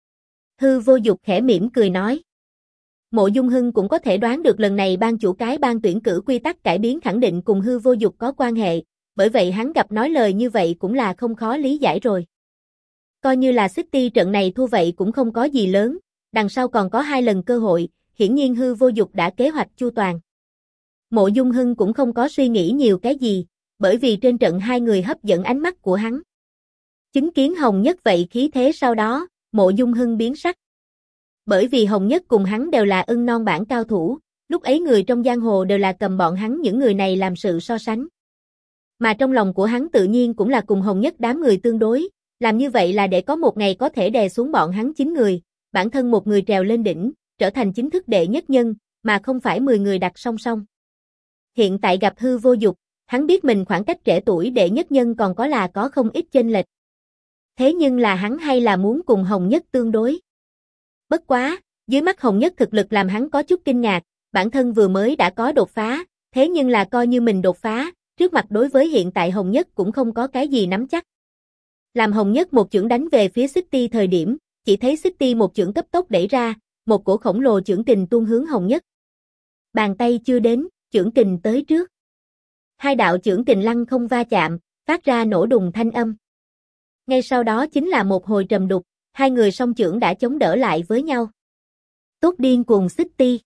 Hư Vô Dục khẽ mỉm cười nói. Mộ Dung Hưng cũng có thể đoán được lần này ban chủ cái ban tuyển cử quy tắc cải biến khẳng định cùng Hư Vô Dục có quan hệ, bởi vậy hắn gặp nói lời như vậy cũng là không khó lý giải rồi. Coi như là City trận này thua vậy cũng không có gì lớn, đằng sau còn có 2 lần cơ hội, hiển nhiên Hư Vô Dục đã kế hoạch chu toàn. Mộ Dung Hưng cũng không có suy nghĩ nhiều cái gì, bởi vì trên trận hai người hấp dẫn ánh mắt của hắn. Chứng kiến Hồng Nhất vậy khí thế sau đó, Mộ Dung Hưng biến sắc. Bởi vì Hồng Nhất cùng hắn đều là ưng non bản cao thủ, lúc ấy người trong giang hồ đều là cầm bọn hắn những người này làm sự so sánh. Mà trong lòng của hắn tự nhiên cũng là cùng Hồng Nhất đám người tương đối, làm như vậy là để có một ngày có thể đè xuống bọn hắn 9 người, bản thân một người trèo lên đỉnh, trở thành chính thức đệ nhất nhân, mà không phải 10 người đặt song song. Hiện tại gặp Hư Vô Dục, hắn biết mình khoảng cách trẻ tuổi đệ nhất nhân còn có không ít chênh lệch. Thế nhưng là hắn hay là muốn cùng Hồng Nhất tương đối. Bất quá, dưới mắt Hồng Nhất thực lực làm hắn có chút kinh ngạc, bản thân vừa mới đã có đột phá, thế nhưng là coi như mình đột phá, trước mặt đối với hiện tại Hồng Nhất cũng không có cái gì nắm chắc. Làm Hồng Nhất một chưởng đánh về phía City thời điểm, chỉ thấy City một chưởng cấp tốc đẩy ra, một cổ khổng lồ chưởng kình tuôn hướng Hồng Nhất. Bàn tay chưa đến, chưởng kình tới trước. Hai đạo chưởng kình lăng không va chạm, phát ra nổ đùng thanh âm. Ngay sau đó chính là một hồi trầm đục, hai người song chưởng đã chống đỡ lại với nhau. Tốt điên cuồng City.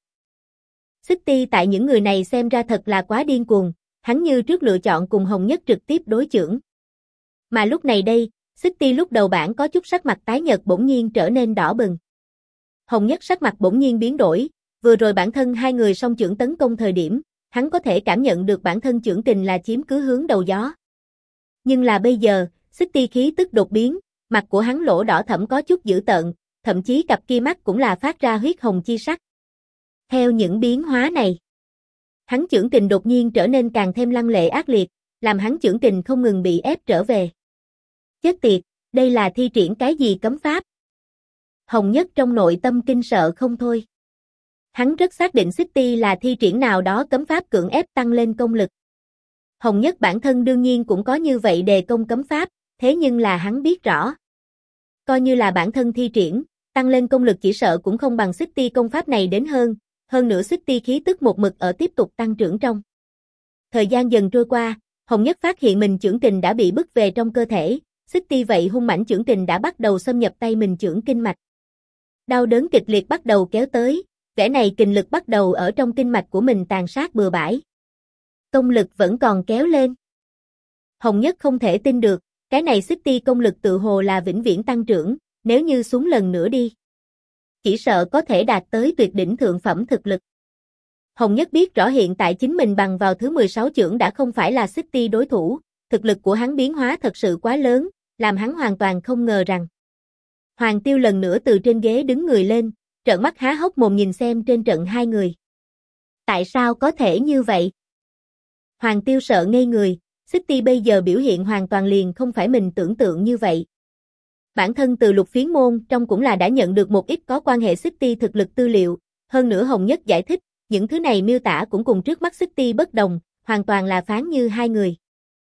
City tại những người này xem ra thật là quá điên cuồng, hắn như trước lựa chọn cùng Hồng Nhất trực tiếp đối chưởng. Mà lúc này đây, City lúc đầu bản có chút sắc mặt tái nhợt bỗng nhiên trở nên đỏ bừng. Hồng Nhất sắc mặt bỗng nhiên biến đổi, vừa rồi bản thân hai người song chưởng tấn công thời điểm, hắn có thể cảm nhận được bản thân chưởng kình là chiếm cứ hướng đầu gió. Nhưng là bây giờ, City khí tức đột biến, mặt của hắn lỗ đỏ thẫm có chút dữ tợn, thậm chí cặp kia mắt cũng là phát ra huyết hồng chi sắc. Theo những biến hóa này, hắn chưởng kình đột nhiên trở nên càng thêm lăng lệ ác liệt, làm hắn chưởng kình không ngừng bị ép trở về. Chết tiệt, đây là thi triển cái gì cấm pháp? Hồng Nhất trong nội tâm kinh sợ không thôi. Hắn rất xác định City là thi triển nào đó cấm pháp cưỡng ép tăng lên công lực. Hồng Nhất bản thân đương nhiên cũng có như vậy đề công cấm pháp, thế nhưng là hắn biết rõ. Coi như là bản thân thi triển, tăng lên công lực chỉ sợ cũng không bằng City công pháp này đến hơn nữa City khí tức một mực ở tiếp tục tăng trưởng trong. Thời gian dần trôi qua, Hồng Nhất phát hiện mình chưởng kình đã bị bức về trong cơ thể, City vậy hung mãnh chưởng kình đã bắt đầu xâm nhập tay mình chưởng kinh mạch. Đau đớn kịch liệt bắt đầu kéo tới, vẻ này kình lực bắt đầu ở trong kinh mạch của mình tàn sát bừa bãi. Công lực vẫn còn kéo lên. Hồng Nhất không thể tin được, cái này City công lực tự hồ là vĩnh viễn tăng trưởng, nếu như xuống lần nữa đi. Chỉ sợ có thể đạt tới tuyệt đỉnh thượng phẩm thực lực. Hồng Nhất biết rõ hiện tại chính mình bằng vào thứ 16 chưởng đã không phải là City đối thủ, thực lực của hắn biến hóa thật sự quá lớn, làm hắn hoàn toàn không ngờ rằng. Hoàng Tiêu lần nữa từ trên ghế đứng người lên, trợn mắt há hốc mồm nhìn xem trên trận hai người. Tại sao có thể như vậy? Hoàng Tiêu sợ ngây người, City bây giờ biểu hiện hoàn toàn liền không phải mình tưởng tượng như vậy. Bản thân từ Lục Phiến môn trong cũng là đã nhận được một ít có quan hệ City thực lực tư liệu, hơn nữa Hồng Nhất giải thích, những thứ này miêu tả cũng cùng trước mắt City bất đồng, hoàn toàn là phán như hai người.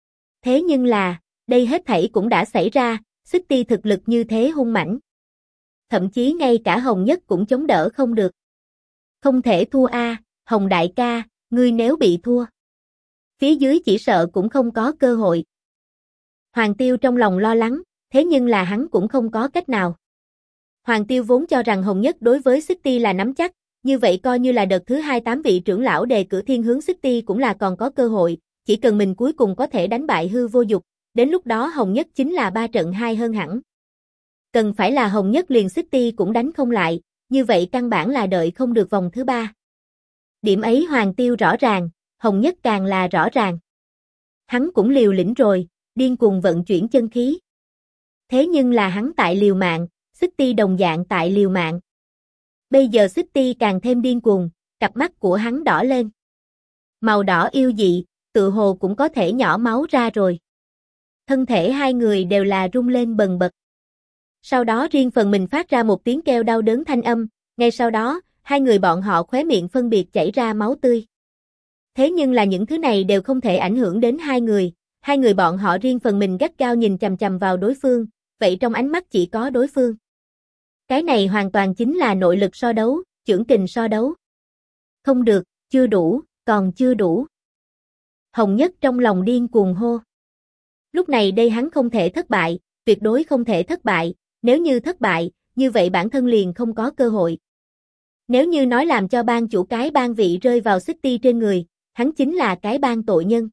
Thế nhưng là, đây hết thảy cũng đã xảy ra, City thực lực như thế hung mãnh. Thậm chí ngay cả Hồng Nhất cũng chống đỡ không được. Không thể thua a, Hồng đại ca, ngươi nếu bị thua. Phía dưới chỉ sợ cũng không có cơ hội. Hoàng Tiêu trong lòng lo lắng, thế nhưng là hắn cũng không có cách nào. Hoàng Tiêu vốn cho rằng Hồng Nhất đối với City là nắm chắc, như vậy coi như là đợt thứ 28 vị trưởng lão đề cử thiên hướng City cũng là còn có cơ hội, chỉ cần mình cuối cùng có thể đánh bại hư vô dục, đến lúc đó Hồng Nhất chính là 3 trận 2 hơn hẳn. Cần phải là Hồng Nhất liền City cũng đánh không lại, như vậy căn bản là đợi không được vòng thứ 3. Điểm ấy Hoàng Tiêu rõ ràng, Hồng Nhất càng là rõ ràng. Hắn cũng liều lĩnh rồi, điên cuồng vận chuyển chân khí. Thế nhưng là hắn tại liều mạng, City đồng dạng tại liều mạng. Bây giờ City càng thêm điên cuồng, cặp mắt của hắn đỏ lên. Màu đỏ yêu dị, tự hồ cũng có thể nhỏ máu ra rồi. Thân thể hai người đều là rung lên bần bật. Sau đó riêng phần mình phát ra một tiếng kêu đau đớn thanh âm, ngay sau đó, hai người bọn họ khóe miệng phân biệt chảy ra máu tươi. Thế nhưng là những thứ này đều không thể ảnh hưởng đến hai người bọn họ riêng phần mình gắt gao nhìn chằm chằm vào đối phương, vậy trong ánh mắt chỉ có đối phương. Cái này hoàn toàn chính là nội lực so đấu, chưởng kình so đấu. Không được, chưa đủ, còn chưa đủ. Hồng Nhất trong lòng điên cuồng hô. Lúc này đây hắn không thể thất bại, tuyệt đối không thể thất bại, nếu như thất bại, như vậy bản thân liền không có cơ hội. Nếu như nói làm cho ban chủ cái ban vị rơi vào City trên người, hắn chính là cái ban tội nhân.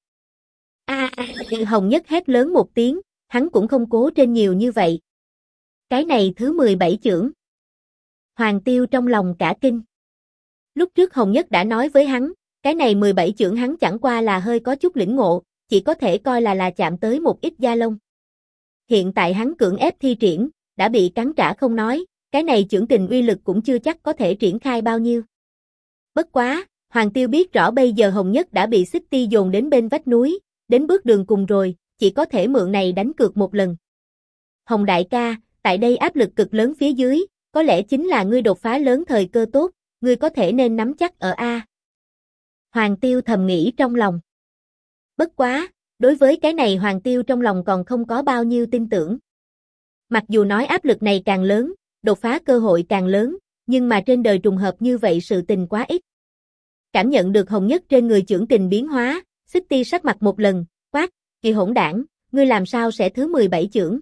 Hồng Nhất hét lớn một tiếng, hắn cũng không cố trên nhiều như vậy. Cái này thứ 17 chưởng. Hoàng Tiêu trong lòng cả kinh. Lúc trước Hồng Nhất đã nói với hắn, cái này 17 chưởng hắn chẳng qua là hơi có chút lĩnh ngộ, chỉ có thể coi là chạm tới một ít da lông. Hiện tại hắn cưỡng ép thi triển, đã bị cắn trả không nói, cái này chưởng kình uy lực cũng chưa chắc có thể triển khai bao nhiêu. Bất quá, Hoàng Tiêu biết rõ bây giờ Hồng Nhất đã bị City dồn đến bên vách núi, đến bước đường cùng rồi, chỉ có thể mượn này đánh cược một lần. Hồng đại ca, tại đây áp lực cực lớn phía dưới, có lẽ chính là ngươi đột phá lớn thời cơ tốt, ngươi có thể nên nắm chắc ở A. Hoàng Tiêu thầm nghĩ trong lòng. Bất quá, đối với cái này Hoàng Tiêu trong lòng còn không có bao nhiêu tin tưởng. Mặc dù nói áp lực này càng lớn, đột phá cơ hội càng lớn, nhưng mà trên đời trùng hợp như vậy sự tình quá ít. Cảm nhận được Hồng Nhất trên người chưởng kình biến hóa, City sắc mặt một lần, quát, kỳ hỗn đảng, ngươi làm sao sẽ thứ 17 chưởng?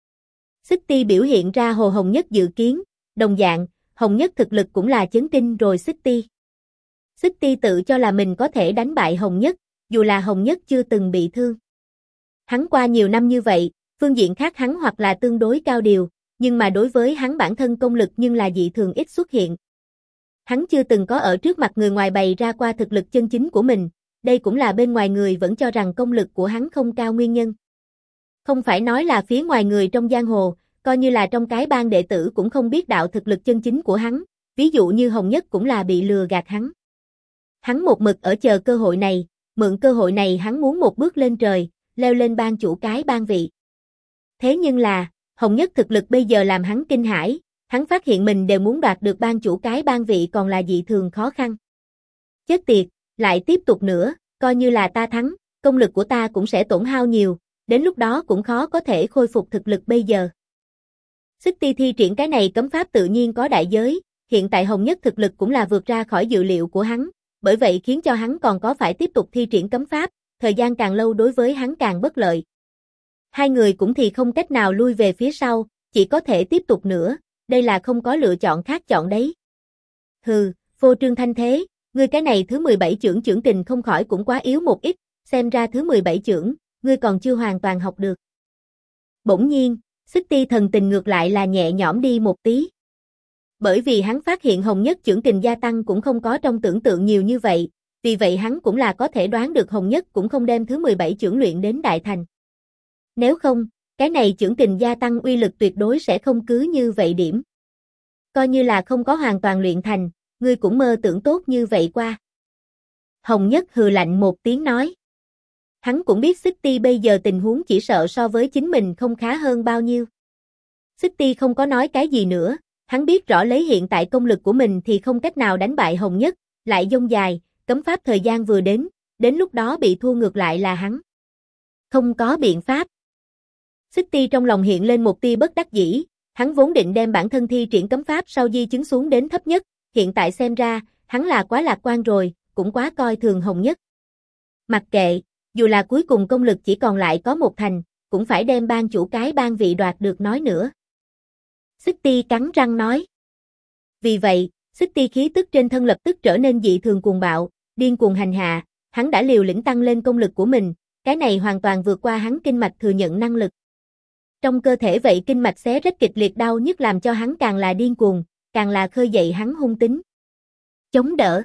City biểu hiện ra Hồ Hồng Nhất dự kiến, đồng dạng, Hồng Nhất thực lực cũng là chấn kinh rồi City. City tự cho là mình có thể đánh bại Hồng Nhất, dù là Hồng Nhất chưa từng bị thương. Hắn qua nhiều năm như vậy, phương diện khác hắn hoặc là tương đối cao điều, nhưng mà đối với hắn bản thân công lực nhưng là dị thường ít xuất hiện. Hắn chưa từng có ở trước mặt người ngoài bày ra qua thực lực chân chính của mình, đây cũng là bên ngoài người vẫn cho rằng công lực của hắn không cao nguyên nhân. Không phải nói là phía ngoài người trong giang hồ, coi như là trong cái bang đệ tử cũng không biết đạo thực lực chân chính của hắn, ví dụ như Hồng Nhất cũng là bị lừa gạt hắn. Hắn một mực ở chờ cơ hội này, mượn cơ hội này hắn muốn một bước lên trời, leo lên ban chủ cái ban vị. Thế nhưng là, Hồng Nhất thực lực bây giờ làm hắn kinh hãi, hắn phát hiện mình đều muốn đoạt được ban chủ cái ban vị còn là dị thường khó khăn. Chết tiệt, lại tiếp tục nữa, coi như là ta thắng, công lực của ta cũng sẽ tổn hao nhiều, đến lúc đó cũng khó có thể khôi phục thực lực bây giờ. City thi triển cái này cấm pháp tự nhiên có đại giới, hiện tại Hồng Nhất thực lực cũng là vượt ra khỏi dự liệu của hắn, bởi vậy khiến cho hắn còn có phải tiếp tục thi triển cấm pháp, thời gian càng lâu đối với hắn càng bất lợi. Hai người cũng thì không cách nào lui về phía sau, chỉ có thể tiếp tục nữa, đây là không có lựa chọn khác chọn đấy. Hừ, phô trương thanh thế, ngươi cái này thứ 17 chưởng kình không khỏi cũng quá yếu một ít, xem ra thứ 17 chưởng, ngươi còn chưa hoàn toàn học được. Bỗng nhiên, City thần tình ngược lại là nhẹ nhõm đi một tí. Bởi vì hắn phát hiện Hồng Nhất chưởng kình gia tăng cũng không có trong tưởng tượng nhiều như vậy, vì vậy hắn cũng là có thể đoán được Hồng Nhất cũng không đem thứ 17 chưởng luyện đến đại thành. Nếu không, cái này chưởng kình gia tăng uy lực tuyệt đối sẽ không cứ như vậy điểm. Coi như là không có hoàn toàn luyện thành, ngươi cũng mơ tưởng tốt như vậy qua. Hồng Nhất hừ lạnh một tiếng nói. Hắn cũng biết City bây giờ tình huống chỉ sợ so với chính mình không khá hơn bao nhiêu. City không có nói cái gì nữa, hắn biết rõ lấy hiện tại công lực của mình thì không cách nào đánh bại Hồng Nhất, lại dông dài, cấm pháp thời gian vừa đến lúc đó bị thua ngược lại là hắn. Không có biện pháp. City trong lòng hiện lên một tia bất đắc dĩ, hắn vốn định đem bản thân thi triển cấm pháp sau di chứng xuống đến thấp nhất, hiện tại xem ra, hắn là quá lạc quan rồi, cũng quá coi thường Hồng Nhất. Mặc kệ, Dù là cuối cùng công lực chỉ còn lại có 1 thành, cũng phải đem ban chủ cái ban vị đoạt được nói nữa. Xích Ti cắn răng nói. Vì vậy, Xích Ti khí tức trên thân lập tức trở nên dị thường cuồng bạo, điên cuồng hành hạ, hắn đã liều lĩnh tăng lên công lực của mình, cái này hoàn toàn vượt qua hắn kinh mạch thừa nhận năng lực. Trong cơ thể vậy kinh mạch xé rách kịch liệt đau nhức làm cho hắn càng là điên cuồng, càng là khơi dậy hắn hung tính. Chống đỡ.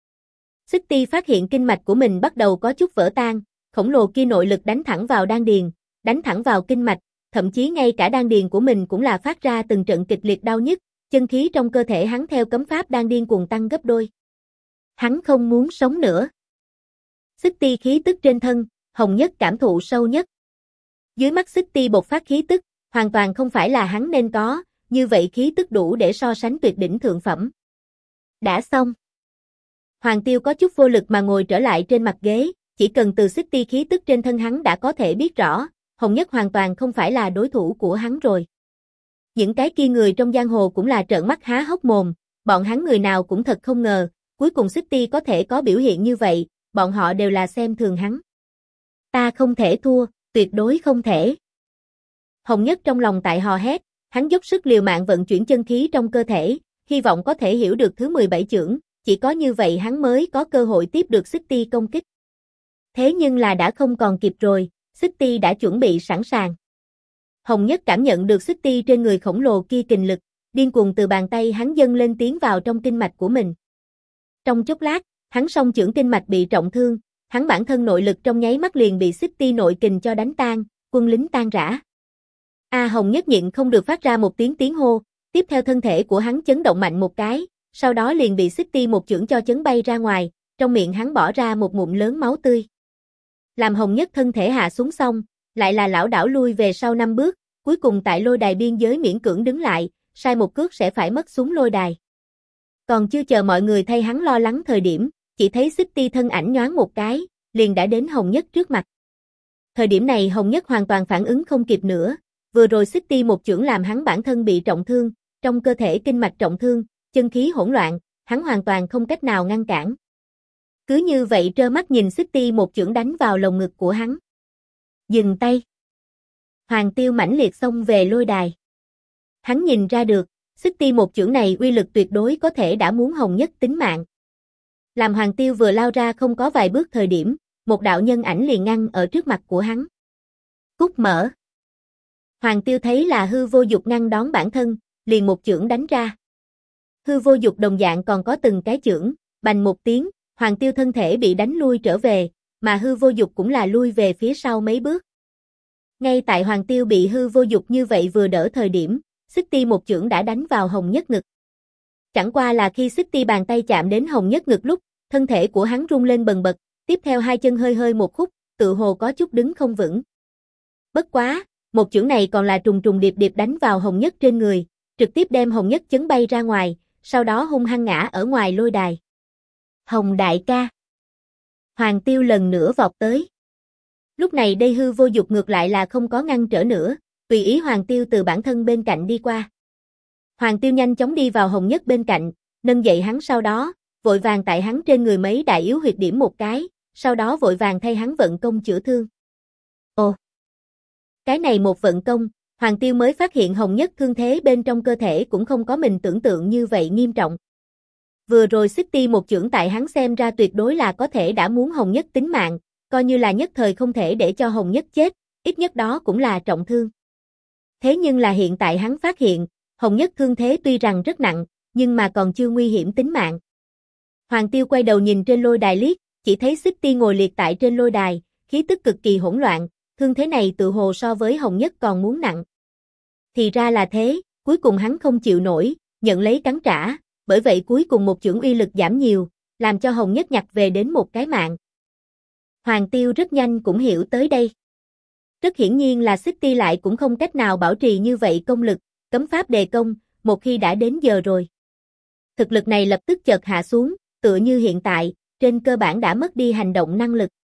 Xích Ti phát hiện kinh mạch của mình bắt đầu có chút vỡ tan, khổng lồ kia nội lực đánh thẳng vào đan điền, đánh thẳng vào kinh mạch, thậm chí ngay cả đan điền của mình cũng là phát ra từng trận kịch liệt đau nhức, chân khí trong cơ thể hắn theo cấm pháp đang điên cuồng tăng gấp đôi. Hắn không muốn sống nữa. Xích Ti khí tức trên thân, Hồng Nhất cảm thụ sâu nhất. Dưới mắt Xích Ti bộc phát khí tức, hoàn toàn không phải là hắn nên có, như vậy khí tức đủ để so sánh tuyệt đỉnh thượng phẩm. Đã xong. Hoàng Tiêu có chút vô lực mà ngồi trở lại trên mặt ghế, chỉ cần từ Xích Ti khí tức trên thân hắn đã có thể biết rõ, Hồng Nhất hoàn toàn không phải là đối thủ của hắn rồi. Những cái kia người trong giang hồ cũng là trợn mắt há hốc mồm, bọn hắn người nào cũng thật không ngờ, cuối cùng Xích Ti có thể có biểu hiện như vậy, bọn họ đều là xem thường hắn. Ta không thể thua, tuyệt đối không thể. Hồng Nhất trong lòng tại hò hét, hắn dốc sức liều mạng vận chuyển chân khí trong cơ thể, hy vọng có thể hiểu được thứ 17 chưởng, chỉ có như vậy hắn mới có cơ hội tiếp được Xích Ti công kích. Thế nhưng là đã không còn kịp rồi, Xích Ti đã chuẩn bị sẵn sàng. Hồng Nhất cảm nhận được Xích Ti trên người khổng lồ kia kình lực, điên cuồng từ bàn tay hắn dâng lên tiến vào trong kinh mạch của mình. Trong chốc lát, hắn song chưởng kinh mạch bị trọng thương, hắn bản thân nội lực trong nháy mắt liền bị Xích Ti nội kình cho đánh tan, quân lính tan rã. Hồng Nhất nhịn không được phát ra một tiếng hô, tiếp theo thân thể của hắn chấn động mạnh một cái, sau đó liền bị Xích Ti một chưởng cho chấn bay ra ngoài, trong miệng hắn bỏ ra một ngụm lớn máu tươi. Làm Hồng Nhất thân thể hạ xuống xong, lại là lảo đảo lui về sau 5 bước, cuối cùng tại lôi đài biên giới miễn cưỡng đứng lại, sai một cước sẽ phải mất xuống lôi đài. Còn chưa chờ mọi người thay hắn lo lắng thời điểm, chỉ thấy Xích Ti thân ảnh nhoáng một cái, liền đã đến Hồng Nhất trước mặt. Thời điểm này Hồng Nhất hoàn toàn phản ứng không kịp nữa, vừa rồi Xích Ti một chưởng làm hắn bản thân bị trọng thương, trong cơ thể kinh mạch trọng thương, chân khí hỗn loạn, hắn hoàn toàn không cách nào ngăn cản. Cứ như vậy trơ mắt nhìn Xích Ti một chưởng đánh vào lồng ngực của hắn. Dừng tay. Hoàng Tiêu mãnh liệt xông về lôi đài. Hắn nhìn ra được, Xích Ti một chưởng này uy lực tuyệt đối có thể đã muốn Hồng Nhất tính mạng. Làm Hoàng Tiêu vừa lao ra không có vài bước thời điểm, một đạo nhân ảnh liền ngăn ở trước mặt của hắn. Cút mở. Hoàng Tiêu thấy là Hư Vô Dục ngăn đón bản thân, liền một chưởng đánh ra. Hư Vô Dục đồng dạng còn có từng cái chưởng, bành một tiếng, Hoàng Tiêu thân thể bị đánh lui trở về, mà Hư Vô Dục cũng là lui về phía sau mấy bước. Ngay tại Hoàng Tiêu bị Hư Vô Dục như vậy vừa đỡ thời điểm, Xích Ti một chưởng đã đánh vào Hồng Nhất ngực. Chẳng qua là khi Xích Ti bàn tay chạm đến Hồng Nhất ngực lúc, thân thể của hắn rung lên bần bật, tiếp theo hai chân hơi hơi một khúc, tự hồ có chút đứng không vững. Bất quá, một chưởng này còn là trùng trùng điệp điệp đánh vào Hồng Nhất trên người, trực tiếp đem Hồng Nhất chấn bay ra ngoài, sau đó hung hăng ngã ở ngoài lôi đài. Hồng đại ca. Hoàng Tiêu lần nữa vọt tới. Lúc này đây Hư Vô Dục ngược lại là không có ngăn trở nữa, tùy ý Hoàng Tiêu từ bản thân bên cạnh đi qua. Hoàng Tiêu nhanh chóng đi vào Hồng Nhất bên cạnh, nâng dậy hắn sau đó, vội vàng tại hắn trên người mấy đại yếu huyệt điểm một cái, sau đó vội vàng thay hắn vận công chữa thương. Ồ! Cái này một vận công, Hoàng Tiêu mới phát hiện Hồng Nhất thương thế bên trong cơ thể cũng không có mình tưởng tượng như vậy nghiêm trọng. Vừa rồi Xích Ti một chưởng tại hắn xem ra tuyệt đối là có thể đã muốn Hồng Nhất tính mạng, coi như là nhất thời không thể để cho Hồng Nhất chết, ít nhất đó cũng là trọng thương. Thế nhưng là hiện tại hắn phát hiện, Hồng Nhất thương thế tuy rằng rất nặng, nhưng mà còn chưa nguy hiểm tính mạng. Hoàng Tiêu quay đầu nhìn trên lôi đài liếc, chỉ thấy Xích Ti ngồi liệt tại trên lôi đài, khí tức cực kỳ hỗn loạn, thương thế này tự hồ so với Hồng Nhất còn muốn nặng. Thì ra là thế, cuối cùng hắn không chịu nổi, nhận lấy cắn trả, bởi vậy cuối cùng một chưởng uy lực giảm nhiều, làm cho Hồng Nhất nhặt về đến một cái mạng. Hoàng Tiêu rất nhanh cũng hiểu tới đây. Rất hiển nhiên là Xích Ti lại cũng không cách nào bảo trì như vậy công lực, cấm pháp đề công, một khi đã đến giờ rồi. Thực lực này lập tức chợt hạ xuống, tựa như hiện tại, trên cơ bản đã mất đi hành động năng lực.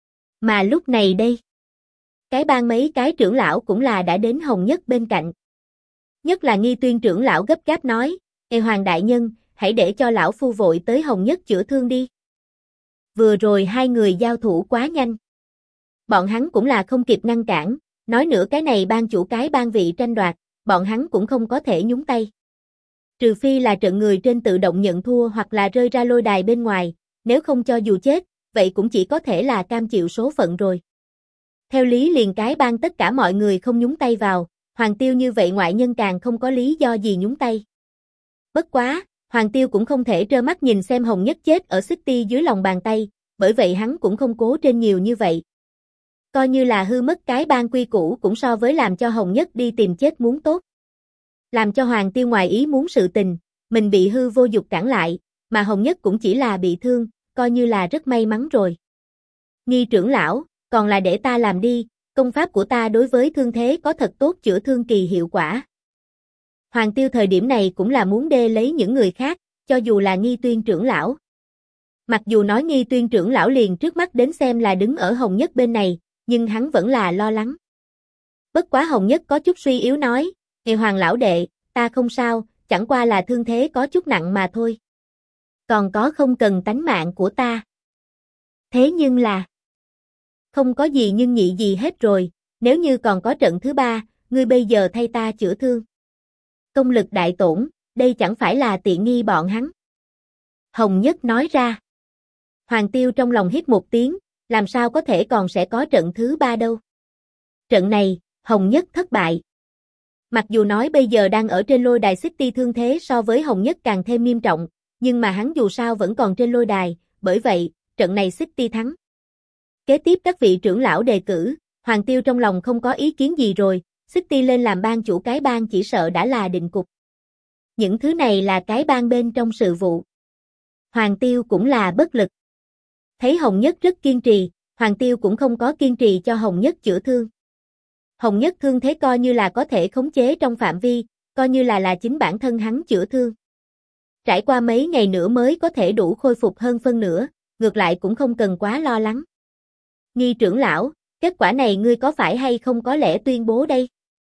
Mà lúc này đây, cái bang mấy cái trưởng lão cũng là đã đến Hồng Nhất bên cạnh. Nhất là Nghi Tuyên trưởng lão gấp gáp nói, Ê Hoàng đại nhân, hãy để cho lão phu vội tới Hồng Nhất chữa thương đi. Vừa rồi hai người giao thủ quá nhanh. Bọn hắn cũng là không kịp ngăn cản, nói nữa cái này ban chủ cái ban vị tranh đoạt, bọn hắn cũng không có thể nhúng tay. Trừ phi là trận người trên tự động nhận thua hoặc là rơi ra lôi đài bên ngoài, nếu không cho dù chết, vậy cũng chỉ có thể là cam chịu số phận rồi. Theo lý liền cái ban tất cả mọi người không nhúng tay vào, Hoàng Tiêu như vậy ngoại nhân càng không có lý do gì nhúng tay. Bất quá, Hoàng Tiêu cũng không thể trơ mắt nhìn xem Hồng Nhất chết ở City dưới lòng bàn tay, bởi vậy hắn cũng không cố trên nhiều như vậy. Coi như là hư mất cái ban quy củ cũng so với làm cho Hồng Nhất đi tìm chết muốn tốt. Làm cho Hoàng Tiêu ngoài ý muốn sự tình, mình bị hư vô dục cản lại, mà Hồng Nhất cũng chỉ là bị thương, coi như là rất may mắn rồi. Nghi trưởng lão, còn là để ta làm đi, công pháp của ta đối với thương thế có thật tốt chữa thương kỳ hiệu quả. Hoàng Tiêu thời điểm này cũng là muốn đê lấy những người khác, cho dù là Nghi Tuyên trưởng lão. Mặc dù nói Nghi Tuyên trưởng lão liền trước mắt đến xem là đứng ở Hồng Nhất bên này, nhưng hắn vẫn là lo lắng. Bất quá Hồng Nhất có chút suy yếu nói, Hoàng lão đệ, ta không sao, chẳng qua là thương thế có chút nặng mà thôi. Còn có không cần tánh mạng của ta. Thế nhưng là, không có gì nhưng nhị gì hết rồi, nếu như còn có trận thứ ba, ngươi bây giờ thay ta chữa thương. Công lực đại tổn, đây chẳng phải là tiện nghi bọn hắn. Hồng Nhất nói ra. Hoàng Tiêu trong lòng hít một tiếng, làm sao có thể còn sẽ có trận thứ ba đâu. Trận này, Hồng Nhất thất bại. Mặc dù nói bây giờ đang ở trên lôi đài City thương thế so với Hồng Nhất càng thêm nghiêm trọng, nhưng mà hắn dù sao vẫn còn trên lôi đài, bởi vậy, trận này City thắng. Kế tiếp các vị trưởng lão đề cử, Hoàng Tiêu trong lòng không có ý kiến gì rồi, City lên làm ban chủ cái ban chỉ sợ đã là định cục. Những thứ này là cái ban bên trong sự vụ. Hoàng Tiêu cũng là bất lực. Thấy Hồng Nhất rất kiên trì, Hoàng Tiêu cũng không có kiên trì cho Hồng Nhất chữa thương. Hồng Nhất thương thế coi như là có thể khống chế trong phạm vi, coi như là chính bản thân hắn chữa thương. Trải qua mấy ngày nữa mới có thể đủ khôi phục hơn phân nửa, ngược lại cũng không cần quá lo lắng. Nghi trưởng lão, kết quả này ngươi có phải hay không có lẽ tuyên bố đây?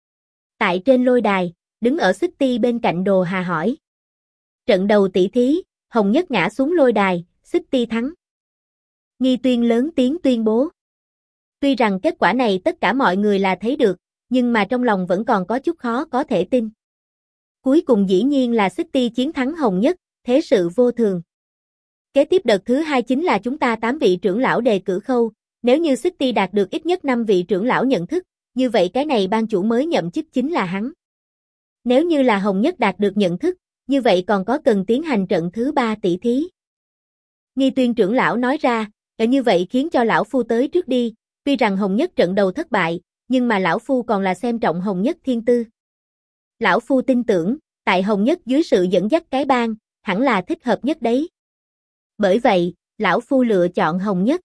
Tại trên lôi đài, đứng ở City bên cạnh Đồ Hà hỏi. Trận đầu tỷ thí, Hồng Nhất ngã xuống lôi đài, City thắng. Nghi Tuyên lớn tiếng tuyên bố. Tuy rằng kết quả này tất cả mọi người là thấy được, nhưng mà trong lòng vẫn còn có chút khó có thể tin. Cuối cùng dĩ nhiên là City chiến thắng Hồng Nhất, thế sự vô thường. Kế tiếp đợt thứ 2 chính là chúng ta 8 vị trưởng lão đề cử khâu, nếu như City đạt được ít nhất 5 vị trưởng lão nhận thức, như vậy cái này ban chủ mới nhậm chức chính là hắn. Nếu như là Hồng Nhất đạt được nhận thức, như vậy còn có cần tiến hành trận thứ 3 tỷ thí. Nghi Tuyên trưởng lão nói ra, như vậy khiến cho lão phu tới trước đi, tuy rằng Hồng Nhất trận đầu thất bại, nhưng mà lão phu còn là xem trọng Hồng Nhất thiên tư. Lão phu tin tưởng, tại Hồng Nhất dưới sự dẫn dắt cái ban, hẳn là thích hợp nhất đấy. Bởi vậy, lão phu lựa chọn Hồng Nhất.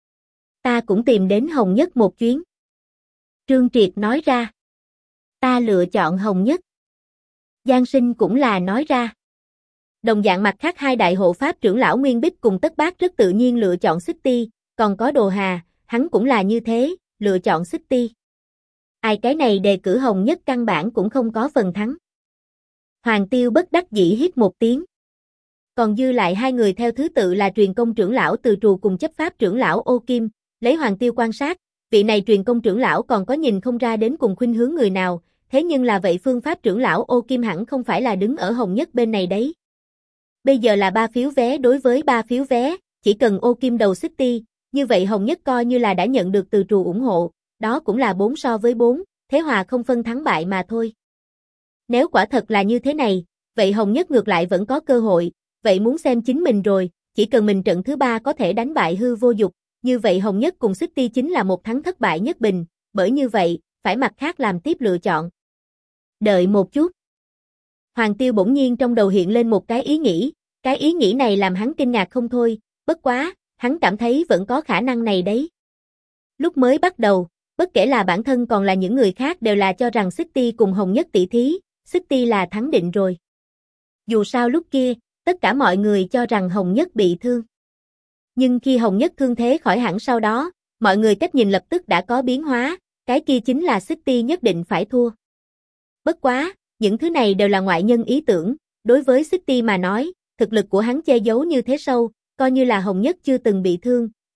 Ta cũng tìm đến Hồng Nhất một chuyến. Trương Triệt nói ra. Ta lựa chọn Hồng Nhất. Giang Sinh cũng là nói ra. Đồng dạng mặt khác hai đại hộ pháp trưởng lão Nguyên Bích cùng Tất Bác rất tự nhiên lựa chọn City, còn có Đồ Hà, hắn cũng là như thế, lựa chọn City. Ai cái này đề cử Hồng Nhất căn bản cũng không có phần thắng. Hoàng Tiêu bất đắc dĩ hít một tiếng. Còn dư lại hai người theo thứ tự là truyền công trưởng lão Từ Trù cùng chấp pháp trưởng lão Ô Kim, lấy Hoàng Tiêu quan sát, vị này truyền công trưởng lão còn có nhìn không ra đến cùng khuynh hướng người nào, thế nhưng là vậy phương pháp trưởng lão Ô Kim hẳn không phải là đứng ở Hồng Nhất bên này đấy. Bây giờ là 3 phiếu vé đối với 3 phiếu vé, chỉ cần Ô Kim đầu City, như vậy Hồng Nhất coi như là đã nhận được Từ Trù ủng hộ, đó cũng là 4 so với 4, thế hòa không phân thắng bại mà thôi. Nếu quả thật là như thế này, vậy Hồng Nhất ngược lại vẫn có cơ hội, vậy muốn xem chính mình rồi, chỉ cần mình trận thứ 3 có thể đánh bại hư vô dục, như vậy Hồng Nhất cùng City chính là một thắng thất bại nhất bình, bởi như vậy, phải mặt khác làm tiếp lựa chọn. Đợi một chút. Hoàng Tiêu bỗng nhiên trong đầu hiện lên một cái ý nghĩ này làm hắn kinh ngạc không thôi, bất quá, hắn cảm thấy vẫn có khả năng này đấy. Lúc mới bắt đầu, bất kể là bản thân còn là những người khác đều là cho rằng City cùng Hồng Nhất tỷ thí, City là thắng định rồi. Dù sao lúc kia, tất cả mọi người cho rằng Hồng Nhất bị thương. Nhưng khi Hồng Nhất thương thế khỏi hẳn sau đó, mọi người cách nhìn lập tức đã có biến hóa, cái kia chính là City nhất định phải thua. Bất quá, những thứ này đều là ngoại nhân ý tưởng, đối với City mà nói, thực lực của hắn che giấu như thế sâu, coi như là Hồng Nhất chưa từng bị thương,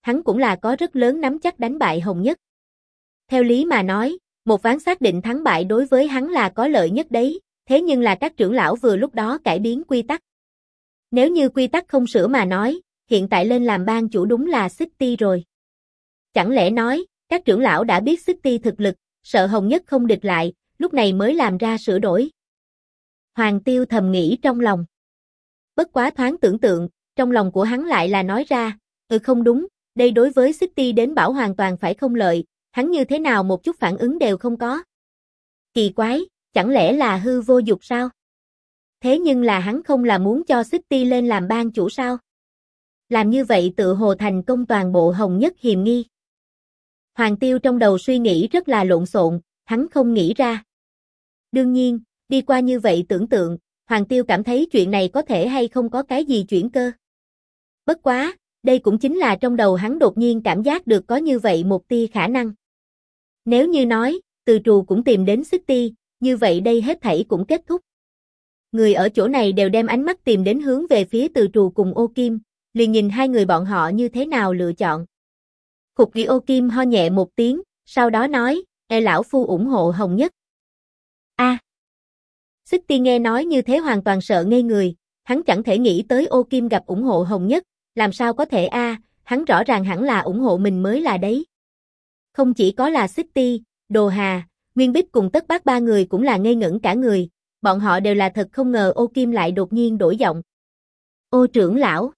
hắn cũng là có rất lớn nắm chắc đánh bại Hồng Nhất. Theo lý mà nói, một ván xác định thắng bại đối với hắn là có lợi nhất đấy, thế nhưng là các trưởng lão vừa lúc đó cải biến quy tắc. Nếu như quy tắc không sửa mà nói, hiện tại lên làm bang chủ đúng là City rồi. Chẳng lẽ nói, các trưởng lão đã biết City thực lực, sợ Hồng Nhất không địch lại, lúc này mới làm ra sửa đổi. Hoàng Tiêu thầm nghĩ trong lòng. Bất quá thoáng tưởng tượng, trong lòng của hắn lại là nói ra, không đúng, đây đối với City đến bảo hoàn toàn phải không lợi, hắn như thế nào một chút phản ứng đều không có. Kỳ quái, chẳng lẽ là hư vô dục sao? Thế nhưng là hắn không là muốn cho City lên làm bang chủ sao? Làm như vậy tự hồ thành công toàn bộ Hồng Nhất hiềm nghi. Hoàng Tiêu trong đầu suy nghĩ rất là lộn xộn, hắn không nghĩ ra. Đương nhiên, đi qua như vậy tưởng tượng, Hoàng Tiêu cảm thấy chuyện này có thể hay không có cái gì chuyển cơ. Bất quá, đây cũng chính là trong đầu hắn đột nhiên cảm giác được có như vậy một tia khả năng. Nếu như nói, Từ Trù cũng tìm đến City, như vậy đây hết thảy cũng kết thúc. Người ở chỗ này đều đem ánh mắt tìm đến hướng về phía Từ Trù cùng Ô Kim, liền nhìn hai người bọn họ như thế nào lựa chọn. Khục Ghi Ô Kim ho nhẹ một tiếng, sau đó nói, lão phu ủng hộ Hồng Nhất. City nghe nói như thế hoàn toàn sợ ngây người, hắn chẳng thể nghĩ tới Ô Kim gặp ủng hộ Hồng Nhất, làm sao có thể hắn rõ ràng hẳn là ủng hộ mình mới là đấy. Không chỉ có là City, Đồ Hà, Nguyên Bích cùng Tất Bác ba người cũng là ngây ngẩn cả người, bọn họ đều là thật không ngờ Ô Kim lại đột nhiên đổi giọng. Ô trưởng lão.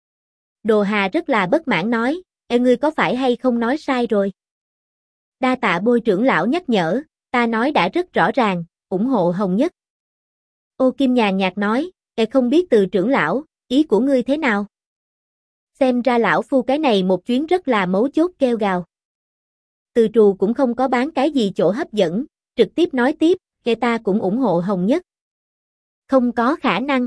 Đồ Hà rất là bất mãn nói, ngươi có phải hay không nói sai rồi? Đa tạ Bôi trưởng lão nhắc nhở, ta nói đã rất rõ ràng, ủng hộ Hồng Nhất. Ô Kim nhàn nhạt nói, không biết Từ trưởng lão, ý của ngươi thế nào? Xem ra lão phu cái này một chuyến rất là mấu chốt kêu gào. Từ Trù cũng không có bán cái gì chỗ hấp dẫn, trực tiếp nói tiếp, ta cũng ủng hộ Hồng Nhất. Không có khả năng.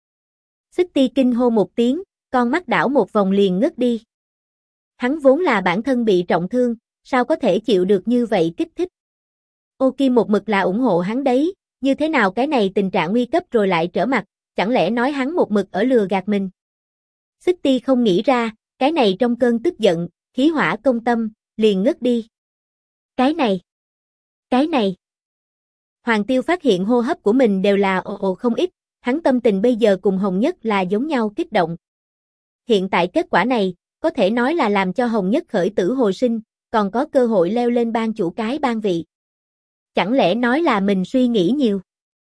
City kinh hô một tiếng, con mắt đảo một vòng liền ngất đi. Hắn vốn là bản thân bị trọng thương, sao có thể chịu được như vậy kích thích. Ô Kim một mực là ủng hộ hắn đấy, như thế nào cái này tình trạng nguy cấp rồi lại trở mặt, chẳng lẽ nói hắn một mực ở lừa gạt mình. City không nghĩ ra, cái này trong cơn tức giận, khí hỏa công tâm, liền ngất đi. Cái này. Hoàng Tiêu phát hiện hô hấp của mình đều là ồ không ít, hắn tâm tình bây giờ cùng Hồng Nhất là giống nhau kích động. Hiện tại kết quả này, có thể nói là làm cho Hồng Nhất khởi tử hồi sinh, còn có cơ hội leo lên ban chủ cái ban vị. Chẳng lẽ nói là mình suy nghĩ nhiều?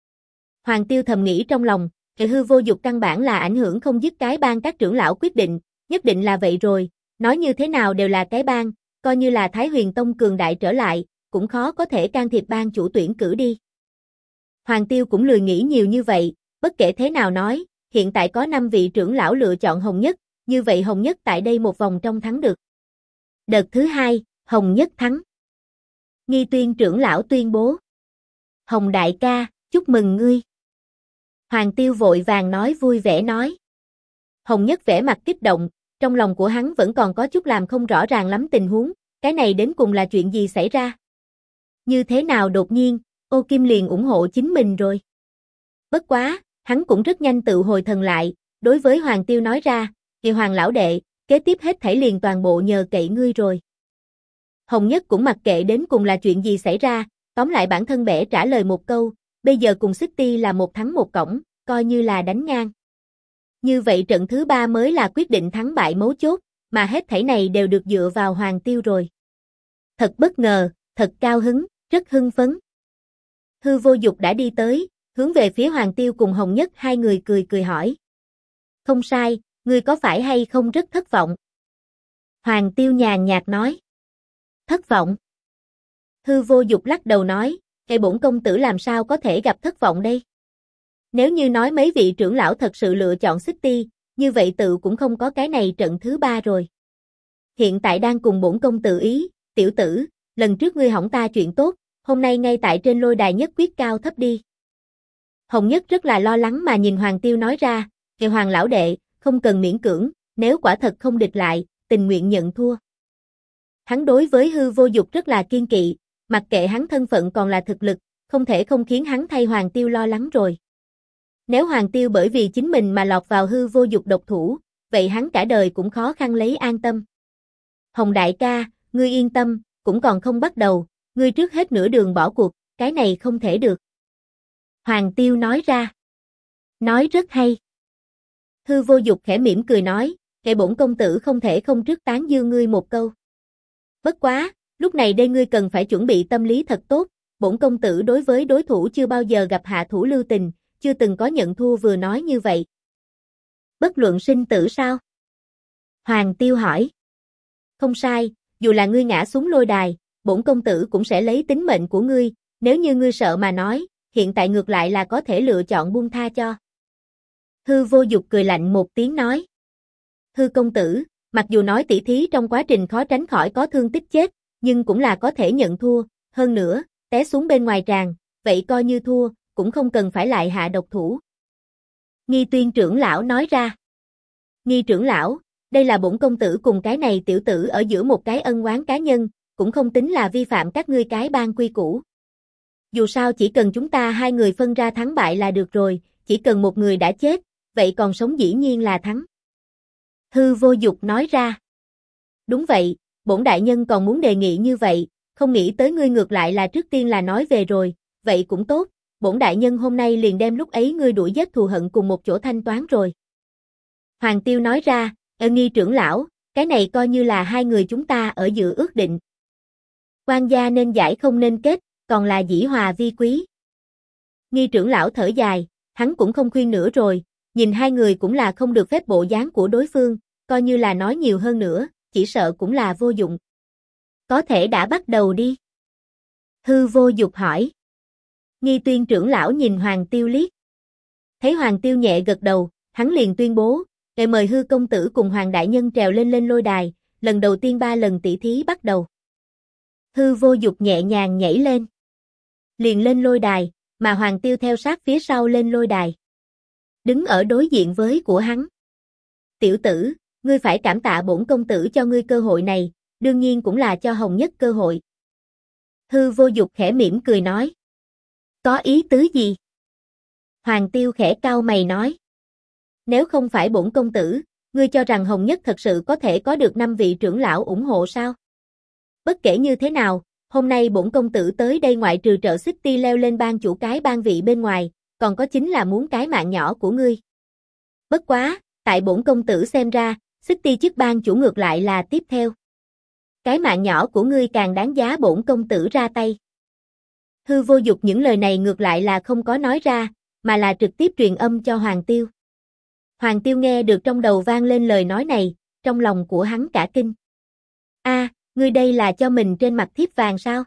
Hoàng Tiêu thầm nghĩ trong lòng, hư vô dục căn bản là ảnh hưởng không dứt cái ban các trưởng lão quyết định, nhất định là vậy rồi, nói như thế nào đều là cái ban, coi như là Thái Huyền Tông cường đại trở lại, cũng khó có thể can thiệp ban chủ tuyển cử đi. Hoàng Tiêu cũng lười nghĩ nhiều như vậy, bất kể thế nào nói, hiện tại có 5 vị trưởng lão lựa chọn Hồng Nhất, như vậy Hồng Nhất tại đây một vòng trong thắng được. Đợt thứ 2, Hồng Nhất thắng. Nghi Tuyên trưởng lão tuyên bố. Hồng đại ca, chúc mừng ngươi. Hoàng Tiêu vội vàng nói vui vẻ nói. Hồng Nhất vẻ mặt kích động, trong lòng của hắn vẫn còn có chút làm không rõ ràng lắm tình huống, cái này đến cùng là chuyện gì xảy ra? Như thế nào đột nhiên, Ô Kim liền ủng hộ chính mình rồi. Bất quá, hắn cũng rất nhanh tự hồi thần lại, đối với Hoàng Tiêu nói ra, Hoàng lão đệ, kế tiếp hết thảy liền toàn bộ nhờ cậy ngươi rồi. Hồng Nhất cũng mặc kệ đến cùng là chuyện gì xảy ra, tóm lại bản thân bẻ trả lời một câu, bây giờ cùng City là một thắng một cổng, coi như là đánh ngang. Như vậy trận thứ 3 mới là quyết định thắng bại mấu chốt, mà hết thảy này đều được dựa vào Hoàng Tiêu rồi. Thật bất ngờ, thật cao hứng, rất hưng phấn. Hư vô dục đã đi tới, hướng về phía Hoàng Tiêu cùng Hồng Nhất hai người cười cười hỏi. Không sai, ngươi có phải hay không rất thất vọng? Hoàng Tiêu nhàn nhạt nói. Thất vọng? Hư vô dục lắc đầu nói, bổn công tử làm sao có thể gặp thất vọng đây? Nếu như nói mấy vị trưởng lão thật sự lựa chọn City, như vậy tự cũng không có cái này trận thứ 3 rồi. Hiện tại đang cùng bổn công tử ý, tiểu tử, lần trước ngươi hỏng ta chuyện tốt, hôm nay ngay tại trên lôi đài nhất quyết cao thấp đi. Hồng Nhất rất là lo lắng mà nhìn Hoàng Tiêu nói ra, Hoàng lão đệ, không cần miễn cưỡng, nếu quả thật không địch lại, tình nguyện nhận thua. Hắn đối với hư vô dục rất là kiên kỵ, mặc kệ hắn thân phận còn là thực lực, không thể không khiến hắn thay Hoàng Tiêu lo lắng rồi. Nếu Hoàng Tiêu bởi vì chính mình mà lọt vào hư vô dục độc thủ, vậy hắn cả đời cũng khó khăn lấy an tâm. Hồng đại ca, ngươi yên tâm, cũng còn không bắt đầu, ngươi trước hết nửa đường bỏ cuộc, cái này không thể được. Hoàng Tiêu nói ra. Nói rất hay. Hư Vô Dục khẽ mỉm cười nói, kệ bổn công tử không thể không trước tán dương ngươi một câu. Bất quá, lúc này đây ngươi cần phải chuẩn bị tâm lý thật tốt, bổn công tử đối với đối thủ chưa bao giờ gặp hạ thủ lưu tình, chưa từng có nhận thua vừa nói như vậy. Bất luận sinh tử sao? Hoàng Tiêu hỏi. Không sai, dù là ngươi ngã xuống lôi đài, bổn công tử cũng sẽ lấy tính mệnh của ngươi, nếu như ngươi sợ mà nói, hiện tại ngược lại là có thể lựa chọn buông tha cho. Hư Vô Dục cười lạnh một tiếng nói. Hư công tử, mặc dù nói tỷ thí trong quá trình khó tránh khỏi có thương tích chết, nhưng cũng là có thể nhận thua, hơn nữa, té xuống bên ngoài tràng, vậy coi như thua, cũng không cần phải lại hạ độc thủ. Nghi Tuyên trưởng lão nói ra. Nghi trưởng lão, đây là bổn công tử cùng cái này tiểu tử ở giữa một cái ân oán cá nhân, cũng không tính là vi phạm các ngươi cái bang quy củ. Dù sao chỉ cần chúng ta hai người phân ra thắng bại là được rồi, chỉ cần một người đã chết, vậy còn sống dĩ nhiên là thắng. Hư Vô Dục nói ra. Đúng vậy, bổn đại nhân còn muốn đề nghị như vậy, không nghĩ tới ngươi ngược lại là trước tiên là nói về rồi, vậy cũng tốt, bổn đại nhân hôm nay liền đem lúc ấy ngươi đuổi giết thù hận cùng một chỗ thanh toán rồi. Hoàng Tiêu nói ra, Nghi trưởng lão, cái này coi như là hai người chúng ta ở giữa ước định. Quan gia nên giải không nên kết, còn là dĩ hòa vi quý. Nghi trưởng lão thở dài, hắn cũng không khuyên nữa rồi, nhìn hai người cũng là không được phép bộ dáng của đối phương, coi như là nói nhiều hơn nữa, chỉ sợ cũng là vô dụng. Có thể đã bắt đầu đi. Hư Vô Dục hỏi. Nghi Tuyên trưởng lão nhìn Hoàng Tiêu liếc. Thấy Hoàng Tiêu nhẹ gật đầu, hắn liền tuyên bố, để mời Hư công tử cùng Hoàng đại nhân trèo lên lôi đài, lần đầu tiên 3 lần tỷ thí bắt đầu. Hư Vô Dục nhẹ nhàng nhảy lên. Liền lên lôi đài, mà Hoàng Tiêu theo sát phía sau lên lôi đài. Đứng ở đối diện với của hắn. Tiểu tử, ngươi phải cảm tạ bổn công tử cho ngươi cơ hội này, đương nhiên cũng là cho Hồng Nhất cơ hội. Hư Vô Dục khẽ mỉm cười nói. Có ý tứ gì? Hoàng Tiêu khẽ cau mày nói. Nếu không phải bổn công tử, ngươi cho rằng Hồng Nhất thật sự có thể có được 5 vị trưởng lão ủng hộ sao? Bất kể như thế nào, hôm nay bổn công tử tới đây ngoại trừ trợ City leo lên ban chủ cái ban vị bên ngoài, còn có chính là muốn cái mạng nhỏ của ngươi. Bất quá, tại bổn công tử xem ra, City chức ban chủ ngược lại là tiếp theo. Cái mạng nhỏ của ngươi càng đáng giá bổn công tử ra tay. Hư Vô Dục những lời này ngược lại là không có nói ra, mà là trực tiếp truyền âm cho Hoàng Tiêu. Hoàng Tiêu nghe được trong đầu vang lên lời nói này, trong lòng của hắn cả kinh. A, ngươi đây là cho mình trên mặt thiếp vàng sao?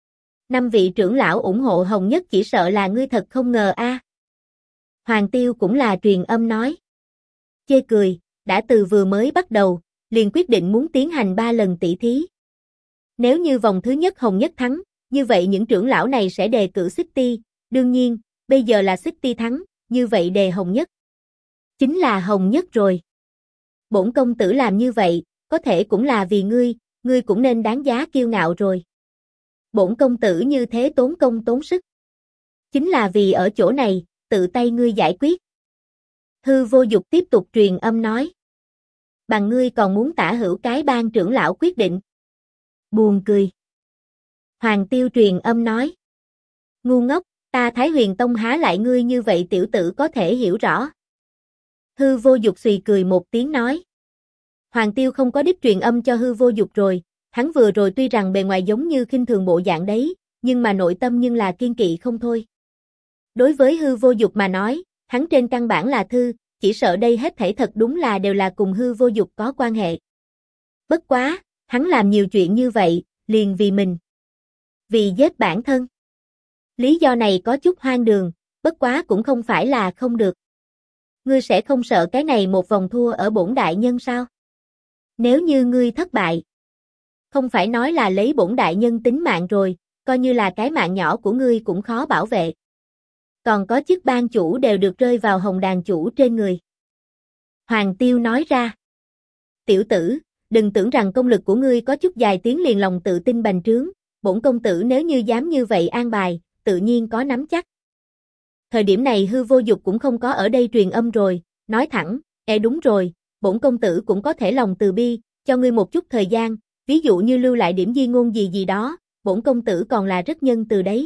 5 vị trưởng lão ủng hộ Hồng Nhất chỉ sợ là ngươi thật không ngờ a. Hoàng Tiêu cũng là truyền âm nói. Chê cười, đã từ vừa mới bắt đầu, liền quyết định muốn tiến hành 3 lần tỷ thí. Nếu như vòng thứ nhất Hồng Nhất thắng, như vậy những trưởng lão này sẽ đề cử City, đương nhiên, bây giờ là City thắng, như vậy đề Hồng Nhất. Chính là Hồng Nhất rồi. Bổn công tử làm như vậy, có thể cũng là vì ngươi cũng nên đáng giá kiêu ngạo rồi. Bổn công tử như thế tốn công tốn sức. Chính là vì ở chỗ này, tự tay ngươi giải quyết. Hư Vô Dục tiếp tục truyền âm nói. Bằng ngươi còn muốn tả hữu cái ban trưởng lão quyết định. Buồn cười. Hoàng Tiêu truyền âm nói. Ngu ngốc, ta Thái Huyền Tông há lại ngươi như vậy tiểu tử có thể hiểu rõ. Hư Vô Dục xùy cười một tiếng nói. Hoàng Tiêu không có đích truyền âm cho Hư Vô Dục rồi, hắn vừa rồi tuy rằng bề ngoài giống như khinh thường bộ dạng đấy, nhưng mà nội tâm nhưng là kiên kỵ không thôi. Đối với Hư Vô Dục mà nói, hắn trên căn bản là thư, chỉ sợ đây hết thảy thật đúng là đều là cùng Hư Vô Dục có quan hệ. Bất quá, hắn làm nhiều chuyện như vậy, liền vì mình. Vì giết bản thân. Lý do này có chút hoang đường, bất quá cũng không phải là không được. Ngươi sẽ không sợ cái này một vòng thua ở bổn đại nhân sao? Nếu như ngươi thất bại, không phải nói là lấy bổn đại nhân tính mạng rồi, coi như là cái mạng nhỏ của ngươi cũng khó bảo vệ. Còn có chức ban chủ đều được rơi vào hồng đàn chủ trên người. Hoàng Tiêu nói ra. Tiểu tử, đừng tưởng rằng công lực của ngươi có chút dài tiếng liền lòng tự tin bành trướng, bổn công tử nếu như dám như vậy an bài, tự nhiên có nắm chắc. Thời điểm này Hư Vô Dục cũng không có ở đây truyền âm rồi, nói thẳng, đúng rồi, bổn công tử cũng có thể lòng từ bi, cho ngươi một chút thời gian, ví dụ như lưu lại điểm di ngôn gì gì đó, bổn công tử còn là rất nhân từ đấy.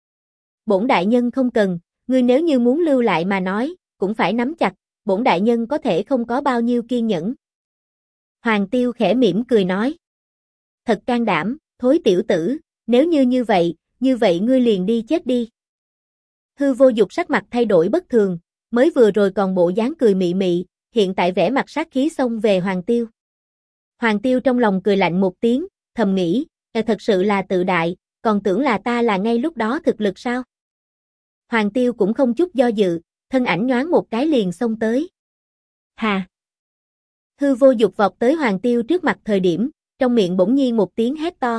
Bổn đại nhân không cần, ngươi nếu như muốn lưu lại mà nói, cũng phải nắm chặt, bổn đại nhân có thể không có bao nhiêu kiên nhẫn. Hoàng Tiêu khẽ mỉm cười nói. Thật can đảm, thối tiểu tử, nếu như vậy ngươi liền đi chết đi. Hư Vô Dục sắc mặt thay đổi bất thường, mới vừa rồi còn bộ dáng cười mị mị, hiện tại vẻ mặt sát khí xông về Hoàng Tiêu. Hoàng Tiêu trong lòng cười lạnh một tiếng, thầm nghĩ, thật sự là tự đại, còn tưởng là ta là ngay lúc đó thực lực sao? Hoàng Tiêu cũng không chút do dự, thân ảnh nhoáng một cái liền xông tới. Hà! Hư Vô Dục vọt tới Hoàng Tiêu trước mặt thời điểm, trong miệng bỗng nhiên một tiếng hét to.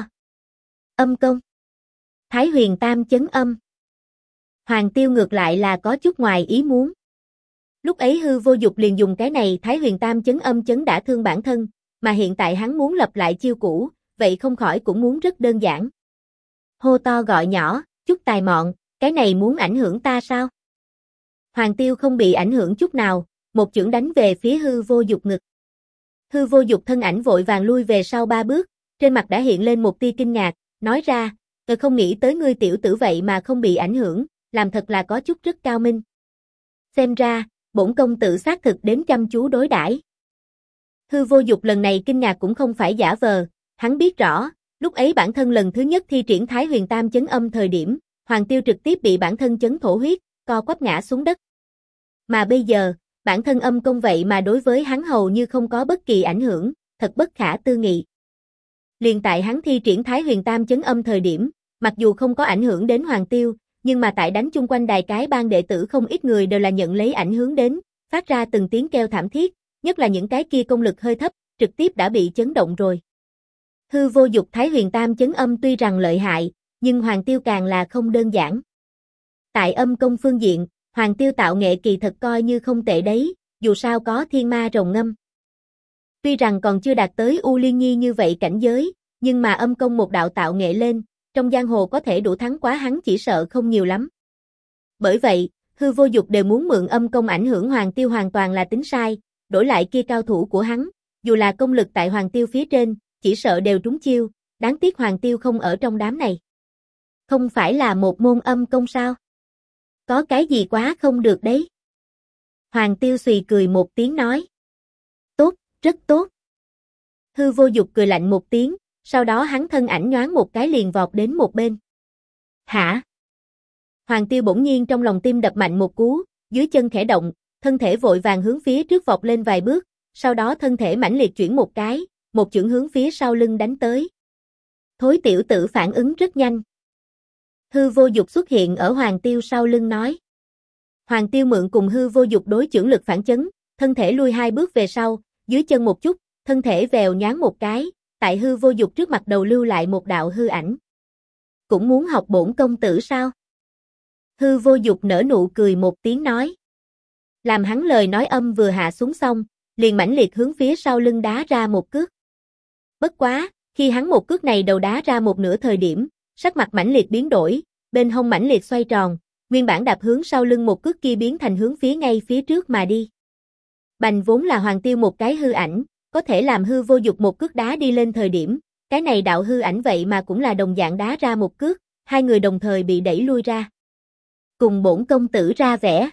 Âm công! Thái Huyền Tam chấn âm! Hoàng Tiêu ngược lại là có chút ngoài ý muốn. Lúc ấy Hư Vô Dục liền dùng cái này Thái Huyền Tam chấn âm chấn đả thương bản thân, mà hiện tại hắn muốn lập lại chiêu cũ, vậy không khỏi cũng muốn rất đơn giản. Hô to gọi nhỏ, chút tài mọn, cái này muốn ảnh hưởng ta sao? Hoàng Tiêu không bị ảnh hưởng chút nào, một chưởng đánh về phía Hư Vô Dục ngực. Hư Vô Dục thân ảnh vội vàng lui về sau 3 bước, trên mặt đã hiện lên một tia kinh ngạc, nói ra, tôi không nghĩ tới ngươi tiểu tử vậy mà không bị ảnh hưởng, làm thật là có chút rất cao minh. Xem ra, bổn công tử xác thực đến chăm chú đối đãi. Hư Vô Dục lần này kinh ngạc cũng không phải giả vờ, hắn biết rõ, lúc ấy bản thân lần thứ nhất thi triển Thái Huyền Tam chấn âm thời điểm, Hoàng Tiêu trực tiếp bị bản thân chấn thổ huyết, co quắp ngã xuống đất. Mà bây giờ, bản thân âm công vậy mà đối với hắn hầu như không có bất kỳ ảnh hưởng, thật bất khả tư nghị. Liền tại hắn thi triển Thái Huyền Tam chấn âm thời điểm, mặc dù không có ảnh hưởng đến Hoàng Tiêu, nhưng mà tại đánh chung quanh đài cái bang đệ tử không ít người đều là nhận lấy ảnh hưởng đến, phát ra từng tiếng kêu thảm thiết, nhất là những cái kia công lực hơi thấp, trực tiếp đã bị chấn động rồi. Hư Vô Dục Thái Huyền Tam chấn âm tuy rằng lợi hại, nhưng Hoàng Tiêu càng là không đơn giản. Tại âm công phương diện, Hoàng Tiêu tạo nghệ kỳ thật coi như không tệ đấy, dù sao có thiên ma rồng ngâm. Tuy rằng còn chưa đạt tới U Liên Nhi như vậy cảnh giới, nhưng mà âm công một đạo tạo nghệ lên, trong giang hồ có thể đủ thắng quá hắn chỉ sợ không nhiều lắm. Bởi vậy, Hư Vô Dục đều muốn mượn âm công ảnh hưởng Hoàng Tiêu hoàn toàn là tính sai, đổi lại kia cao thủ của hắn, dù là công lực tại Hoàng Tiêu phía trên, chỉ sợ đều trúng chiêu, đáng tiếc Hoàng Tiêu không ở trong đám này. Không phải là một môn âm công sao? Có cái gì quá không được đấy? Hoàng Tiêu xùy cười một tiếng nói. Tốt, rất tốt. Hư Vô Dục cười lạnh một tiếng, sau đó hắn thân ảnh nhoáng một cái liền vọt đến một bên. Hả? Hoàng Tiêu bỗng nhiên trong lòng tim đập mạnh một cú, dưới chân khẽ động, thân thể vội vàng hướng phía trước vọt lên vài bước, sau đó thân thể mãnh liệt chuyển một cái, một chưởng hướng phía sau lưng đánh tới. Thối tiểu tử phản ứng rất nhanh. Hư Vô Dục xuất hiện ở Hoàng Tiêu sau lưng nói. Hoàng Tiêu mượn cùng Hư Vô Dục đối chưởng lực phản chấn, thân thể lui 2 bước về sau, dưới chân một chút, thân thể vèo nhoáng một cái, tại Hư Vô Dục trước mặt đầu lưu lại một đạo hư ảnh. Cũng muốn học bổn công tử sao? Hư Vô Dục nở nụ cười một tiếng nói. Làm hắn lời nói âm vừa hạ xuống xong, liền mãnh liệt hướng phía sau lưng đá ra một cước. Bất quá, khi hắn một cước này đầu đá ra một nửa thời điểm, sắc mặt mãnh liệt biến đổi, bên hông mãnh liệt xoay tròn, nguyên bản đạp hướng sau lưng một cước kia biến thành hướng phía ngay phía trước mà đi. Bành vốn là Hoàng Tiêu một cái hư ảnh, có thể làm Hư Vô Dục một cước đá đi lên thời điểm, cái này đạo hư ảnh vậy mà cũng là đồng dạng đá ra một cước, hai người đồng thời bị đẩy lui ra. Cùng bổn công tử ra vẻ.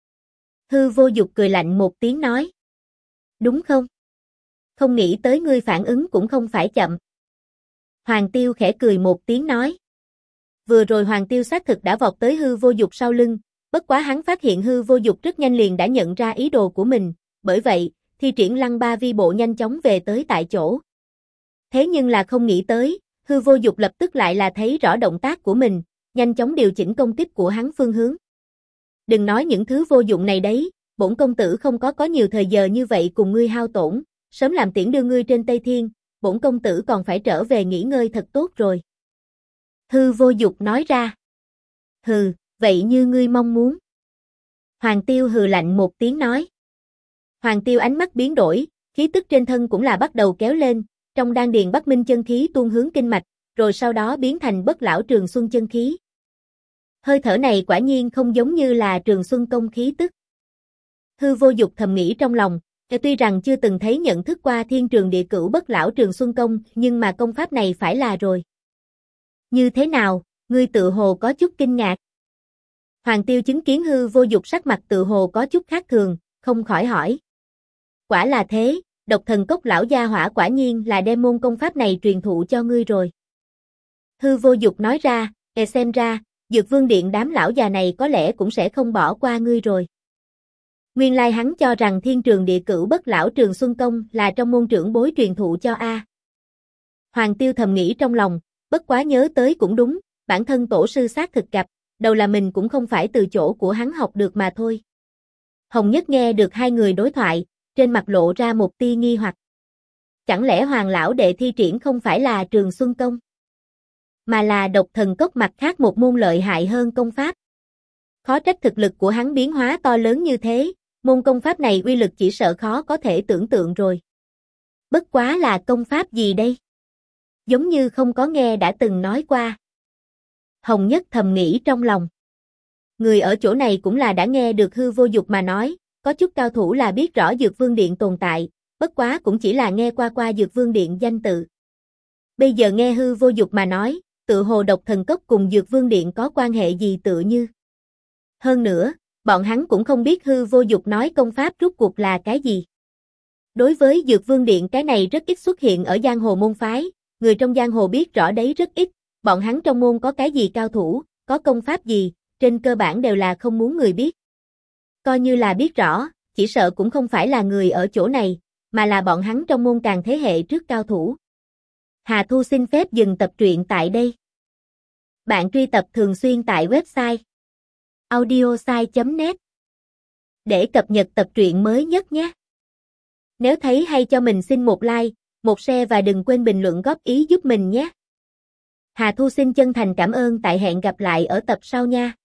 Hư Vô Dục cười lạnh một tiếng nói. Đúng không? Không nghĩ tới ngươi phản ứng cũng không phải chậm. Hoàng Tiêu khẽ cười một tiếng nói. Vừa rồi Hoàng Tiêu xác thực đã vọt tới Hư Vô Dục sau lưng, bất quá hắn phát hiện Hư Vô Dục rất nhanh liền đã nhận ra ý đồ của mình, bởi vậy, thi triển Lăng Ba Vi Bộ nhanh chóng về tới tại chỗ. Thế nhưng là không nghĩ tới, Hư Vô Dục lập tức lại là thấy rõ động tác của mình, nhanh chóng điều chỉnh công kích của hắn phương hướng. Đừng nói những thứ vô dụng này đấy, bổn công tử không có nhiều thời giờ như vậy cùng ngươi hao tổn, sớm làm tiễn đưa ngươi trên Tây Thiên, bổn công tử còn phải trở về nghỉ ngơi thật tốt rồi. Hư Vô Dục nói ra. Hừ, vậy như ngươi mong muốn. Hoàng Tiêu hừ lạnh một tiếng nói. Hoàng Tiêu ánh mắt biến đổi, khí tức trên thân cũng là bắt đầu kéo lên, trong đan điền Bắc Minh chân khí tuôn hướng kinh mạch, rồi sau đó biến thành Bất Lão Trường Xuân chân khí. Hơi thở này quả nhiên không giống như là Trường Xuân công khí tức. Hư Vô Dục thầm nghĩ trong lòng, Tuy rằng chưa từng thấy nhận thức qua thiên trường địa cửu bất lão trường xuân công, nhưng mà công pháp này phải là rồi. Như thế nào, ngươi tự hồ có chút kinh ngạc. Hoàng Tiêu chứng kiến Hư Vô Dục sắc mặt tự hồ có chút khác thường, không khỏi hỏi. Quả là thế, Độc Thần Cốc lão gia hỏa quả nhiên là đem môn công pháp này truyền thụ cho ngươi rồi. Hư Vô Dục nói ra, xem ra, Dược Vương Điện đám lão già này có lẽ cũng sẽ không bỏ qua ngươi rồi. Nguyên lai hắn cho rằng thiên trường địa cửu bất lão trường xuân công là trong môn trưởng bối truyền thụ cho A. Hoàng Tiêu thầm nghĩ trong lòng, bất quá nhớ tới cũng đúng, bản thân tổ sư xác thực gặp, đầu là mình cũng không phải từ chỗ của hắn học được mà thôi. Hồng Nhất nghe được hai người đối thoại, trên mặt lộ ra một tia nghi hoặc. Chẳng lẽ Hoàng lão đệ thi triển không phải là Trường Xuân công, mà là Độc Thần Cốc mặt khác một môn lợi hại hơn công pháp? Khó trách thực lực của hắn biến hóa to lớn như thế, môn công pháp này uy lực chỉ sợ khó có thể tưởng tượng rồi. Bất quá là công pháp gì đây? Giống như không có nghe đã từng nói qua. Hồng Nhất thầm nghĩ trong lòng. Người ở chỗ này cũng là đã nghe được Hư Vô Dục mà nói, có chút cao thủ là biết rõ Dược Vương Điện tồn tại, bất quá cũng chỉ là nghe qua Dược Vương Điện danh tự. Bây giờ nghe Hư Vô Dục mà nói, tự hồ Độc Thần Cốc cùng Dược Vương Điện có quan hệ gì tựa như. Hơn nữa, bọn hắn cũng không biết Hư Vô Dục nói công pháp rốt cuộc là cái gì. Đối với Dược Vương Điện cái này rất ít xuất hiện ở giang hồ môn phái, người trong giang hồ biết rõ đấy rất ít, bọn hắn trong môn có cái gì cao thủ, có công pháp gì, trên cơ bản đều là không muốn người biết. Coi như là biết rõ, chỉ sợ cũng không phải là người ở chỗ này, mà là bọn hắn trong môn càng thế hệ trước cao thủ. Hà Thu xin phép dừng tập truyện tại đây. Bạn truy tập thường xuyên tại website audiosai.net để cập nhật tập truyện mới nhất nhé. Nếu thấy hay cho mình xin một like, một share và đừng quên bình luận góp ý giúp mình nhé. Hà Thu xin chân thành cảm ơn, tại hẹn gặp lại ở tập sau nha.